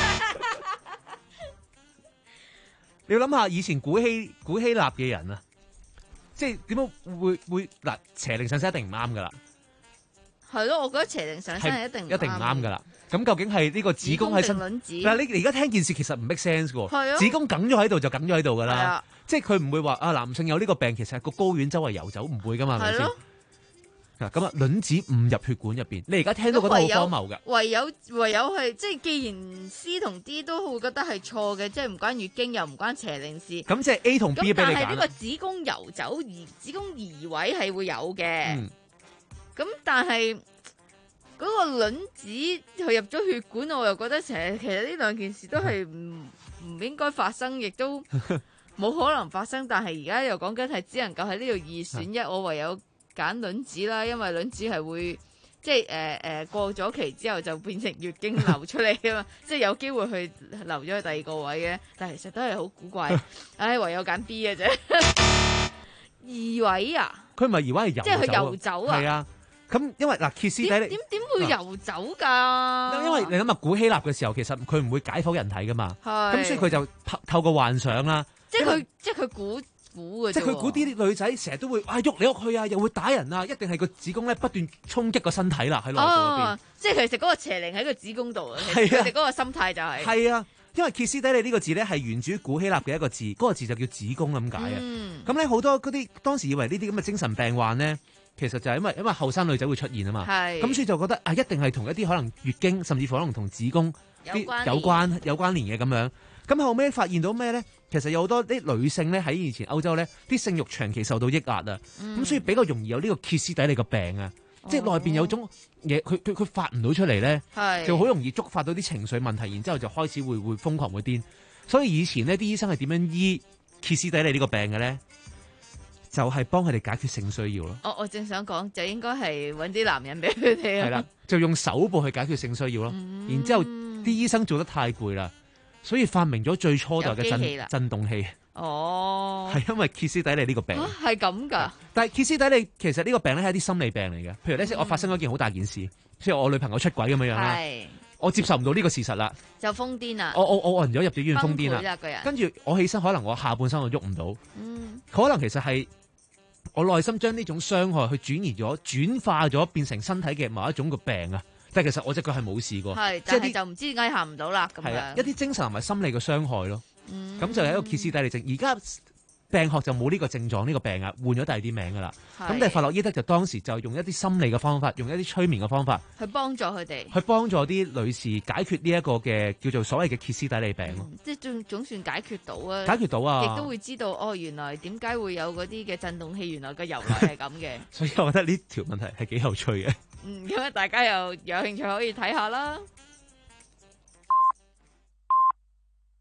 你要諗下以前古希古希臘嘅人啊，即係點解會會嗱邪靈上身一定唔啱噶啦？ 係咯，我覺得邪靈上身係一定一定唔啱噶啦。咁究竟係呢個子宮喺身嗱？你你而家聽件事其實唔 make sense 噶，子宮梗咗喺度就梗咗喺度噶啦，即係佢唔會話啊男性有呢個病，其實係個睾丸周圍游走，唔會噶嘛，係咪先？嗱咁啊，卵子誤入血管入邊，你而家聽都覺得好荒謬㗎。 唯有唯有係即係，既然 C 同 D 都會覺得係錯嘅，即係唔關月經又唔關邪靈事。 咁即係 A 同 B 俾你揀。但係呢個子宮游走而子宮移位係會有嘅。咁、嗯、但係嗰個卵子去入咗血管，我又覺得成日其實呢兩件事都係唔唔應該發生，亦都冇可能發生。但係而家又講緊係只能夠喺呢度二選一，我唯有揀卵子啦，因為卵子係會即係誒誒過咗期之後就變成月經流出嚟啊嘛，即係有機會去流咗去第二個位嘅，但係其實都係好古怪，唉、哎，唯有揀 B 嘅啫。移位啊？佢唔係移位，係遊走，即係佢遊走啊？係啊，咁因為嗱歇斯底里點點會遊走㗎？因為你諗下古希臘嘅時候，其實佢唔會解剖人體㗎嘛，咁所以佢就透透過幻想啦，即係佢即係佢估。即係佢估啲女仔成日都會啊喐嚟喐去啊，又會打人啊，一定係個子宮咧不斷衝擊個身體啦喺內部嗰邊。哦，即係其實嗰個邪靈喺個子宮度啊。係啊，佢哋嗰個心態就係。係啊，因為歇斯底里呢個字咧係源自於古希臘嘅一個字，嗰、嗰個字就叫子宮咁解啊。咁咧好多嗰啲當時以為呢啲咁嘅精神病患咧，其實就係因為因為後生女仔會出現啊嘛。係。咁所以就覺得啊，一定係同一啲可能月經，甚至乎可能同子宮有關有關有關聯嘅咁樣。咁後尾發現到咩咧？其實有好多啲女性咧喺以前歐洲咧，啲性慾長期受到抑壓啊，咁、嗯、所以比較容易有呢個歇斯底里嘅病啊，哦、即係內邊有種嘢，佢佢佢發唔到出嚟咧，就好容易觸發到啲情緒問題，然之後就開始會會瘋狂會癲。所以以前呢啲醫生係點樣醫歇斯底里呢個病嘅咧？就係幫佢哋解決性需要咯。我我正想講，就應該係揾啲男人俾佢哋。係啦，就用手部去解決性需要咯。嗯、然之後啲醫生做得太攰啦。所以發明咗最初代嘅震震動器。哦，係因為歇斯底里呢個病。係咁噶？但係歇斯底里其實呢個病咧係一啲心理病嚟嘅。譬如咧，嗯、我發生咗一件好大件事，即係我女朋友出軌咁樣樣啦。係。我接受唔到呢個事實啦。就瘋癲啦。我我我暈咗入咗醫院瘋癲啦。跟住我起身，可能我下半身我喐唔到。嗯。可能其實係我內心將呢種傷害去轉移咗、轉化咗，變成身體嘅某一種個病啊。但係其實我隻腳係冇事過，係，但係就唔知點解行唔到啦咁樣。係啊，一啲精神同埋心理嘅傷害咯。咁、嗯、就係一個歇斯底里症。而家病學就冇呢個症狀，呢、呢個病啊換咗第二啲名噶啦。咁但係弗洛伊德就當時就用一啲心理嘅方法，用一啲催眠嘅方法去幫助佢哋，去幫助啲女士解決呢一個嘅叫做所謂嘅歇斯底里病咯、嗯。即係總總算解決到啊！解決到啊！亦都會知道哦，原來點解會有嗰啲嘅震動器，原來個由來係咁嘅。所以我覺得呢條問題係幾有趣嘅。嗯，咁啊，大家又有興趣可以睇下啦。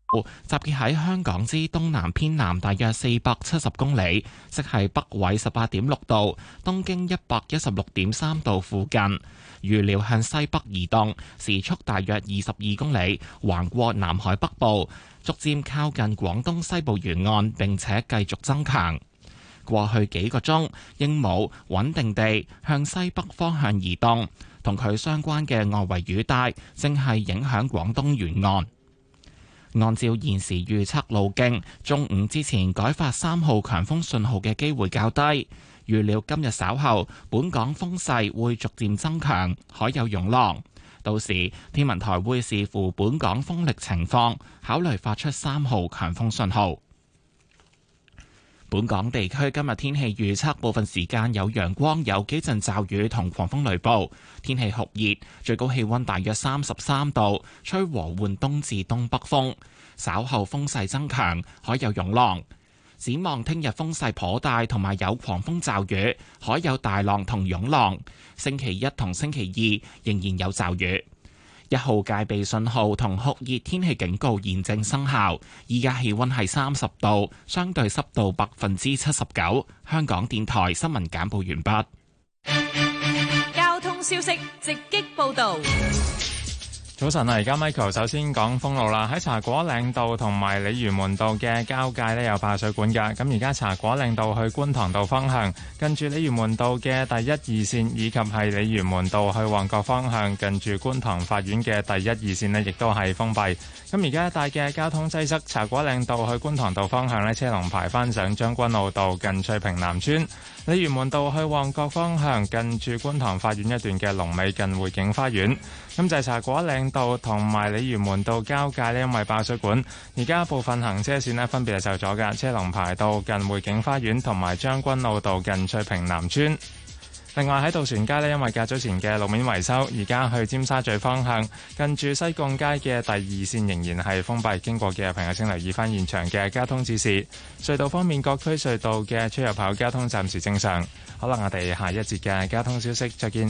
集結喺香港之東南偏南大約四百七十公里，即係北緯十八點六度、東經一百一十六點三度附近。預料向西北移動，時速大約二十二公里，橫過南海北部，逐漸靠近廣東西部沿岸，並且繼續增強。過去幾個鐘，鸚鵡穩定地向西北方向移動，同佢相關嘅外圍雨帶正係影響廣東沿岸。按照現時預測路徑，中午之前改發三號強風信號嘅機會較低。預料今日稍後，本港風勢會逐漸增強，海有湧浪。到時天文台會視乎本港風力情況，考慮發出三號強風信號。本港地區今日天氣預測，部分時間有陽光，有幾陣驟雨同狂風雷暴，天氣酷熱，最高氣溫大約三十三度，吹和緩東至東北風，稍後風勢增強，海有湧浪。展望聽日風勢頗大，同埋有狂風驟雨，海有大浪同湧浪。星期一同星期二仍然有驟雨。一號戒備信號同酷熱天氣警告現正生效。依家氣溫係三十度，相對濕度百分之七十九。香港電台新聞簡報完畢。 交通消息直擊報導。 早晨啊！而家 Michael 首先講封路啦。喺茶果嶺道同埋鯉魚門道嘅交界呢，有爆水管㗎。咁而家茶果嶺道去觀塘道方向，近住鯉魚門道嘅第一二線，以及係鯉魚門道去旺角方向，近住觀塘法院嘅第一二線呢，亦都係封閉。咁而家一帶嘅交通擠塞，茶果嶺道去觀塘道方向呢，車龍排返上將軍澳道近翠屏南村；鯉魚門道去旺角方向，近住觀塘法院一段嘅龍尾近匯景花園。咁就係茶果嶺道同埋鯉魚門道交界呢，因為爆水管，而家部分行車線呢分別係受阻嘅，車龍排到近匯景花園同埋將軍澳道近翠屏南村。另外喺渡船街呢，因為較早前嘅路面維修，而家去尖沙咀方向近住西貢街嘅第二線仍然係封閉，經過嘅朋友請留意翻現場嘅交通指示。隧道方面，各區隧道嘅出入口交通暫時正常。好啦，我哋下一節嘅交通消息再見。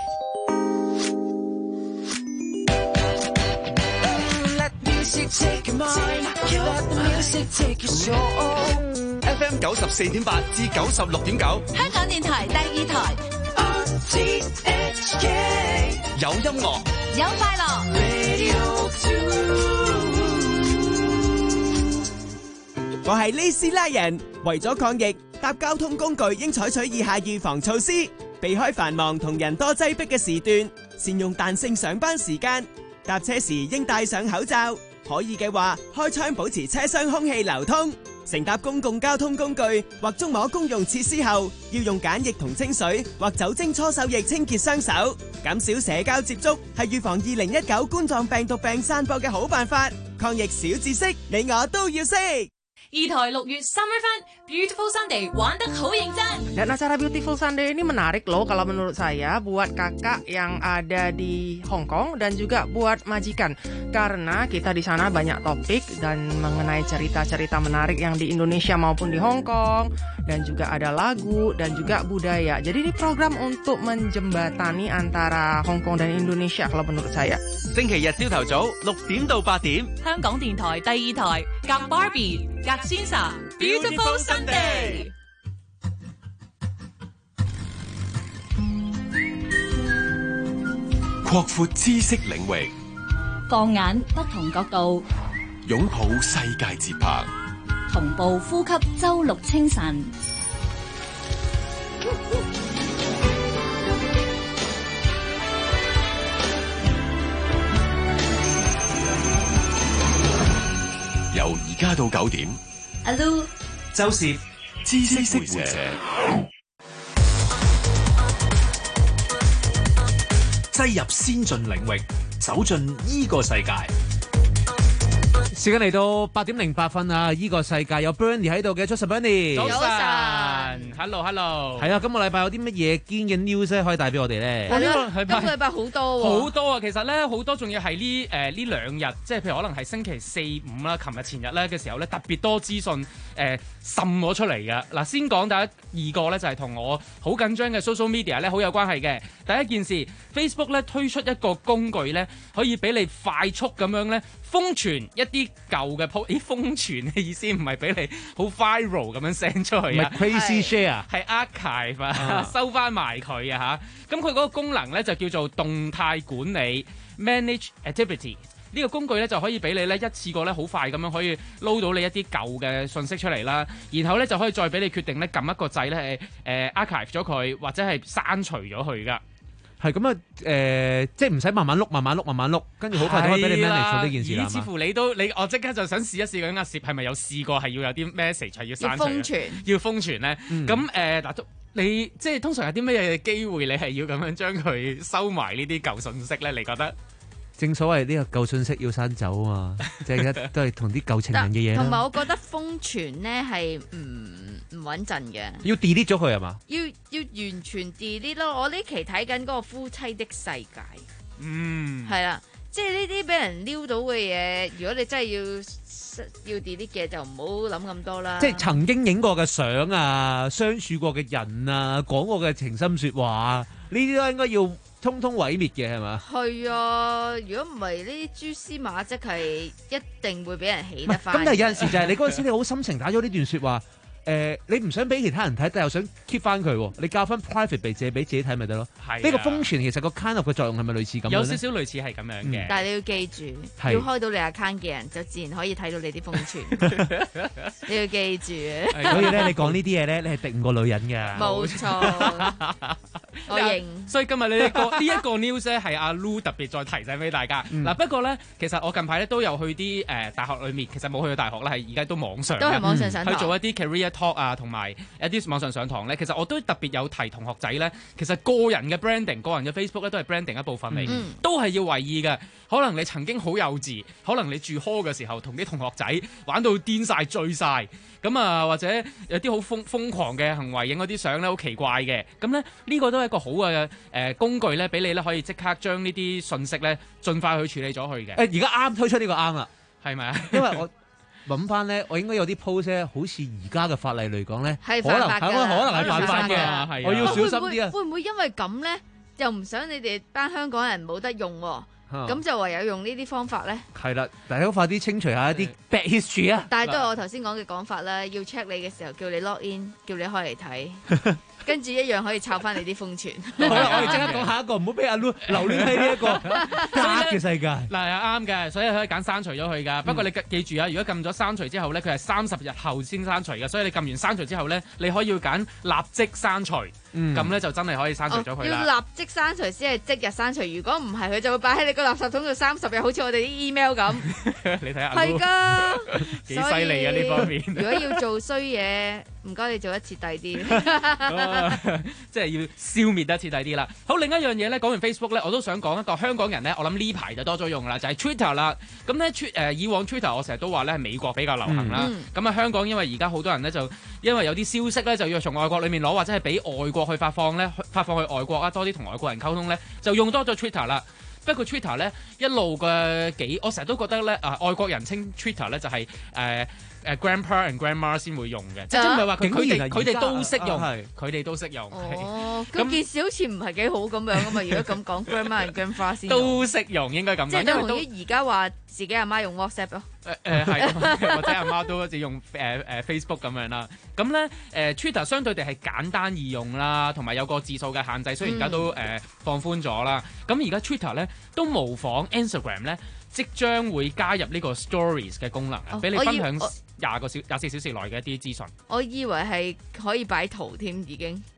F M 九十四點八至九十六點九， 香港電台第二台。 有音樂， 有快樂。 我係呢斯拉人，為咗抗疫，搭交通工具應採取以下預防措施：避開繁忙同人多擠迫嘅時段，善用彈性上班時間，搭車時應戴上口罩。可以嘅話，開窗保持車廂空氣流通。乘搭公共交通工具或觸摸公用設施後，要用梘液同清水或酒精搓手液清潔雙手。減少社交接觸係預防二零一九冠狀病毒病散播嘅好辦法。抗疫小知識，你我都要識。 二台六月 Summer Fun Beautiful Sunday 玩得好認真。 Dan acara Beautiful Sunday ini menarik loh kalau menurut saya buat kakak yang ada di Hong Kong dan juga buat majikan karena kita di sana banyak topik dan mengenai cerita-cerita menarik yang di Indonesia maupun di Hong Kong dan juga ada lagu dan juga budaya. Jadi ini program untuk menjembatani antara Hong Kong dan Indonesia kalau menurut saya. 星期日朝頭早六點到八點， 香港電台第二台夾 Barbie 夾 Sensa Beautiful Sunday。 擴闊知識領域， 放眼不同角度， 擁抱世界節拍， 同步呼吸周六清晨。 由而家到九點， 阿 Lu、 周攝知識會者， 擠入先進領域，走進依個世界。 時間嚟到八點零八分啊！依個世界有 Bernie 喺度嘅，早晨 Bernie， 早晨。 ，hello hello。 係啊，今個禮拜有啲乜嘢堅嘅 news 咧可以帶俾我哋咧？ 係咯，今個禮拜好多喎。 好多啊！其實咧好多，仲要係呢誒呢兩日，即係譬如可能係星期四五啦，琴日前日咧嘅時候咧，特別多資訊誒滲咗出嚟嘅。嗱，先講第一二個咧，就係同我好緊張嘅 social media 咧好有關係嘅。第一件事 ，Facebook 咧推出一個工具咧，可以俾你快速咁樣咧封存一啲舊嘅 post。咦，封存嘅意思唔係俾你好 viral 咁樣 send 出去啊？ 唔係 crazy share， 係 archive 啊，收翻埋佢啊嚇。咁佢嗰個功能咧就叫做動態管理 （manage activity）。呢個工具咧就可以俾你咧一次過咧好快咁樣可以撈到你一啲舊嘅信息出嚟啦，然後咧就可以再俾你決定咧撳一個掣咧係誒 archive 咗佢或者係刪除咗佢噶。 係咁啊誒，即係唔使慢慢碌、慢慢碌、慢慢碌，跟住好快就可以俾你 manage 到呢件事啦。 似乎你都你我即刻就想試一試究竟阿攝係咪有試過係要有啲 message 係要刪除要封存， 要封存咧？咁誒嗱，你即係通常有啲咩嘢機會你係要咁樣將佢收埋呢啲舊信息咧？你覺得？ 正所謂呢個舊信息要刪走啊嘛，即係都係同啲舊情人嘅嘢啦。 同埋我覺得封存咧係唔唔穩陣嘅。 要 delete 咗佢係嘛？ 要要完全 delete 咯！我呢期睇緊嗰個夫妻的世界， 嗯， 係啦，即係呢啲俾人撩到嘅嘢，如果你真係要要 delete 嘅，就唔好諗咁多啦。 即係曾經影過嘅相啊，相處過嘅人啊，講過嘅情深説話啊，呢啲都應該要通通毀滅嘅係嘛？ 係啊，如果唔係呢啲蛛絲馬跡係一定會俾人起得翻。 咁但係有陣時就係你嗰陣時你好心情打咗呢段説話，誒、呃、你唔想俾其他人睇，但又想 keep 翻佢喎，你教翻 private 俾自己俾自己睇咪得咯？係呢個封存其實個 kind of 嘅作用係咪類似咁？ 有少少類似係咁樣嘅、嗯， 但係你要記住， 係要開到你 account 嘅人就自然可以睇到你啲封存。你要記住啊！ 所以咧，你講呢啲嘢咧，你係敵唔過女人嘅。 冇錯。我認， 所以今日呢一個呢一個 news 咧係阿 Lu 特別再提醒俾大家。嗱、嗯，不過咧，其實我近排咧都有去啲誒、呃、大學裏面，其實冇去到大學啦，係而家都網上， 都係網上上堂去做一啲 career talk 啊，同埋一啲網上上堂咧。其實我都特別有提同學仔咧，其實個人嘅 branding、個人嘅 Facebook 咧都係 branding 一部分嚟，嗯、都係要為意嘅。可能你曾經好幼稚，可能你住 hall 嘅時候同啲同學仔玩到癲晒、醉晒。咁啊，或者有啲好瘋瘋狂嘅行為，影嗰啲相咧好奇怪嘅。咁咧呢個都係一個好嘅誒工具咧，俾你咧可以即刻將呢啲信息咧盡快去處理咗佢嘅。誒而家啱推出呢個啱啦， 係咪啊？ 因為我諗翻咧，我應該有啲 post 咧，好似而家嘅法例嚟講咧， 係可能犯法㗎， 可能係犯法嘅，係我要小心啲啊！ 會唔會因為咁咧，又唔想你哋班香港人冇得用喎？咁就唯有用呢啲方法咧。 係啦，大家快啲清除一下一啲 bad history 啊！ 但係都係我頭先講嘅講法啦，要 check 你嘅時候叫你 log in，叫你開嚟睇，跟住一樣可以抄翻你啲封存。 好啦，我哋即刻講下一個，唔好俾阿 Lu 留戀喺呢一個假嘅世界。 嗱，啱嘅，所以可以揀刪除咗佢噶。不過你記住啊，如果撳咗刪除之後咧，佢係三十日後先刪除嘅，所以你撳完刪除之後咧，你可以要揀立即刪除。咁咧就真係可以刪除咗佢啦。 要立即刪除先係即日刪除，如果唔係佢就會擺喺你個垃圾桶度三十日，好似我哋啲 email 咁。 你睇下， 係㗎， 幾犀利啊呢方面。 如果要做衰嘢，唔該你做得徹底啲， 即係要消滅得徹底啲啦。好，另一樣嘢咧，講完 Facebook 咧，我都想講一個香港人咧，我諗呢排就多咗用啦，就係、是、Twitter 啦。咁咧誒以往 Twitter 我成日都話咧係美國比較流行啦。咁、嗯、啊香港因為而家好多人咧就因為有啲消息咧就要從外國裡面攞，或者係俾外國去發放咧，發放去外國啊，多啲同外國人溝通咧，就用多咗 Twitter 啦。不過 Twitter 咧一路嘅幾，我成日都覺得咧啊，外國人稱 Twitter 咧就係、是、誒。呃誒 grandpa and grandma 先會用嘅，即係唔係話佢佢哋佢哋都識用，佢哋都識用。 哦，咁件事好似唔係幾好咁樣啊嘛！如果咁講 grandma and grandpa 先都識用，應該咁講。 即係等同於而家話自己阿媽用 WhatsApp 咯。 誒誒係，或者阿媽都好似用誒誒、呃、Facebook 咁樣啦。咁咧誒 Twitter 相對地係簡單易用啦，同埋有個字數嘅限制，雖然而家都誒、嗯呃、放寬咗啦。咁而家 Twitter 咧都模仿 Instagram 咧，即將會加入呢個 Stories 嘅功能啊，俾、哦、你分享廿個小廿四小時內嘅一啲資訊。 我以為係可以擺圖添，已經。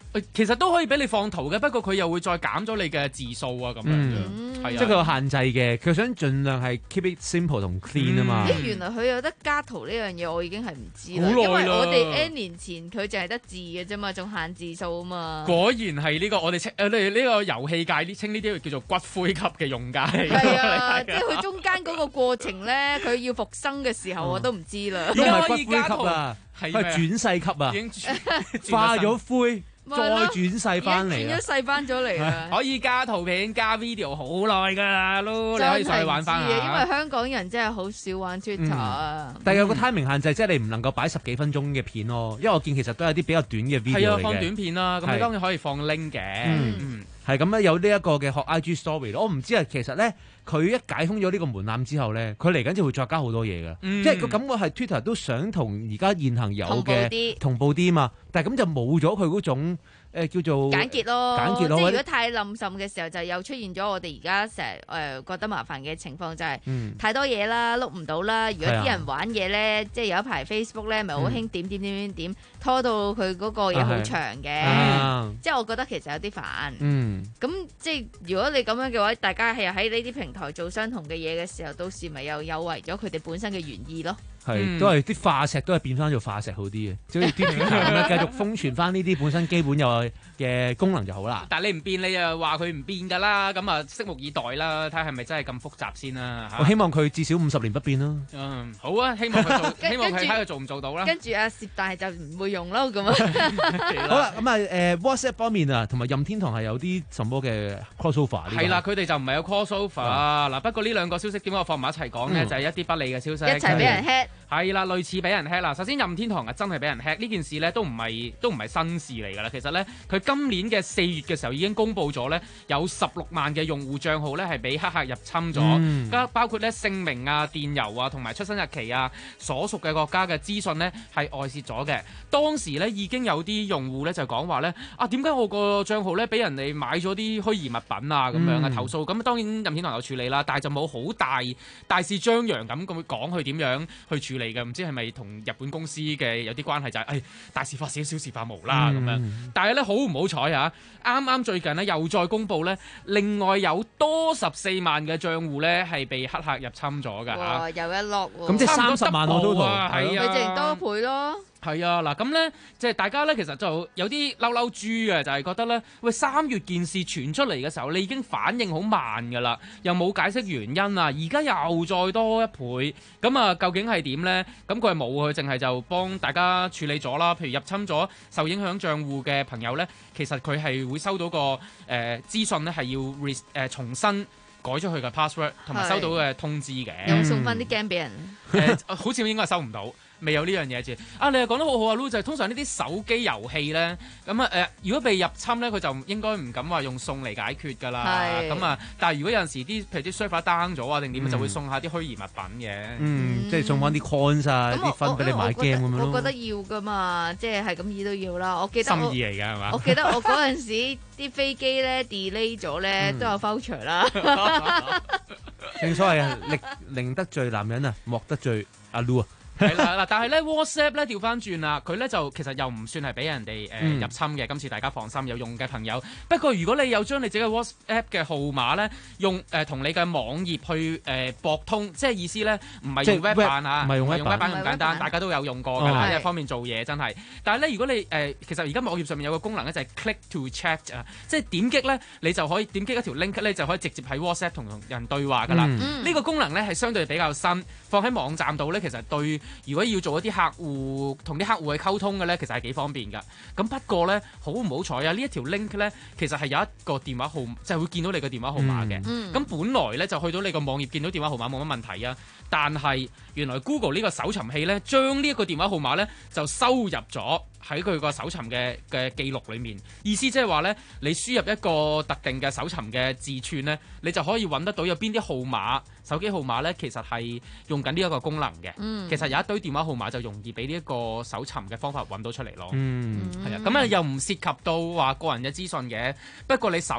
其實都可以俾你放圖嘅，不過佢又會再減咗你嘅字數啊咁樣嘅，係啊， 即係佢有限制嘅，佢想盡量係 keep it simple 同 clean 啊嘛。 咦，原來佢有得加圖呢樣嘢，我已經係唔知啦。 好耐啦因為我哋 N 年前佢淨係得字嘅啫嘛，仲限字數啊嘛。 果然係呢個我哋稱我哋呢個遊戲界呢稱呢啲叫做骨灰級嘅用家嚟嘅。 係啊，即係佢中間嗰個過程咧，佢要復生嘅時候我都唔知啦。 都唔係骨灰級啊，佢係轉世級啊， 已經化咗灰。再轉世翻嚟， 轉咗世翻咗嚟啦！ 可以加圖片、加 video 好耐㗎啦，都你可以上去玩翻下。 因為香港人真係好少玩 Twitter 啊。 但係有個 timing 限制，即係你唔能夠擺十幾分鐘嘅片咯。因為我見其實都有啲比較短嘅 video 嚟嘅。 係啊，放短片啦，咁你當然可以放 link 嘅。 嗯，係咁咧，有呢一個嘅學 I G story 咯。我唔知啊，其實咧佢一解封咗呢個門檻之後咧，佢嚟緊就會再加好多嘢㗎。 嗯、 即係個感覺係 Twitter 都想同而家現行有嘅同步啲嘛，但係咁就冇咗佢嗰種。誒叫做簡潔咯， 簡潔咯， 即係如果太冧滲嘅時候，就又出現咗我哋而家成日誒覺得麻煩嘅情況，就係太多嘢啦，碌唔到啦。如果啲人玩嘢咧，即係有一排 Facebook 咧，咪好興點點點點點，拖到佢嗰個嘢好長嘅，即係我覺得其實有啲煩。嗯，咁即係如果你咁樣嘅話，大家係喺呢啲平台做相同嘅嘢嘅時候，到時咪又有違咗佢哋本身嘅原意咯。 係，都係啲化石都係變翻做化石好啲嘅，即係好似 Twitter 咁樣繼續封存翻呢啲本身基本有嘅功能就好啦。 但係你唔變，你又話佢唔變㗎啦，咁啊拭目以待啦，睇下係咪真係咁複雜先啦。 我希望佢至少五十年不變咯。 嗯，好啊，希望佢做，希望佢睇佢做唔做到啦。 跟住阿攝，但係就唔會用咯咁啊。 好啦，咁啊誒 WhatsApp 方面啊，同埋任天堂係有啲什麼嘅 crossover？ 係啦，佢哋就唔係有 crossover 嗱，不過呢兩個消息點解我放埋一齊講咧？就係一啲不利嘅消息， 一齊俾人 hack。 係啦，類似俾人 hack 啦。首先任天堂啊，真係俾人 hack 呢件事咧，都唔係都唔係新事嚟㗎啦。其實咧，佢今年嘅四月嘅時候已經公布咗咧，有十六萬嘅用戶帳號咧係俾黑客入侵咗，嗯、包括咧姓名啊、電郵啊同埋出生日期啊、所屬嘅國家嘅資訊咧係外泄咗嘅。當時咧已經有啲用戶咧就講話咧啊，點解我個帳號咧俾人哋買咗啲虛擬物品啊咁樣嘅投訴？咁、嗯、當然任天堂有處理啦，但係就冇好大大肆張揚咁咁講佢點樣去處理嘅，唔知係咪同日本公司嘅有啲關係就係、是、誒、哎、大事化小，小事化無啦咁、嗯、樣。但係咧好唔好彩啊？啱啱最近咧又再公布咧，另外有多十四萬嘅帳戶咧係被黑客入侵咗㗎嚇。 哇！又一落喎。 咁即係三十萬我都同， 係啊， 你淨多倍咯。 係啊，嗱咁咧，即係大家咧，其實就有啲嬲嬲豬嘅，就係覺得咧，喂三月件事傳出嚟嘅時候，你已經反應好慢㗎啦，又冇解釋原因啊，而家又再多一倍，咁啊，究竟係點咧？咁佢係冇，佢淨係就幫大家處理咗啦。譬如入侵咗受影響帳戶嘅朋友咧，其實佢係會收到個誒、呃、資訊咧，係要 re 誒、呃、重新改咗佢嘅 password， 同埋收到嘅通知嘅。 有送翻啲 game 俾人？ 誒、呃，好似應該係收唔到。未有呢樣嘢住啊！你又講得好好啊，Lu 就係通常呢啲手機遊戲咧，咁啊誒，如果被入侵咧，佢就應該唔敢話用送嚟解決㗎啦。咁啊，但係如果有陣時啲譬如啲 server down 咗啊，定點、嗯、就會送下啲虛擬物品嘅。 嗯，嗯即係送翻啲 coins 啊，啲、嗯、分俾你買 game 咁樣咯。 我覺得要㗎嘛，即係係咁意都要啦。我記得我心意嚟㗎係嘛？ 我記得我嗰陣時啲飛機咧 delay 咗咧，都有 voucher 啦。 正所謂啊，寧寧得罪男人啊，莫得罪阿 Lu 啊。 係啦嗱，但係咧 WhatsApp 咧調翻轉啦，佢咧就其實又唔算係俾人哋誒、呃嗯、入侵嘅。今次大家放心，有用嘅朋友。不過如果你有將你自己嘅 WhatsApp 嘅號碼咧，用誒同、呃、你嘅網頁去誒駁、呃、通，即係意思咧唔係用 web 版嚇，唔係用 web 版咁簡單，大家都有用過㗎啦，因為方便做嘢真係。但係咧，如果你誒、呃、其實而家網頁上面有個功能咧，就係、是、click to chat 啊，即係點擊咧，你就可以點擊一條 link 咧，就可以直接喺 WhatsApp 同人對話㗎啦。呢、嗯、個功能咧係相對比較新，放喺網站度咧，其實對如果要做一啲客戶同啲客戶去溝通嘅咧，其實係幾方便㗎。咁不過咧，好唔好彩啊？呢一條 link 咧，其實係有一個電話號，即係會見到你個電話號碼嘅。咁、嗯嗯、本來咧就去到你個網頁見到電話號碼冇乜問題啊。但係原來 Google 呢個搜尋器咧，將呢一個電話號碼咧就收入咗喺佢個搜尋嘅嘅記錄裡面。意思即係話咧，你輸入一個特定嘅搜尋嘅字串咧，你就可以揾得到有邊啲號碼、手機號碼咧，其實係用緊呢一個功能嘅。嗯、其實有一堆電話號碼就容易俾呢一個搜尋嘅方法揾到出嚟咯。嗯，係啊，咁啊又唔涉及到話個人嘅資訊嘅。不過你搜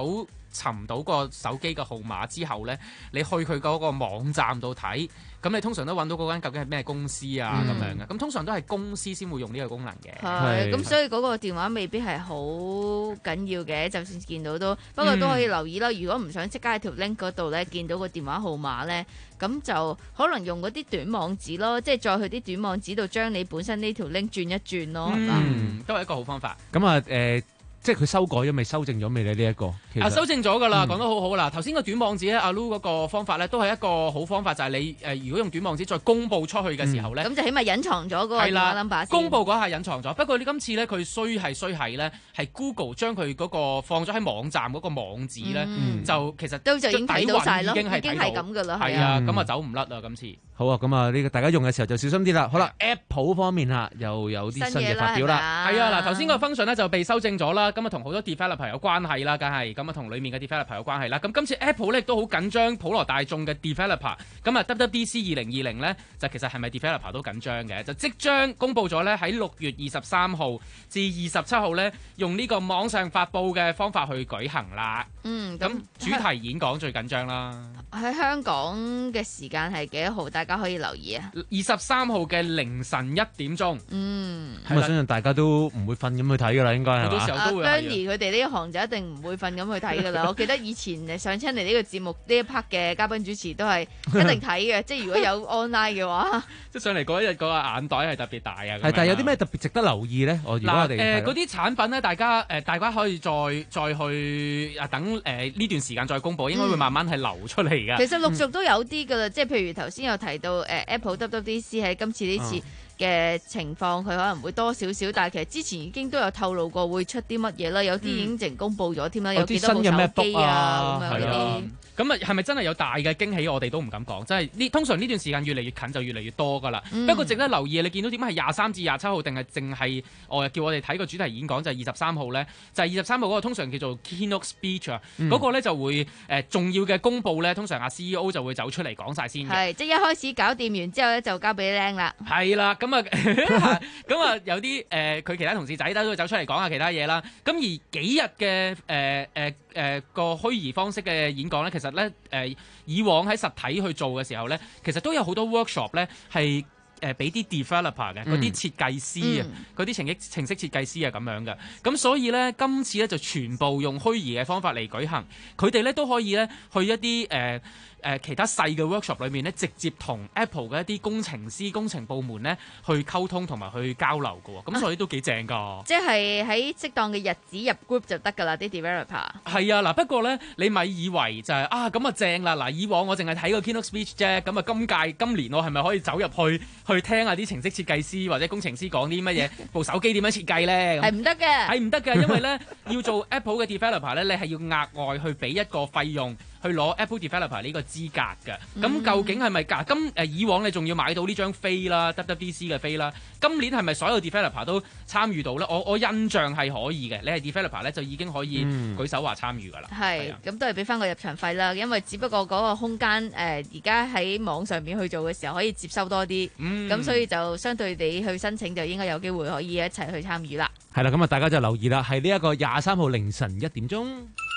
尋到個手機嘅號碼之後咧，你去佢嗰個網站度睇，咁你通常都揾到嗰間究竟係咩公司啊咁、嗯、樣嘅。咁通常都係公司先會用呢個功能嘅。 係，咁所以嗰個電話未必係好緊要嘅，就算見到都，不過都可以留意啦。如果唔想即刻喺條 link 嗰度咧見到個電話號碼咧，咁就可能用嗰啲短網址咯，即係再去啲短網址度將你本身呢條 link 轉一轉咯，係嘛？ 嗯，都係一個好方法。 咁啊誒。即係佢修改咗未？修正咗未咧？呢、這、一個啊，修正咗㗎啦，講、嗯、得好好啦。頭先個短網址咧，阿 Lu 嗰個方法咧，都係一個好方法，就係、是、你誒、呃，如果用短網址再公佈出去嘅時候咧， 咁、嗯、就起碼隱藏咗嗰個電話 number 先。 公佈嗰下隱藏咗，不過你今次咧，佢衰係衰係咧，係 Google 將佢嗰個放咗喺網站嗰個網址咧、嗯，就其實都就已經睇到晒咯， 已經係咁㗎啦， 係啊，咁啊走唔甩啊，今次。 好啊，咁啊，呢個大家用嘅時候就小心啲啦。好啦 ，Apple 方面啊，又有啲新嘅發表啦。 係啊，嗱，頭先個 function 咧就被修正咗啦，咁啊同好多 developer 有關係啦，梗係咁啊同裡面嘅 developer 有關係啦。咁今次 Apple 咧亦都好緊張普羅大眾嘅 developer，咁啊 W W D C 二零二零咧就其實係咪 developer 都緊張嘅？就即將公佈咗咧喺六月二十三號至二十七號咧用呢個網上發布嘅方法去舉行啦。 嗯， 咁主題演講最緊張啦。 喺香港嘅時間係幾多號？大家可以留意啊！ 二十三號嘅凌晨一點鐘。 嗯， 咁啊，相信大家都唔會瞓咁去睇㗎啦，應該係嘛？ 好多時候都會。 Bernie 佢哋呢一行就一定唔會瞓咁去睇㗎啦。我記得以前上親嚟呢個節目呢一 part 嘅嘉賓主持都係一定睇嘅，即係如果有 online 嘅話。 即係上嚟嗰一日嗰個眼袋係特別大啊！ 係，但係有啲咩特別值得留意咧？我如果我哋誒嗰啲產品咧，大家誒、呃、大家可以再再去啊等誒呢、呃、段時間再公佈，應該會慢慢係流出嚟㗎、嗯。 其實陸續都有啲㗎啦，即係譬如頭先有提到誒、呃、Apple W W D C 喺今次呢次嘅情況，佢可能會多少少，但係其實之前已經都有透露過會出啲乜嘢啦，有啲已經淨公佈咗添啦，有幾多部手機啊咁樣嗰啲。 咁啊，係咪真係有大嘅驚喜？我哋都唔敢講，即係呢通常呢段時間越嚟越近就越嚟越多㗎啦、嗯。不過值得留意，你見到點解係廿三至廿七號，定係淨係我叫我哋睇個主題演講就係二十三號咧？就係二十三號嗰個通常叫做 keynote speech 啊、嗯，嗰、嗰個咧就會誒、呃、重要嘅公佈咧，通常阿 C E O 就會走出嚟講晒先嘅。 係，即係一開始搞掂完之後咧，就交俾你靚啦。 係啦，咁啊，咁啊有啲誒佢其他同事仔都會走出嚟講下其他嘢啦。咁而幾日嘅誒誒誒個虛擬方式嘅演講咧，其實咧誒、呃、以往喺實體去做嘅時候咧，其實都有好多 workshop 咧係誒俾啲 developer 嘅嗰啲設計師啊，嗰、嗯、啲程式程式設計師啊咁樣嘅。咁所以咧今次咧就全部用虛擬嘅方法嚟舉行，佢哋咧都可以咧去一啲誒。呃誒、呃、其他細嘅 workshop 裏面咧，直接同 Apple 嘅一啲工程師、工程部門咧去溝通同埋去交流嘅喎，咁所以都幾正㗎、啊。 即係喺適當嘅日子入 group 就得㗎啦，啲 developer。 係啊，嗱不過咧，你咪以為就係、是、啊咁啊正啦，嗱以往我淨係睇個 keynote speech 啫，咁啊今屆今年我係咪可以走入去去聽下啲程式設計師或者工程師講啲乜嘢部手機點樣設計咧？ 係唔得嘅， 係唔得嘅，因為咧要做 Apple 嘅 developer 咧，你係要額外去俾一個費用。去攞 Apple Developer 呢個資格嘅，咁、嗯、究竟係咪㗎？今誒以往你仲要買到呢張飛啦 ，W W D C 嘅飛啦，今年係咪所有 developer 都參與到咧？我我印象係可以嘅，你係 developer 咧就已經可以舉手話參與㗎啦。 係、嗯，咁都係俾翻個入場費啦，因為只不過嗰個空間誒而家喺網上面去做嘅時候可以接收多啲，咁、嗯、所以就相對地去申請就應該有機會可以一齊去參與啦。 係啦，咁啊大家就留意啦，係呢一個廿三號凌晨一點鐘。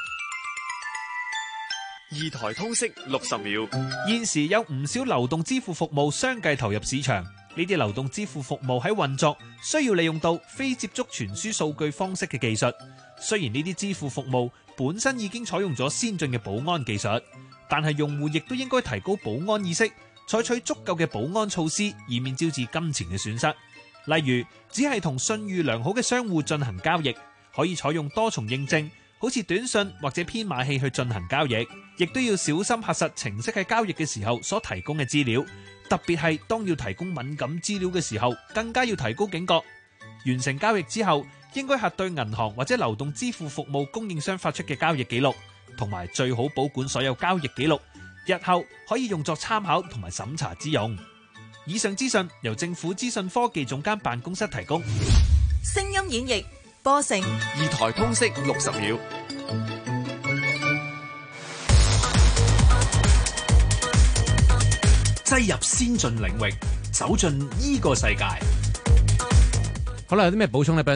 二台通識六十秒，現時有唔少流動支付服務相繼投入市場。呢啲流動支付服務喺運作需要利用到非接觸傳輸數據方式嘅技術。雖然呢啲支付服務本身已經採用咗先進嘅保安技術，但係用戶亦都應該提高保安意識，採取足夠嘅保安措施，以免招致金錢嘅損失。例如，只係同信譽良好嘅商戶進行交易，可以採用多重認證。好似短信或者編碼器去進行交易，亦都要小心核實程式喺交易嘅時候所提供嘅資料，特別係當要提供敏感資料嘅時候，更加要提高警覺。完成交易之後，應該核對銀行或者流動支付服務供應商發出嘅交易記錄，同埋最好保管所有交易記錄，日後可以用作參考同埋審查之用。以上資訊由政府資訊科技總監辦公室提供。 聲音演繹播成二台通識六十秒， 擠入先進領域，走進呢個世界。 好啦，有啲咩補充咧 ，Bernie？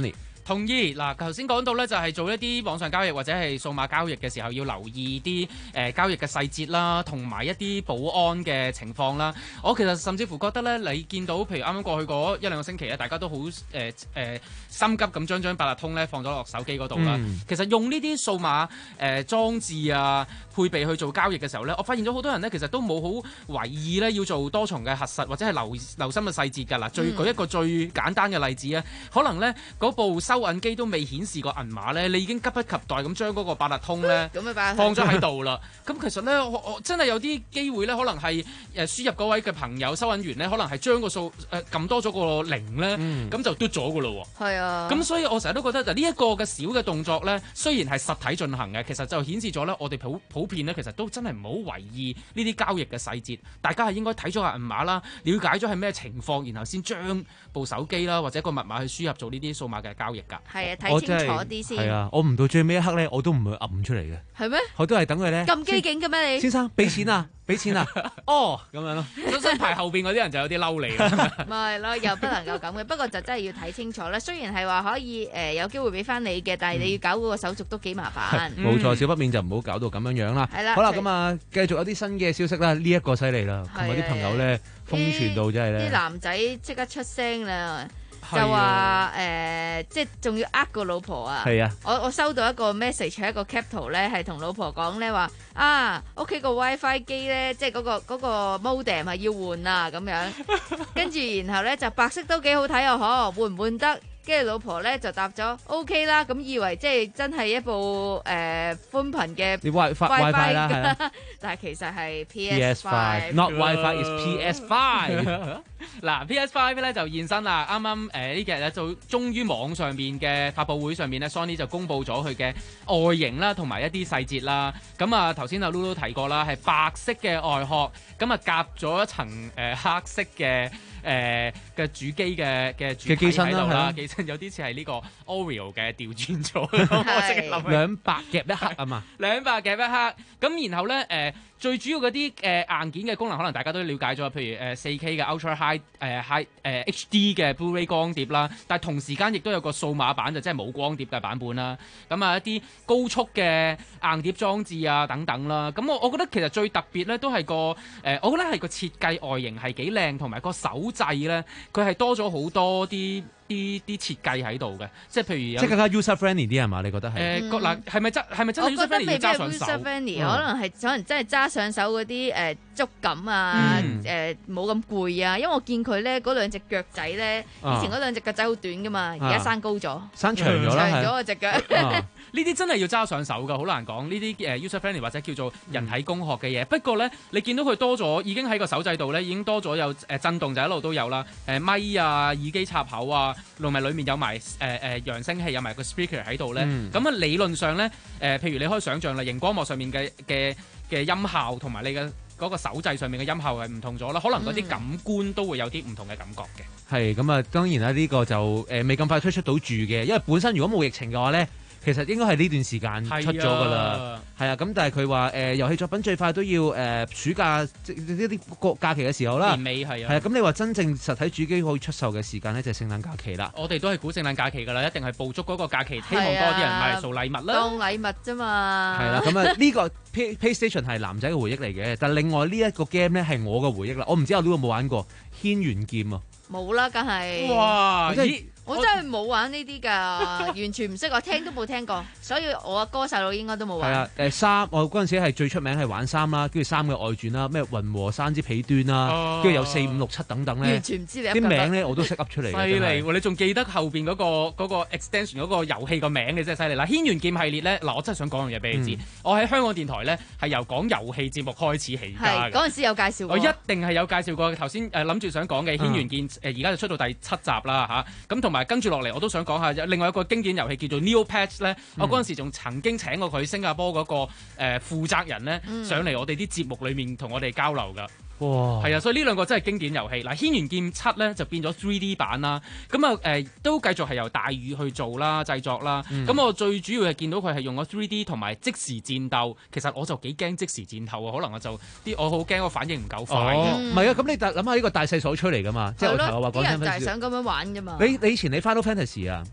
同意嗱，頭先講到咧，就係做一啲網上交易或者係數碼交易嘅時候，要留意啲誒、呃、交易嘅細節啦，同埋一啲保安嘅情況啦。我其實甚至乎覺得咧，你見到譬如啱啱過去嗰一兩個星期咧，大家都好誒誒心急咁將張八達通咧放咗落手機嗰度啦。 嗯、 其實用呢啲數碼誒、呃、裝置啊配備去做交易嘅時候咧，我發現咗好多人咧，其實都冇好為意咧要做多重嘅核實或者係留留心嘅細節㗎啦。最舉一個最簡單嘅例子啊，可能咧嗰部收銀機都未顯示過銀碼咧，你已經急不及待咁將嗰個八達通咧放咗喺度啦。咁其實咧，我我真係有啲機會咧，可能係誒輸入嗰位嘅朋友收銀員咧，可能係將個數誒撳多咗個零咧，咁、嗯、就嘟咗噶咯喎。係啊。咁所以我成日都覺得，就呢一個嘅小嘅動作咧，雖然係實體進行嘅，其實就顯示咗咧，我哋普普遍咧，其實都真係唔好為意呢啲交易嘅細節。大家係應該睇咗下銀碼啦，了解咗係咩情況，然後先將部手機啦或者個密碼去輸入做呢啲數碼嘅交易㗎。係啊，睇清楚啲先。係啊， 我唔到最尾一刻咧，我都唔會揞出嚟嘅。係咩？我都係等佢咧。 咁機警嘅咩你？ 先生，俾錢啊！俾錢啊！哦，咁樣咯。 所以排後邊嗰啲人就有啲嬲你。 咪係咯，又不能夠咁嘅。不過就真係要睇清楚啦。雖然係話可以誒、呃、有機會俾翻你嘅，但係你要搞嗰個手續都幾麻煩。 冇錯，少不免就唔好搞到咁樣樣啦。係啦。好啦，咁啊，繼續有啲新嘅消息啦。呢、這、一個犀利啦，同埋啲朋友咧瘋傳到真係咧。啲男仔即刻出聲啦！就話誒、呃，即係仲要呃個老婆啊！係啊！我我收到一個 message 係一個 cap 圖咧，係同老婆講咧話啊，屋企個 WiFi 機咧，即係嗰個嗰個 modem 係要換啊咁樣，跟住然後咧就白色都幾好睇啊！嗬，換唔換得？跟住老婆咧就答咗 OK 啦，咁以為即係真係一部誒、呃、寬頻嘅 WiFi 啦，但係其實係 P S five，not WiFi is P S five。 嗱 P S five 咧就現身啦，啱啱誒呢幾日咧就終於網上面嘅發佈會上面咧 Sony 就公佈咗佢嘅外形啦，同埋一啲細節啦。咁啊頭先阿 Lulu 提過啦，係白色嘅外殼，咁啊夾咗一層誒、呃、黑色嘅。誒、呃、嘅主機嘅嘅主機喺度啦，其實有啲似係呢個 Oreo 嘅調轉咗，我即係諗兩百夾一克啊嘛， 兩百夾一克，咁然後咧誒、呃、最主要嗰啲誒硬件嘅功能，可能大家都了解咗，譬如誒四 K 嘅 Ultra High 誒、呃、High 誒、呃、H D 嘅 Blu-ray 光碟啦，但係同時間亦都有個數碼版，就即係冇光碟嘅版本啦。咁啊一啲高速嘅硬碟裝置啊等等啦。咁我我覺得其實最特別咧都係個誒、呃，我覺得係個設計外形係幾靚，同埋個手掣咧，佢係多咗好多啲啲啲設計喺度嘅，即係譬如有即係更加 user friendly 啲係嘛？你覺得係？誒、 呃，嗱係咪真係咪真係 user friendly 要揸上手？ 我覺得未必係 user friendly，、嗯、可能係可能真係揸上手嗰啲誒觸感啊，誒冇咁攰啊。因為我見佢咧嗰兩隻腳仔咧，以前嗰兩隻腳仔好短噶嘛，而家生高咗， 生長咗啦， 長咗啊隻腳。 呢啲真係要揸上手㗎，好難講。呢啲誒 user friendly 或者叫做人體工學嘅嘢。嗯、不過咧，你見到佢多咗，已經喺個手掣度咧，已經多咗有誒震動就一路都有啦。誒咪啊，耳機插口啊，同埋裡面有埋誒誒揚聲器，有埋個 speaker 喺度咧。咁啊、嗯、理論上咧，誒、呃、譬如你可以想象啦，熒光幕上面嘅嘅嘅音效同埋你嘅嗰個手掣上面嘅音效係唔同咗啦，可能嗰啲感官都會有啲唔同嘅感覺嘅。 係咁啊，當然啦，呢、這個就誒未咁快推出到住嘅，因為本身如果冇疫情嘅話咧。其實應該係呢段時間出咗㗎啦，係啊，咁但係佢話誒遊戲作品最快都要誒、呃、暑假即呢啲個假期嘅時候啦， 年尾係啊， 係啊，咁你話真正實體主機可以出售嘅時間咧，就係、是、聖誕假期啦。 我哋都係估聖誕假期㗎啦，一定係捕捉嗰個假期，希望多啲人買嚟做禮物啦， 當禮物啫嘛。 係啦，咁啊呢個 PlayStation 係男仔嘅回憶嚟嘅，但係另外呢一個 game 咧係我嘅回憶啦。我唔知阿 Lulu 有冇玩過軒轅劍啊？冇啦，梗係。 哇！ 我真係冇玩呢啲㗎，完全唔識，我聽都冇聽過，所以我阿哥細佬應該都冇玩。 係啊，誒三，我嗰陣時係最出名係玩三啦，跟住三嘅外傳啦，咩雲和山之彼端啦，跟住、哦、有四五六七等等咧。 完全唔知你啲名咧，我都識噏出嚟。 犀利喎！你仲記得後邊嗰、嗰個嗰個 extension 嗰個遊戲個名嘅真係犀利啦！軒轅劍系列咧，嗱我真係想講樣嘢俾你知，嗯、我喺香港電台咧係由講遊戲節目開始起家嘅。 嗰陣時有介紹過。 我一定係有介紹過。頭先誒諗住想講嘅軒轅劍誒，而家就出到第七集啦嚇，咁同埋跟住落嚟我都想講下另外一個經典遊戲叫做 Neopets 咧，嗯、我嗰陣時仲曾經請過佢新加坡嗰、那個誒、呃、負責人咧、嗯、上嚟我哋啲節目裏面同我哋交流噶。哇！係啊，所以呢兩個真係經典遊戲。嗱，軒轅劍七咧就變咗 three D 版啦，咁啊誒都繼續係由大宇去做啦製作啦。咁、嗯、我最主要係見到佢係用咗 three D 同埋即時戰鬥，其實我就幾驚即時戰鬥啊，可能我就啲我好驚個反應唔夠快嘅。 唔係啊，咁你諗下呢個大勢所趨嚟噶嘛？即係我頭話講啲人就係想咁樣玩啫嘛。 你你以前你 Final Fantasy 啊？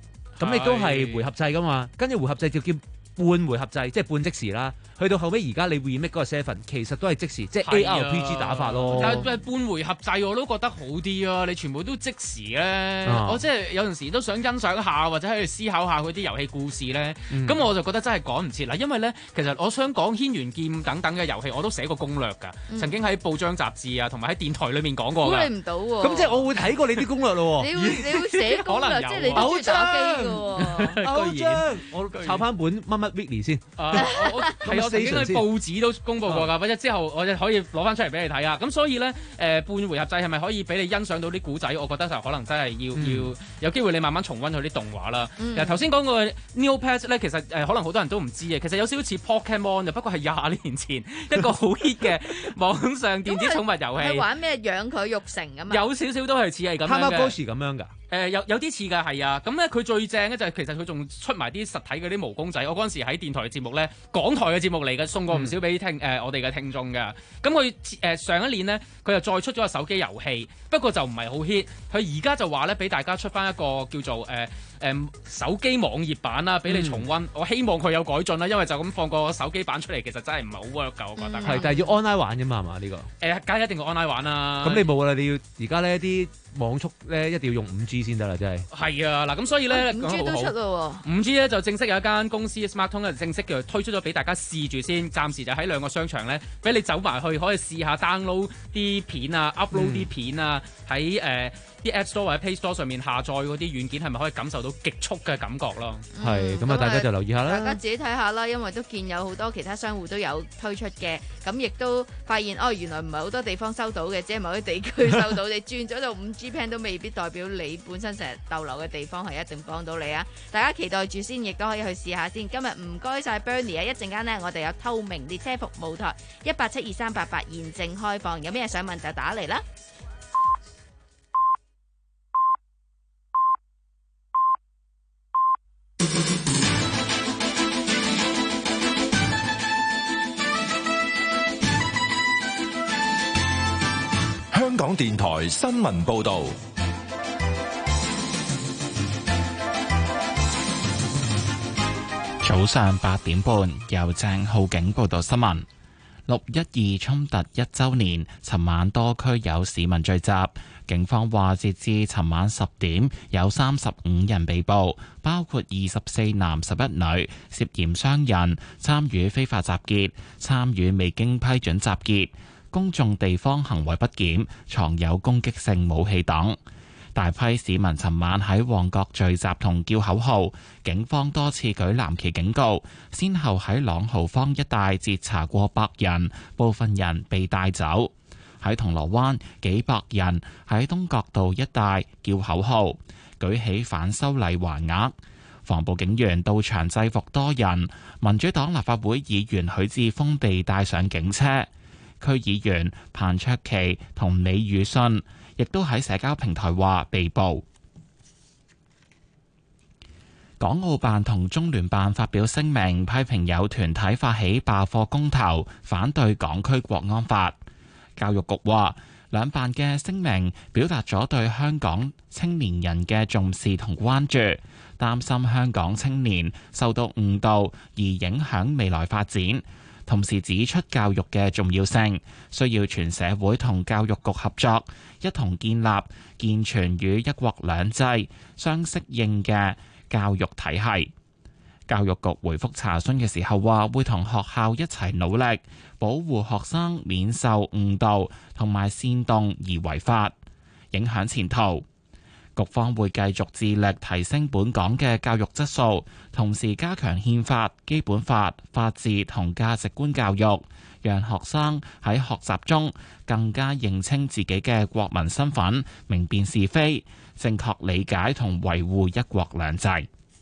咁你都係回合制噶嘛，跟住回合制就叫半回合制，即係半即時啦。去到後尾而家你 remake 嗰個 Seven 其實都係即時，即係 A R P G 打法咯。 但係半回合制我都覺得好啲啊！你全部都即時咧， 啊、 我即係有陣時都想欣賞下或者喺度思考下佢啲遊戲故事咧。咁、 嗯、 我就覺得真係趕唔切啦，因為咧其實我想講《軒轅劍》等等嘅遊戲我都寫過攻略㗎， 嗯、 曾經喺報章雜誌啊同埋喺電台裏面講過㗎。 估你唔到喎！ 咁即係我會睇過你啲攻略咯。 你會你會寫攻略，即係你都中意打機㗎喎。 偶像，我抄翻本乜乜 Weekly 先。 啊、我我係我曾經喺報紙都公佈過㗎，或者之後我就可以攞翻出嚟俾你睇啊！咁所以咧，誒、呃、半回合制係咪可以俾你欣賞到啲古仔？我覺得就可能真係要、嗯、要有機會你慢慢重溫佢啲動畫啦。其實頭先講個 Neopets 咧，其實誒、呃、可能好多人都唔知嘅，其實有少少似 Pokemon 就不過係廿年前一個好 hit 嘅網上電子寵物遊戲。 係玩咩養佢育成咁啊？ 有少少都係似係咁樣嘅。 Tamagotchi 咁樣㗎。 誒、呃、有有啲似㗎，係啊！咁咧佢最正咧就係其實佢仲出埋啲實體嗰啲毛公仔。我嗰陣時喺電台嘅節目咧，港台嘅節目嚟嘅，送過唔少俾聽誒、嗯呃、我哋嘅聽眾㗎。咁佢誒上一年咧，佢又再出咗個手機遊戲，不過就唔係好 hit。佢而家就話咧俾大家出翻一個叫做誒誒、呃呃、手機網頁版啦，俾你重溫。嗯、我希望佢有改進啦，因為就咁放個手機版出嚟，其實真係唔係好 work 㗎，我覺得。係、 嗯，但係要 online 玩㗎嘛，係嘛呢個？ 誒，梗係一定要 online 玩啦。 咁你冇啦，你要而家呢啲網速咧一定要用五 G 先得啦，真係。 係啊，嗱咁所以咧， 五 G 都出咯喎。 五 G 咧就正式有一間公司 SmarTone 咧正式嘅推出咗俾大家試住先，暫時就喺兩個商場咧，俾你走埋去可以試下 download 啲片啊 ，upload 啲片啊，喺誒啲 App Store 或者 Play Store 上面下載嗰啲軟件，係咪可以感受到極速嘅感覺咯？ 係，咁啊，大家就留意下啦。 大家自己睇下啦，因為都見有好多其他商戶都有推出嘅，咁亦都發現哦，原來唔係好多地方收到嘅，只係某啲地區收到。你轉咗到五 G plan 都未必代表你本身成日逗留嘅地方係一定幫到你啊！大家期待住先，亦都可以去試下先。今日唔該晒 Bernie 啊！一陣間呢，我哋有透明列車服務台一八七二三八八現正開放，有咩想問就打嚟啦。 香港電台新聞報道。 早上八點半，由鄭浩景報道新聞。六一二衝突一週年，尋晚多區有市民聚集。警方話，截至尋晚十點，有三十五人被捕，包括二十四男十一女，涉嫌傷人、參與非法集結、參與未經批准集結、公眾地方行為不檢、藏有攻擊性武器等。大批市民尋晚喺旺角聚集同叫口號，警方多次舉藍旗警告，先後喺朗豪坊一帶截查過百人，部分人被帶走。喺銅鑼灣，幾百人喺東角道一帶叫口號，舉起反修例橫額。防暴警員到場制服多人，民主黨立法會議員許智峰被帶上警車，區議員彭卓棋同李宇信亦都喺社交平台話被捕。港澳辦同中聯辦發表聲明，批評有團體發起罷課公投，反對港區國安法。教育局話，兩辦嘅聲明表達咗對香港青年人嘅重視同關注，擔心香港青年受到誤導而影響未來發展。同時指出教育嘅重要性，需要全社會同教育局合作，一同建立健全與一國兩制相適應嘅教育體系。教育局回覆查詢嘅時候話，會同學校一齊努力，保護學生免受誤導同埋煽動而違法，影響前途。局方會繼續致力提升本港嘅教育質素，同時加強憲法、基本法、法治同價值觀教育，讓學生喺學習中更加認清自己嘅國民身份，明辨是非，正確理解同維護一國兩制。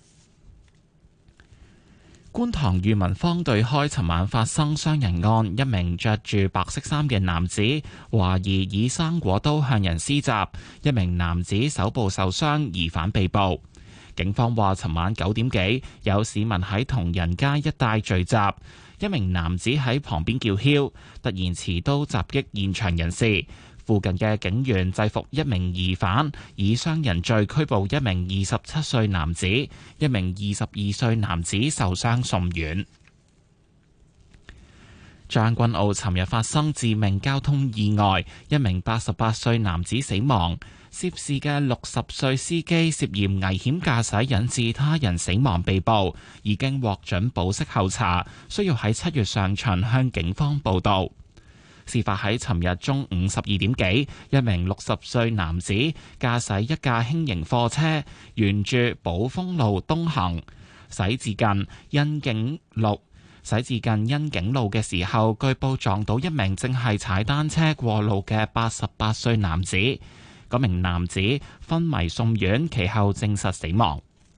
觀塘裕民坊對開尋晚發生傷人案，一名着住白色衫嘅男子懷疑以生果刀向人施襲，一名男子手部受傷，疑犯被捕。警方話，尋晚九點幾有市民喺同仁街一帶聚集，一名男子喺旁邊叫囂，突然持刀襲擊現場人士，附附近嘅警員制服一名疑犯，以傷人罪拘捕一名二十七歲男子，一名二十二歲男子受傷送院。將軍澳尋日發生致命交通意外，一名八十八歲男子死亡，涉事嘅六十歲司機涉嫌危險駕駛引致他人死亡被捕，已經獲准保釋候查，需要喺七月上旬向警方報到。事發喺尋日中午十二點幾，一名六十歲男子駕駛一架輕型貨車，沿住寶豐路東行，駛至近欣景路。駛至近欣景路嘅時候，據報撞到一名正係踩單車過路嘅八十八歲男子，嗰名男子昏迷送院，其後證實死亡。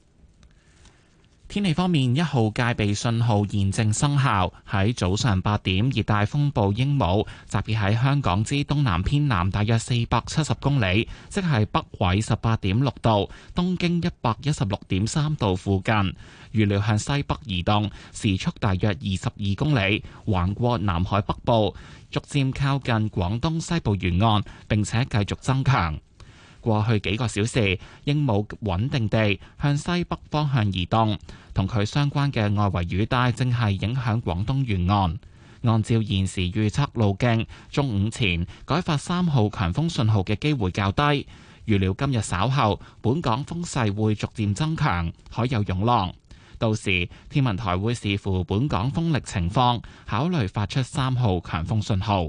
天氣方面，一號戒備信號現正生效。喺早上八點，熱帶風暴鸚鵡集結喺香港之東南偏南大約四百七十公里，即係北緯十八點六度、東經一百一十六點三度附近。預料向西北移動，時速大約二十二公里，橫過南海北部，逐漸靠近廣東西部沿岸，並且繼續增強。過去幾個小時，鸚鵡穩定地向西北方向移動，同佢相關嘅外圍雨帶正係影響廣東沿岸。按照現時預測路徑，中午前改發三號強風信號嘅機會較低。預料今日稍後，本港風勢會逐漸增強，海有湧浪。到時天文台會視乎本港風力情況，考慮發出三號強風信號。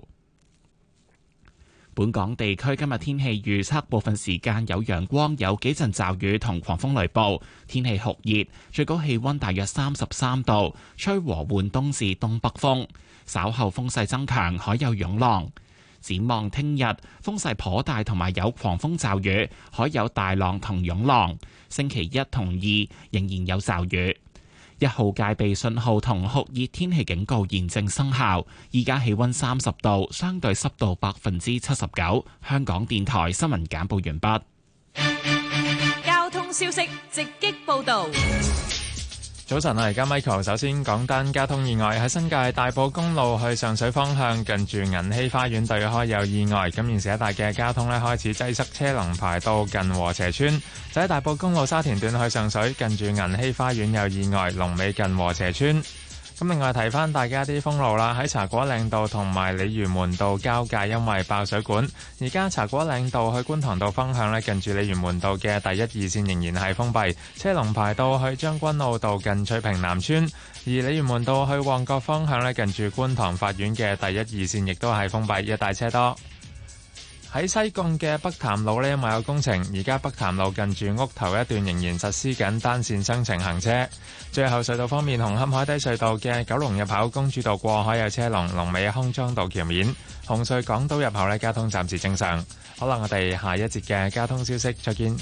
本港地區今日天氣預測，部分時間有陽光，有幾陣驟雨同狂風雷暴，天氣酷熱，最高氣溫大約三十三度，吹和緩東至東北風。稍後風勢增強，海有湧浪。展望聽日風勢頗大，同埋有狂風驟雨，海有大浪同湧浪。星期一同二仍然有驟雨。一號戒備信號同酷熱天氣警告現正生效。依家氣溫三十度，相對濕度百分之七十九。香港電台新聞簡報完畢。 交通消息直擊報道。 早晨啊，而家 Michael 首先講單交通意外，喺新界大埔公路去上水方向，近住銀禧花園對開有意外，咁現時一帶嘅交通咧開始擠塞，車龍排到近禾輋村。就喺大埔公路沙田段去上水，近住銀禧花園有意外，龍尾近禾輋村。咁另外提翻大家啲封路啦，喺茶果嶺道同埋鯉魚門道交界因為爆水管，而家茶果嶺道去觀塘道方向咧，近住鯉魚門道嘅第一二線仍然係封閉，車龍排到去將軍澳道近翠屏南村，而鯉魚門道去旺角方向咧，近住觀塘法院嘅第一二線亦都係封閉，一帶車多。喺西貢嘅北潭路呢，因為有工程，而家北潭路近住屋頭一段仍然實施緊單線雙程行車。最後隧道方面，紅磡海底隧道嘅九龍入口公主道過海有車龍，龍尾康莊道橋面。紅隧港島入口呢，交通暫時正常。好啦，我哋下一節嘅交通消息再見。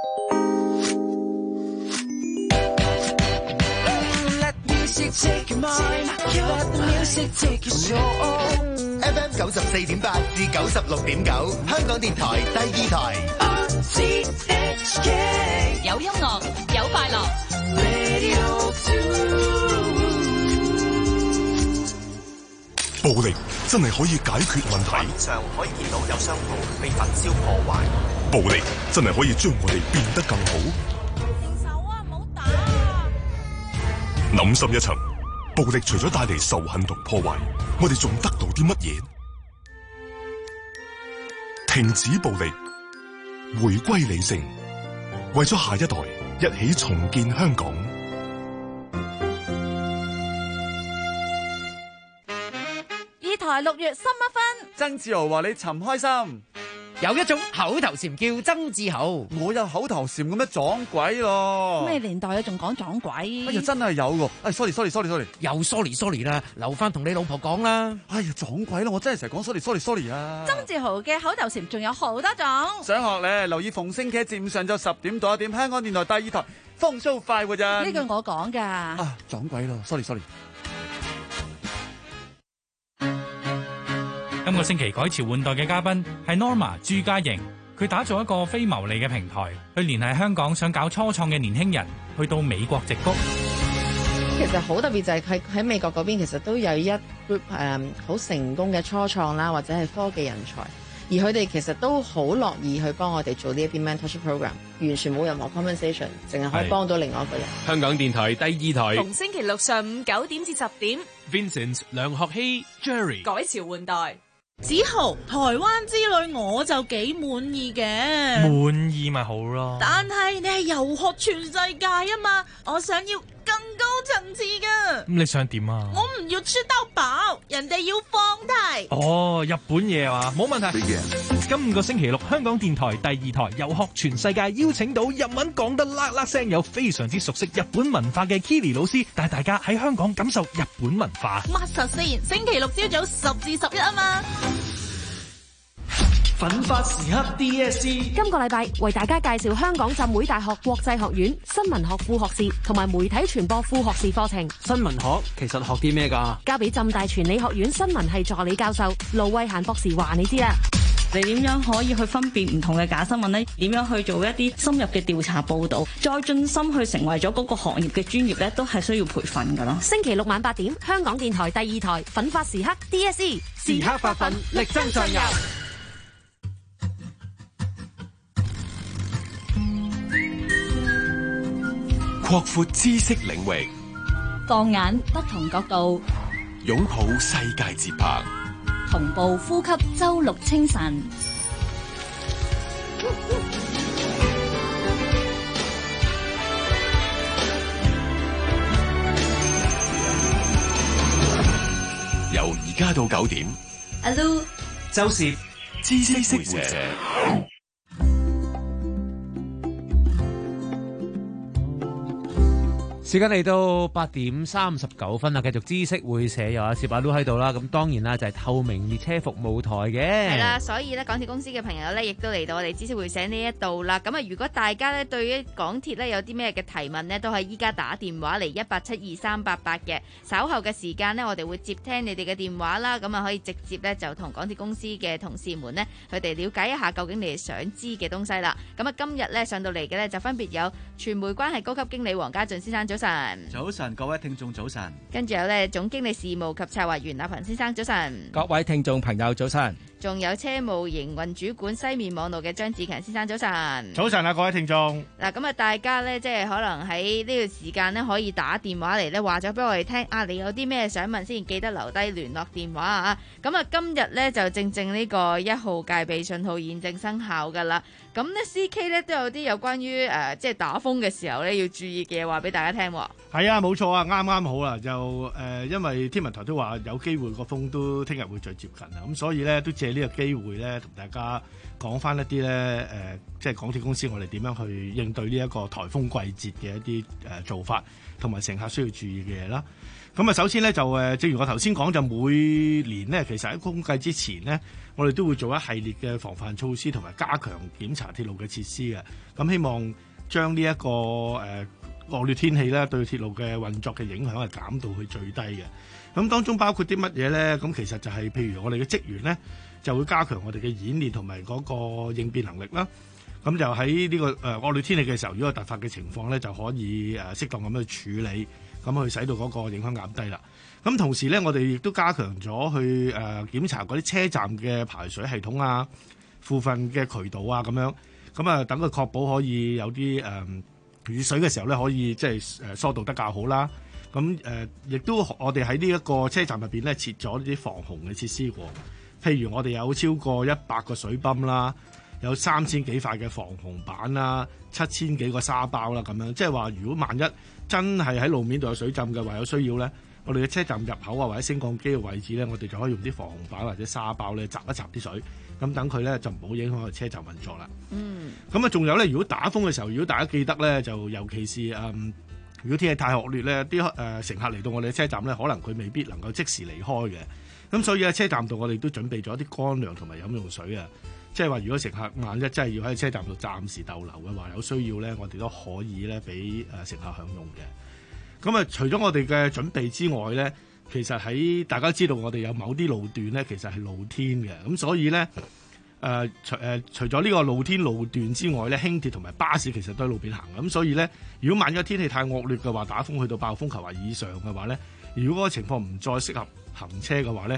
F M 九十四點八至九十六點九，香港電台第二台。 有音樂，有快樂。 暴力真係可以解決問題。 面上可以見到有商鋪被焚燒破壞。 暴力真係可以將我哋變得更好。 停手啊！唔好打啊！ 諗深一層，暴力除咗帶嚟仇恨同破壞，我哋仲得到啲乜嘢？停止暴力，回歸理性，為咗下一代，一起重建香港。 二台六月三一分， 曾志豪話你尋開心。 有一種口頭禪叫曾志豪， 我有口頭禪咁樣撞鬼咯。 咩年代啊，仲講撞鬼？ 哎呀，真係有喎！哎，sorry sorry sorry sorry， 又 sorry sorry 啦，留翻同你老婆講啦。 哎呀，撞鬼啦！我真係成日講 sorry sorry sorry 啊。 曾志豪嘅口頭禪仲有好多種。 想學咧，留意逢星期一至五上晝十點到一點，香港電台第二台風騷快活人。 呢句我講㗎。 啊，撞鬼咯 ，sorry sorry。 今個星期改朝換代嘅嘉賓係 Norma 朱家瑩，佢打造一個非牟利嘅平台，去聯繫香港想搞初創嘅年輕人，去到美國矽谷。 其實好特別就係喺喺美國嗰邊，其實都有一 group 誒好成功嘅初創啦，或者係科技人才。 而佢哋其實都好樂意去幫我哋做呢一啲 mentorship program， 完全冇任何 compensation， 淨係可以幫到另外一個人。 香港電台第二台， 逢星期六上午九點至十點 Vincent 梁學希 Jerry 改朝換代。 子豪，台灣之旅我就幾滿意嘅， 滿意咪好咯。 但係你係遊學全世界啊嘛，我想要更高層次㗎。 咁你想點啊？ 我唔要吃到飽，人哋要放題。 哦，日本嘢啊，冇問題。今個星期六，香港電台第二台遊學全世界，邀請到日文講得啦啦聲，有非常之熟悉日本文化嘅 Kiri 老師，帶大家喺香港感受日本文化。 乜實先？星期六朝早十至十一啊嘛。 奮發時刻 D S C， 今個禮拜為大家介紹香港浸會大學國際學院新聞學副學士同埋媒體傳播副學士課程。 新聞學其實學啲咩㗎？ 交俾浸大傳理學院新聞系助理教授盧慧嫻博士話你知啦。 你點樣可以去分辨唔同嘅假新聞呢？點樣去做一啲深入嘅調查報導，再進心去成為咗嗰個行業嘅專業呢？都係需要培訓㗎咯。 星期六晚八點，香港電台第二台奮發時刻 D S C， 時刻發奮，力爭上游。 擴闊知識領域， 放眼不同角度， 擁抱世界節拍， 同步呼吸周六清晨。 由而家到九點， 阿 Lu 周攝知識會者。 時間嚟到八點三十九分啦，繼續知識會社有阿攝阿 Lu 喺度啦，咁當然啦就係透明列車服務台嘅。 係啦，所以咧港鐵公司嘅朋友咧，亦都嚟到我哋知識會社呢一度啦。咁啊，如果大家咧對於港鐵咧有啲咩嘅提問呢，都係依家打電話嚟一八七二三八八嘅。稍後嘅時間呢，我哋會接聽你哋嘅電話啦。咁啊，可以直接咧就同港鐵公司嘅同事們呢，佢哋了解一下究竟你哋想知嘅東西啦。咁啊，今日咧上到嚟嘅咧就分別有傳媒關係高級經理黃家俊先生，早晨。 早晨，各位聽眾早晨。 跟住有咧總經理事務及策劃員阿彭先生，早晨。 各位聽眾朋友早晨。 仲有車務營運主管西面網絡嘅張志強先生，早晨。 早晨啊，各位聽眾。 嗱，咁啊，大家咧即係可能喺呢個時間咧可以打電話嚟咧話咗俾我哋聽啊，你有啲咩想問先，記得留低聯絡電話啊。咁啊，今日咧就正正呢個一號戒備信號現正生效噶啦。咁咧 C K 咧都有啲有關於誒、呃、即係打風嘅時候咧要注意嘅嘢話俾大家聽。 係啊，冇錯啊，啱啱好啦，就誒、呃、因為天文台都話有機會個風都聽日會最接近啊，咁所以咧都借呢個機會咧同大家講翻一啲咧誒，即係港鐵公司我哋點樣去應對呢一個颱風季節嘅一啲誒、呃、做法，同埋乘客需要注意嘅嘢啦。咁啊，首先咧就誒，正如我頭先講，就每年呢，其實喺風季之前呢，我哋都會做一系列嘅防範措施，同埋加強檢查鐵路嘅設施嘅。咁希望將呢、這、一個誒、呃、惡劣天氣咧對鐵路嘅運作嘅影響係減到去最低嘅。咁當中包括啲乜嘢咧？咁其實就係譬如我哋嘅職員咧，就會加強我哋嘅演練同埋嗰個應變能力啦。咁就喺呢、這個誒、呃、惡劣天氣嘅時候，如果有突發嘅情況咧，就可以誒、呃、適當咁去處理。咁去使到嗰個影響減低啦。咁同時咧，我哋亦都加強咗去誒、呃、檢查嗰啲車站嘅排水系統啊、附近嘅渠道啊咁樣。咁啊，等佢確保可以有啲誒、呃、雨水嘅時候咧，可以即係誒疏導得較好啦。咁誒，亦、呃、都我哋喺呢一個車站入邊咧設咗啲防洪嘅設施喎。譬如我哋有超過一百個水泵啦，有三千幾塊嘅防洪板啦，七千幾個沙包啦，咁樣即係話，如果萬一真係喺路面度有水浸嘅話，有需要咧，我哋嘅車站入口啊或者升降機嘅位置咧，我哋就可以用啲防洪板或者沙包咧，閘一閘啲水，咁等佢咧就唔好影響我哋車站運作啦。嗯。咁啊，仲有咧，如果打風嘅時候，如果大家記得咧，就尤其是誒、嗯，如果天氣太惡劣咧，啲誒、呃、乘客嚟到我哋嘅車站咧，可能佢未必能夠即時離開嘅。咁所以喺車站度，我哋都準備咗一啲乾糧同埋飲用水啊。即係話，如果乘客萬一真係要喺車站度暫時逗留嘅話，有需要咧，我哋都可以咧俾誒乘客享用嘅。咁啊，除咗我哋嘅準備之外咧，其實喺大家知道我哋有某啲路段咧，其實係露天嘅。咁所以咧，誒、呃、除誒、呃、除咗呢個露天路段之外咧，輕鐵同埋巴士其實都喺路邊行。咁所以咧，如果萬一天氣太惡劣嘅話，打風去到暴風球或以上嘅話咧，如果個情況唔再適合行車嘅話咧，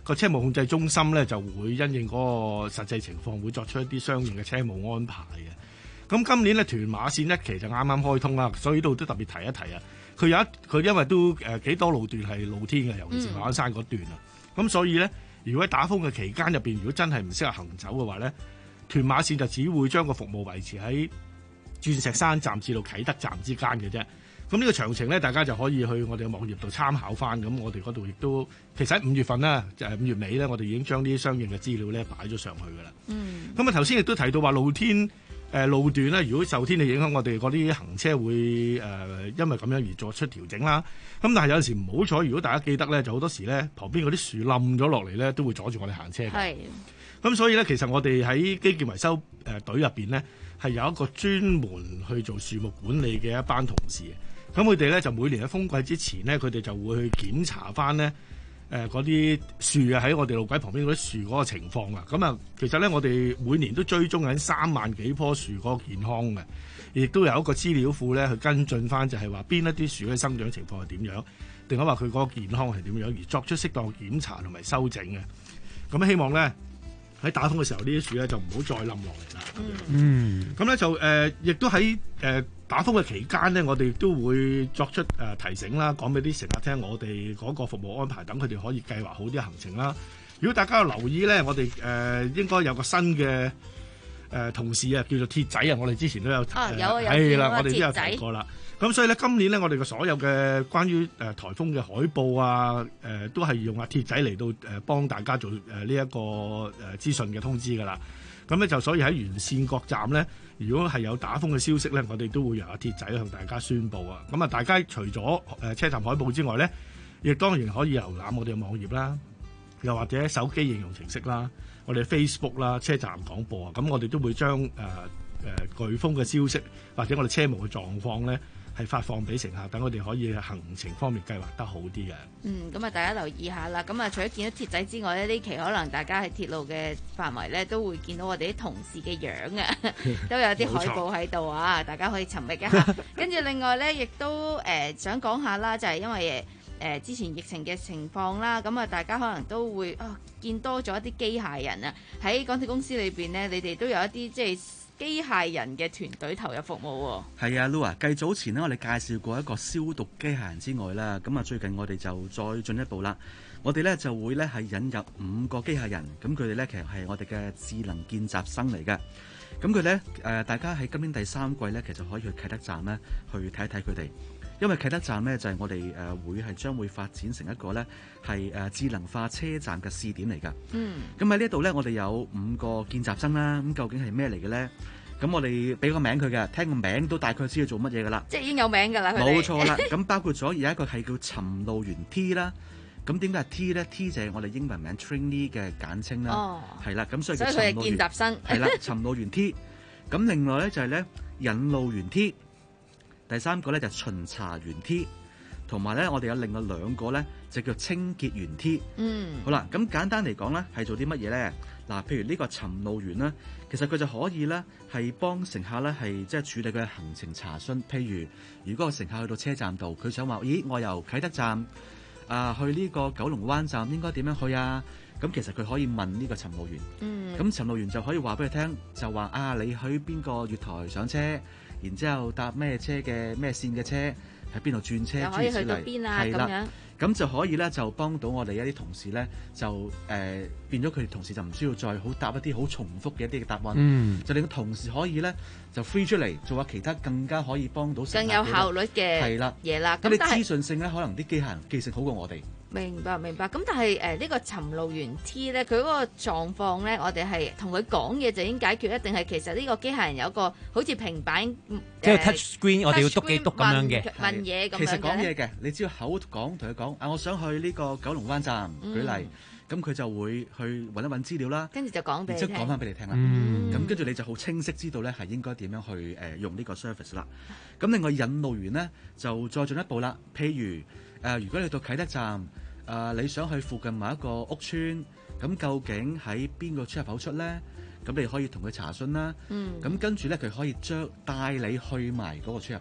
個車務控制中心咧就會因應嗰個實際情況，會作出一啲相應嘅車務安排嘅。咁今年咧屯馬線一期就啱啱開通啦，所以呢度都特別提一提啊。佢有一佢因為都誒幾多路段係露天嘅，尤其是馬鞍山嗰段啊。咁、嗯、所以咧，如果喺打風嘅期間入邊，如果真係唔適合行走嘅話咧，屯馬線就只會將個服務維持喺鑽石山站至到啟德站之間嘅啫。咁呢個詳情咧，大家就可以去我哋嘅網頁度參考翻。咁我哋嗰度亦都其實喺五月份啦，就係五月尾咧，我哋已經將呢啲相應嘅資料咧擺咗上去噶啦。嗯。咁啊頭先亦都提到話露天誒、呃、路段咧，如果受天氣影響，我哋嗰啲行車會誒、呃、因為咁樣而作出調整啦。咁但係有陣時唔好彩，如果大家記得咧，就好多時咧旁邊嗰啲樹冧咗落嚟咧，都會阻住我哋行車嘅。係。咁所以咧，其實我哋喺基建維修誒隊入邊咧，係有一個專門去做樹木管理嘅一班同事。咁佢哋咧就每年喺風季之前咧，佢哋就會去檢查翻咧誒嗰啲樹啊，喺我哋路軌旁邊嗰啲樹嗰個情況啊。咁啊，其實咧我哋每年都追蹤緊三萬幾棵樹嗰個健康嘅，亦都有一個資料庫咧去跟進翻，就係話邊一啲樹嘅生長情況係點樣，定係話佢嗰個健康係點樣，而作出適當檢查同埋修正嘅。咁希望咧喺打風嘅時候，呢啲樹咧就唔好再冧落嚟啦。嗯，咁咧就誒，亦、呃、都喺誒。呃打風嘅期間呢，我哋都會作出誒、呃、提醒啦，講俾啲乘客聽，我哋嗰個服務安排，等佢哋可以計劃好啲行程啦。如果大家有留意呢，我哋誒、呃、應該有個新嘅誒、呃、同事啊，叫做鐵仔啊，我哋之前都有啊有啊有係啦，我哋都有鐵仔提過啦。咁所以呢，今年呢，我哋嘅所有嘅關於誒、呃、颱風嘅海報啊，誒、呃、都係用阿鐵仔嚟到誒、呃、幫大家做誒呢一個誒資訊嘅通知㗎啦。咁咧就所以喺沿線各站咧，如果係有打風嘅消息咧，我哋都會由阿鐵仔向大家宣佈啊。咁啊，大家除咗誒車站海報之外咧，亦當然可以瀏覽我哋嘅網頁啦，又或者手機應用程式啦，我哋 Facebook 啦，車站廣播啊。咁我哋都會將誒誒颶風嘅消息或者我哋車務嘅狀況咧，係發放俾乘客，等我哋可以行程方面計劃得好啲嘅。 嗯，咁啊，大家留意下啦。咁啊，除咗見到鐵仔之外咧，呢期可能大家喺鐵路嘅範圍咧，都會見到我哋啲同事嘅樣啊，都有啲海報喺度啊，大家可以尋覓一下。跟住另外咧，亦都誒、呃、想講下啦，就係、是、因為誒、呃、之前疫情嘅情況啦，咁啊，大家可能都會啊、哦、見多咗一啲機械人啊，喺港鐵公司裏邊咧，你哋都有一啲即係機械人嘅團隊投入服務喎。 係啊，Lu啊，繼早前呢，我哋介紹過一個消毒機械人之外啦，咁啊最近我哋就再進一步啦，我哋咧就會咧係引入五個機械人，咁佢哋咧其實係我哋嘅智能見習生嚟嘅，咁佢咧誒大家喺今年第三季咧，其實可以去啟德站咧去睇一睇佢哋。因為啟德站咧就係、是、我哋誒、呃、會係將會發展成一個咧係誒智能化車站嘅試點嚟㗎。嗯。咁喺呢度咧，我哋有五個見習生啦。咁究竟係咩嚟嘅咧？咁我哋俾個名佢嘅，聽個名都大概知道做乜嘢㗎啦。 即係已經有名㗎啦。 冇錯啦。咁包括咗有一個係叫尋路員 T 啦。咁點解係 T 咧 ？T 就係我哋英文名 trainee 嘅簡稱啦。哦。係啦。咁所以叫尋路員。所以佢係見習生。係啦，尋路員 T。咁另外咧就係咧引路員 T。第三個咧就係巡查員 T， 同埋咧我哋有另外兩個咧就叫清潔員 T。嗯，好啦，咁簡單嚟講咧係做啲乜嘢咧？嗱，譬如呢個尋路員咧，其實佢就可以咧係幫乘客咧係即係處理佢嘅行程查詢。譬如如果個乘客去到車站度，佢想話：咦，我由啟德站啊去呢個九龍灣站應該點樣去啊？咁其實佢可以問呢個尋路員。嗯，咁尋路員就可以話俾佢聽，就話啊，你去邊個月台上車？然之後搭咩車嘅咩線嘅車喺邊度轉車， 又可以去到邊啊？咁樣咁就可以咧，就幫到我哋一啲同事咧，就誒、呃、變咗佢哋同事就唔需要再好答一啲好重複嘅一啲嘅答案，嗯、就令到同事可以咧就 free 出嚟做下其他更加可以幫到更有效率嘅嘢啦。 咁你資訊性咧，可能啲機械人記性好過我哋。 明白明白，咁但係誒呢個尋路員 T 咧，佢嗰個狀況咧，我哋係同佢講嘢就已經解決，一定係其實呢個機械人有一個好似平板即係 touch screen，我哋要篤幾篤咁樣嘅問嘢咁樣嘅。 其實講嘢嘅，你只要口講同佢講啊，我想去呢個九龍灣站，舉例，咁佢就會去揾一揾資料啦， 跟住就講俾你聽， 然之後講翻俾你聽啦。咁跟住你就好清晰知道咧係應該點樣去誒用呢個 service 啦。咁另外引路員咧就再進一步啦，譬如誒如果你到啟德站。誒、呃，你想去附近某一個屋邨，咁究竟喺邊個出入口出咧？咁你可以同佢查詢啦。嗯。咁跟住咧，佢可以將帶你去埋嗰個出入口嘅。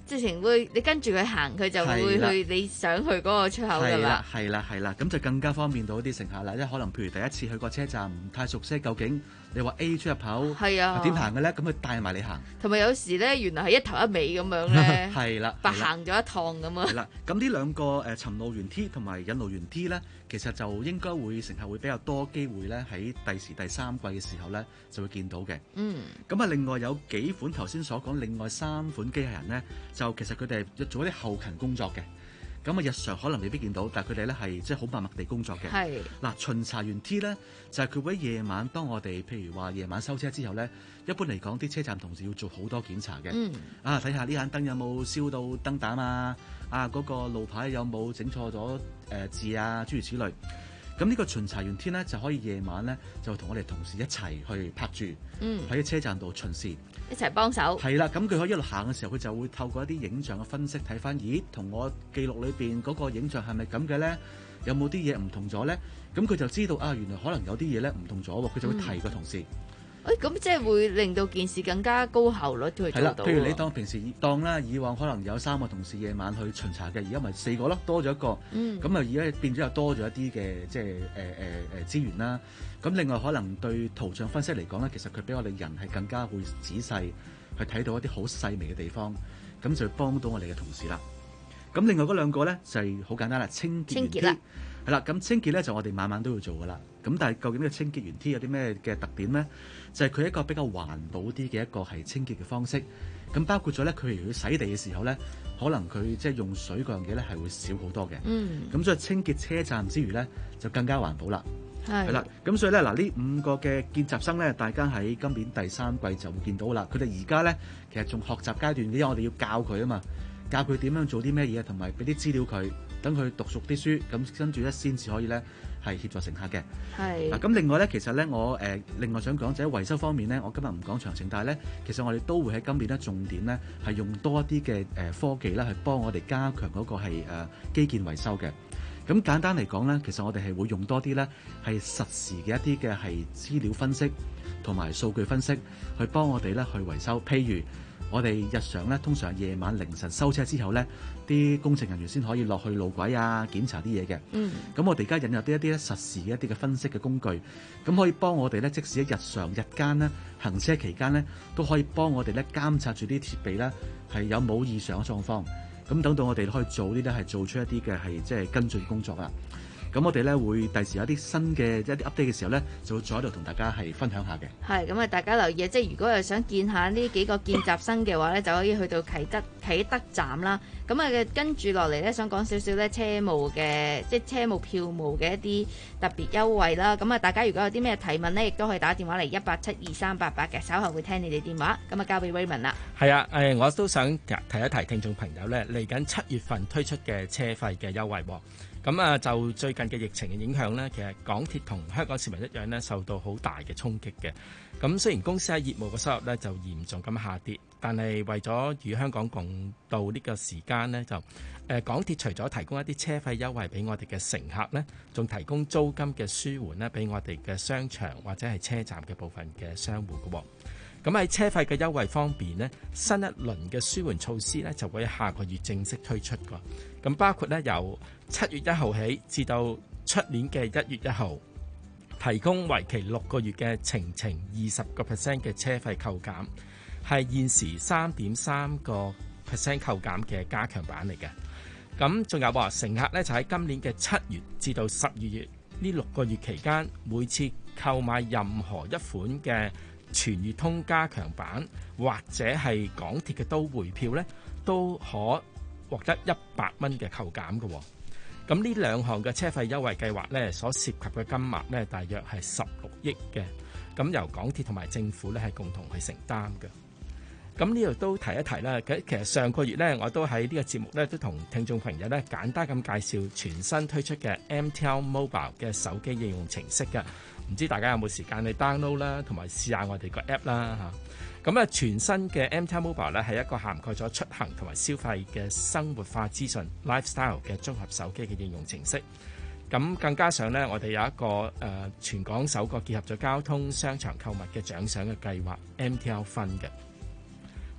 直情會你跟住佢行，佢就會去你想去嗰個出口㗎啦。 係啦係啦，咁就更加方便到啲乘客啦。因為可能譬如第一次去個車站唔太熟悉，究竟你話 A 出入口係啊點行嘅咧？咁佢帶埋你行。同埋有時咧，原來係一頭一尾咁樣咧。係啦，白行咗一趟咁啊。係啦，咁呢兩個誒尋路園 T 同埋引路園 T 咧，其實就應該會乘客會比較多機會咧，喺第時第三季嘅時候咧就會見到嘅。嗯。咁啊，另外有幾款頭先所講，另外三款機械人咧，就其實佢哋係做一啲後勤工作嘅。咁啊，日常可能未必見到，但係佢哋咧係即係好默默地工作嘅。係嗱，巡查員 T 咧就係佢會喺夜晚，當我哋譬如話夜晚收車之後咧，一般嚟講啲車站同事要做好多檢查嘅。嗯。啊，睇下呢盞燈有冇燒到燈膽啊？啊，嗰個路牌有冇整錯咗誒字啊？諸如此類。咁呢個巡查員 T 咧就可以夜晚咧就同我哋同事一齊去拍住，嗯，喺車站度巡視。一齊幫手，係啦，咁佢可以一路行嘅時候，佢就會透過一啲影像嘅分析，睇翻，咦，同我記錄裏邊嗰個影像係咪咁嘅咧？有冇啲嘢唔同咗咧？咁佢就知道啊，原來可能有啲嘢咧唔同咗喎，佢就會提個同事。誒、嗯，咁、哎、即係會令到件事更加高效率去做到。係啦，譬如你當平時當啦，以往可能有三個同事夜晚去巡查嘅，而家咪四個咯，多咗一個。嗯。咁啊，而家變咗又多咗一啲嘅即係誒誒誒資源啦。咁另外可能對圖像分析嚟講咧，其實佢比我哋人係更加會仔細去睇到一啲好細微嘅地方，咁就幫到我哋嘅同事啦。咁另外嗰兩個咧就係、是、好簡單啦，清潔員 T 係啦。咁清潔咧就我哋晚晚都要做噶啦。咁但係究竟呢個清潔員 T 有啲咩嘅特點咧？就係、是、佢一個比較環保啲嘅一個係清潔嘅方式。咁包括咗咧，佢如果洗地嘅時候咧，可能佢即係用水嗰樣嘢咧係會少好多嘅。嗯。咁所以清潔車站之餘咧，就更加環保啦。係啦，咁所以咧嗱，呢五個嘅見習生咧，大家喺今年第三季就會見到啦。佢哋而家咧其實仲學習階段，因為我哋要教佢啊嘛，教佢點樣做啲咩嘢，同埋俾啲資料佢，等佢讀熟啲書，咁跟住咧先至可以咧係協助乘客嘅。係嗱，咁另外咧，其實咧我誒、呃、另外想講就喺維修方面咧，我今日唔講詳情，但係咧其實我哋都會喺今年咧重點咧係用多一啲嘅誒科技啦，去幫我哋加強嗰個係誒、呃、基建維修嘅。咁簡單嚟講咧，其實我哋係會用多啲咧係實時嘅一啲嘅係資料分析同埋數據分析，去幫我哋咧去維修。譬如我哋日常咧，通常夜晚凌晨收車之後咧，啲工程人員先可以落去路軌啊檢查啲嘢嘅。嗯。咁我哋而家引入啲一啲咧實時嘅一啲嘅分析嘅工具，咁可以幫我哋咧，即使喺日常日間咧行車期間咧，都可以幫我哋咧監察住啲設備咧係有冇異常嘅狀況。咁等到我哋可以做呢啲係做出一啲嘅係即係跟進工作啦。咁我哋咧會第時有啲新嘅一啲 update 嘅時候咧，就會再喺度同大家係分享下嘅。係咁啊，大家留意啊！即係如果係想見下呢幾個見習生嘅話咧，就可以去到啟德啟德站啦。咁啊，跟住落嚟咧，想講少少咧車務嘅，即係車務票務嘅一啲特別優惠啦。咁啊，大家如果有啲咩提問咧，亦都可以打電話嚟一八七二三八八嘅，稍後會聽你哋電話。咁啊，交俾 Raymond 啦。係啊，誒，我都想提一提聽眾朋友咧，嚟緊七月份推出嘅車費嘅優惠喎。咁啊，就最近嘅疫情嘅影響呢，其實港鐵同香港市民一樣呢，受到好大嘅衝擊嘅。咁雖然公司喺業務嘅收入呢就嚴重咁下跌，但係為咗與香港共度呢個時間呢，就誒港鐵除咗提供一啲車費優惠俾我哋嘅乘客呢，仲提供租金嘅舒緩呢俾我哋嘅商場或者係車站嘅部分嘅商戶嘅喎。咁喺車費嘅優惠方面呢，新一輪嘅舒緩措施呢就會喺下個月正式推出㗎。咁包括呢，由七月一號起至到出年嘅一月一號，提供為期六個月嘅程程二十個 percent 嘅車費扣減，係現時三點三個 percent 扣減嘅加強版嚟嘅。咁仲有話乘客呢，就喺今年嘅七月至到十二月呢六個月期間，每次購買任何一款嘅全月通加強版或者係港鐵嘅都會票呢，都可獲得一百蚊嘅扣減嘅。咁呢兩項嘅車費優惠計劃呢，所涉及嘅金額呢，大約係十六億嘅。咁由港鐵同埋政府呢，係共同去承擔嘅。咁呢度都提一提啦。其實上個月呢，我都喺呢個節目呢，都同聽眾朋友呢簡單咁介紹全新推出嘅 M T L Mobile 嘅手機應用程式嘅。唔知大家有冇時間去 download 啦，同埋試下我哋個 app 啦嚇。咁啊，全新嘅 M T L Mobile 咧係一個涵蓋咗出行同埋消費嘅生活化資訊 lifestyle 嘅綜合手機嘅應用程式。咁更加上呢，我哋有一個誒、呃、全港首個結合咗交通、商場購物嘅獎賞嘅計劃 M T L Fun 嘅。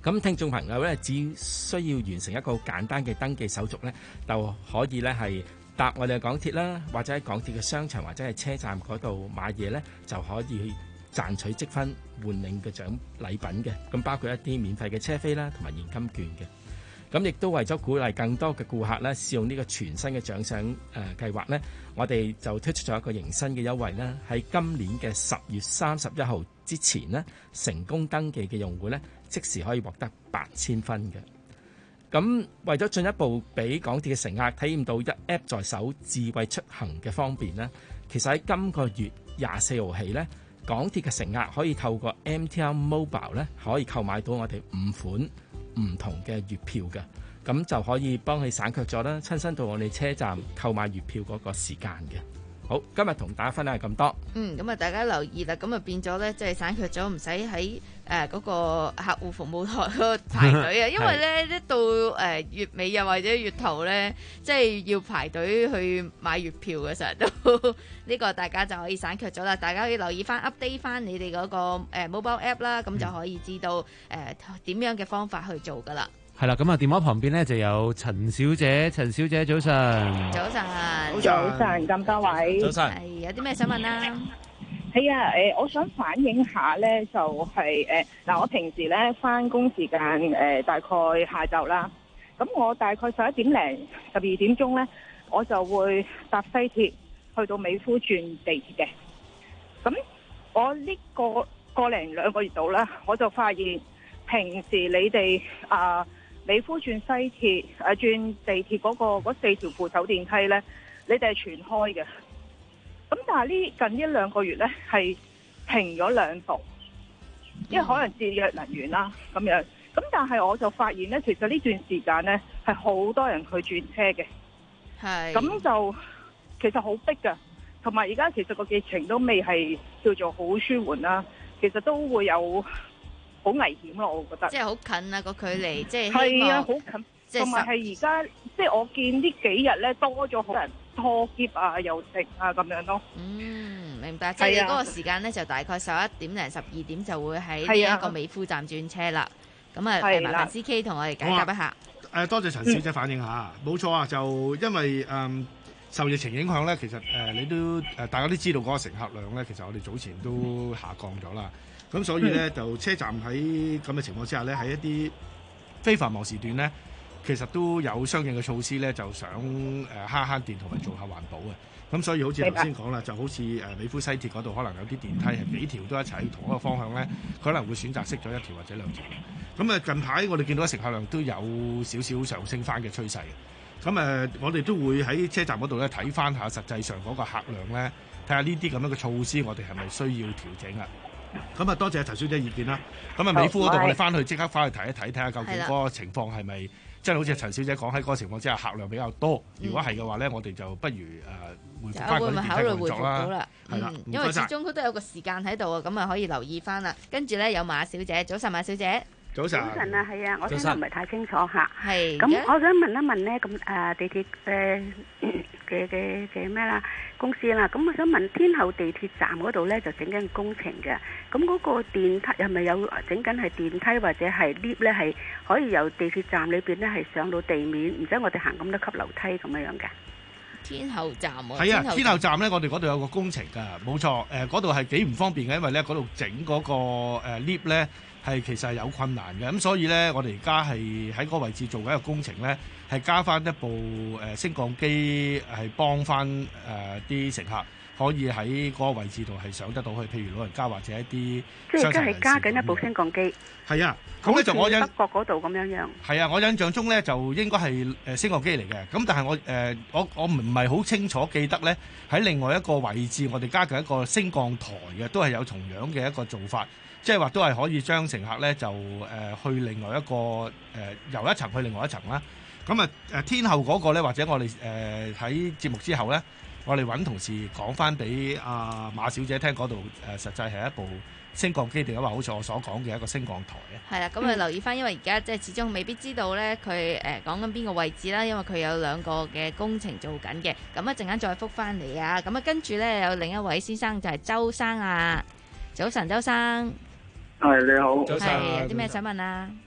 咁聽眾朋友咧，只需要完成一個好簡單嘅登記手續咧，就可以咧係搭我哋嘅港鐵啦，或者喺港鐵嘅商場或者係車站嗰度買嘢咧，就可以賺取積分換領嘅獎禮品嘅。咁包括一啲免費嘅車飛啦，同埋現金券嘅。咁亦都為咗鼓勵更多嘅顧客咧試用呢個全新嘅獎賞誒計劃咧，我哋就推出咗一個迎新嘅優惠啦。喺今年嘅十月三十一號之前呢，成功登記嘅用戶咧，即時可以獲得八千分嘅。咁為咗進一步俾港鐵嘅乘客體驗到一 App 在手智慧出行嘅方便咧，其實喺今個月廿四號起咧，港鐵嘅乘客可以透過 M T R Mobile 咧，可以購買到我哋五款唔同嘅月票嘅，咁就可以幫你省卻咗啦，親身到我哋車站購買月票嗰個時間嘅。好，今日同大家分享係咁多。 嗯，咁啊，大家留意啦，咁啊變咗咧，即係省卻咗唔使喺誒嗰個客戶服務台嗰度排隊啊，因為咧一到誒月尾又或者月頭咧，即係要排隊去買月票嘅，成日都呢個大家就可以省卻咗啦。大家可以留意翻 update 翻你哋嗰個誒 mobile app 啦，咁就可以知道誒點樣嘅方法去做噶啦。 係啦，咁啊電話旁邊咧就有陳小姐，陳小姐早晨。 早晨， 早晨，咁多位。 早晨。 係有啲咩想問啊？ 係啊，誒，我想反映下咧，就係誒嗱，我平時咧翻工時間誒大概下晝啦，咁我大概十一點零十二點鐘咧，我就會搭西鐵去到美孚轉地鐵嘅。咁我呢個個零兩個月度啦，我就發現平時你哋啊〜美孚轉西鐵誒轉地鐵嗰、嗰個嗰四條扶手電梯咧，你哋係全開嘅。咁但係呢近一兩個月咧係停咗兩度，因為可能節約能源啦咁樣。咁但係我就發現咧，其實呢段時間咧係好多人去轉車嘅。係。咁就其實好逼㗎，同埋而家其實個疫情都未係叫做好舒緩啦，其實都會有。好危險咯，我覺得。即係好近啊個距離，即係係啊，好近。同埋係而家，即係我見呢幾日咧多咗好多人拖喼啊、又食啊咁樣咯。 嗯，明白。即係你嗰個時間咧，就大概十一點零十二點就會喺呢一個美孚站轉車啦。咁啊，麻煩 C K 同我哋解答一下。 誒，多謝陳小姐反映下。冇錯啊，就因為誒受疫情影響咧，其實誒你都誒大家都知道嗰個乘客量咧，其實我哋早前都下降咗啦。咁所以咧，就車站喺咁嘅情況之下咧，喺一啲非繁忙時段咧，其實都有相應嘅措施咧，就想誒慳慳電同埋做下環保嘅。咁所以好似頭先講啦，就好似誒美孚西鐵嗰度，可能有啲電梯係幾條都一齊同一個方向咧，可能會選擇熄咗一條或者兩條。咁啊，近排我哋見到乘客量都有少少上升翻嘅趨勢。咁誒，我哋都會喺車站嗰度咧睇翻下實際上嗰個客量咧，睇下呢啲咁樣嘅措施，我哋係咪需要調整啊？咁啊，多謝陳小姐意見啦。咁啊，美孚嗰度我哋翻去即刻翻去睇一睇，睇下究竟嗰個情況係咪即係好似陳小姐講喺嗰個情況之下客量比較多？如果係嘅話咧，我哋就不如誒回復翻嗰啲電梯運作啦。係啦， 因為始終佢都有個時間喺度啊，咁啊可以留意翻啦。跟住咧有馬小姐，早晨馬小姐。 早晨。早晨啊，係啊，我聽得唔係太清楚嚇。 係。 咁我想問一問咧，咁誒地鐵誒嘅嘅嘅咩啦公司啦，咁我想問天后地鐵站嗰度咧就整緊工程嘅，咁嗰個電梯係咪有整緊係電梯或者係 lift 咧，係可以由地鐵站裏邊咧係上到地面，唔使我哋行咁多級樓梯咁樣樣嘅？ 天后站喎。 係啊，天后站咧，我哋嗰度有個工程㗎，冇錯。誒，嗰度係幾唔方便嘅，因為咧嗰度整嗰個誒 lift 咧。係其實係有困難嘅，咁所以咧，我哋而家係喺嗰個位置做緊一個工程咧，係加翻一部誒升降機，係幫翻誒啲乘客可以喺嗰個位置度係上得到去，譬如老人家或者一啲即係而家係加緊一部升降機。係啊，咁咧就我印德國嗰度咁樣樣。 係啊，我印象中咧就應該係誒升降機嚟嘅，咁但係我誒我我唔係好清楚記得咧喺另外一個位置，我哋加緊一個升降台嘅，都係有同樣嘅一個做法。即係話都係可以將乘客咧就誒、呃、去另外一個誒、呃、由一層去另外一層啦。咁啊誒天后嗰個咧，或者我哋誒喺節目之後咧，我哋揾同事講翻俾阿馬小姐聽嗰度誒，實際係一部升降機定係話好似我所講嘅一個升降台啊。係啦， 咁啊留意翻，因為而家即係始終未必知道咧，佢誒講緊邊個位置啦，因為佢有兩個嘅工程做緊嘅。咁一陣間再覆翻嚟啊。咁啊跟住咧有另一位先生就係周生啊，早晨周生。 係你好， 係有啲咩想問啊？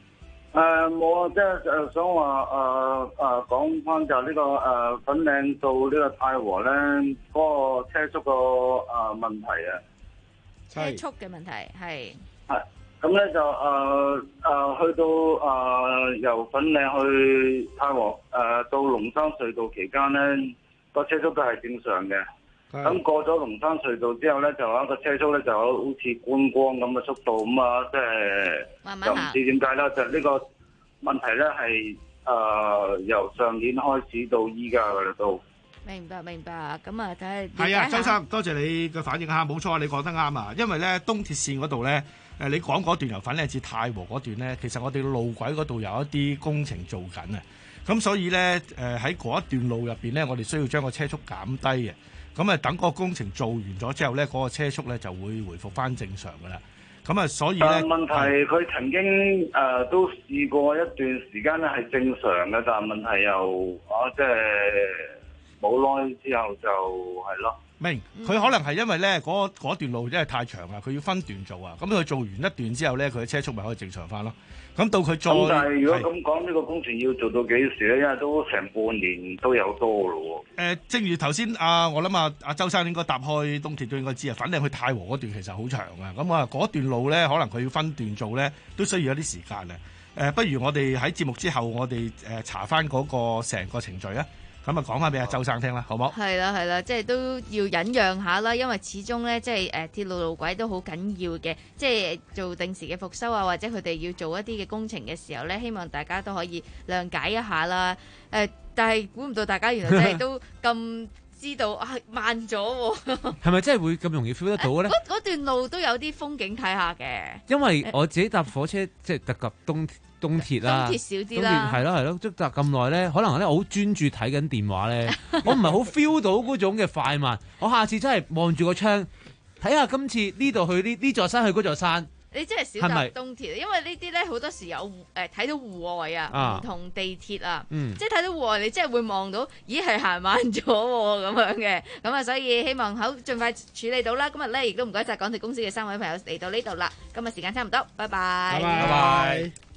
誒冇啊，即係誒想話誒誒講翻就呢個誒粉嶺到呢個太和咧，嗰個車速個誒問題啊。 車速嘅問題係。 係。咁咧就誒誒、呃呃、去到誒、呃、由粉嶺去太和誒、呃、到龍山隧道期間咧，個車速都係正常嘅。咁過咗龍山隧道之後咧，就有一個車速咧就好似觀光咁嘅速度咁啊，即係就唔知點解啦。就呢個問題咧係誒由上年開始到依家噶啦都。 明白明白，咁啊睇下。 係啊，周生，多謝你嘅反應嚇，冇錯，你講得啱啊。因為咧東鐵線嗰度咧，誒你講嗰段由粉嶺至太和嗰段咧，其實我哋路軌嗰度有一啲工程做緊啊。咁所以咧誒喺嗰一段路入邊咧，我哋需要將個車速減低嘅。咁啊，等嗰個工程做完咗之後咧，嗰、那個車速咧就會回復翻正常噶啦。咁啊，所以咧， 問題佢曾經誒、呃、都試過一段時間咧係正常嘅，但係問題又啊，即係冇耐之後就係咯。 明，佢可能係因為咧嗰嗰段路因為太長啊，佢要分段做啊。咁佢做完一段之後咧，佢嘅車速咪可以正常翻咯。咁到佢再， 咁但係如果咁講，呢個工程要做到幾時咧？因為都成半年都有多咯喎。 誒，正如頭先啊，我諗啊，阿周生應該搭開東鐵都應該知啊。粉嶺去太和嗰段其實好長啊。咁啊，嗰段路咧，可能佢要分段做咧，都需要一啲時間啊。誒，不如我哋喺節目之後，我哋誒查翻嗰個成個程序啊。咁啊，講翻俾阿周生聽啦，好冇？ 係啦，係啦，即係都要忍讓下啦，因為始終咧，即係誒鐵路路軌都好緊要嘅，即係做定時嘅復修啊，或者佢哋要做一啲嘅工程嘅時候咧，希望大家都可以諒解一下啦。誒、呃，但係估唔到大家原來真係都咁知道啊，慢咗喎。 係咪真係會咁容易 feel 得到嘅咧？ 嗰嗰段路都有啲風景睇下嘅。 因為我自己搭火車即係特及東東鐵啦， 東鐵少啲啦， 係咯係咯，即係搭咁耐咧，可能咧我好專注睇緊電話咧，我唔係好 feel 到嗰種嘅快慢。我下次真係望住個窗睇下今次呢度去呢呢座山去嗰座山。 你真係少搭東鐵，因為呢啲咧好多時有誒睇、呃、到戶外啊，唔、啊、同地鐵啊，嗯、即係睇到戶外你真係會望到，咦係行慢咗喎咁樣嘅，咁啊所以希望好盡快處理到啦。今日咧亦都唔該晒港鐵公司嘅三位朋友嚟到呢度啦，今日時間差唔多，拜拜。 拜拜。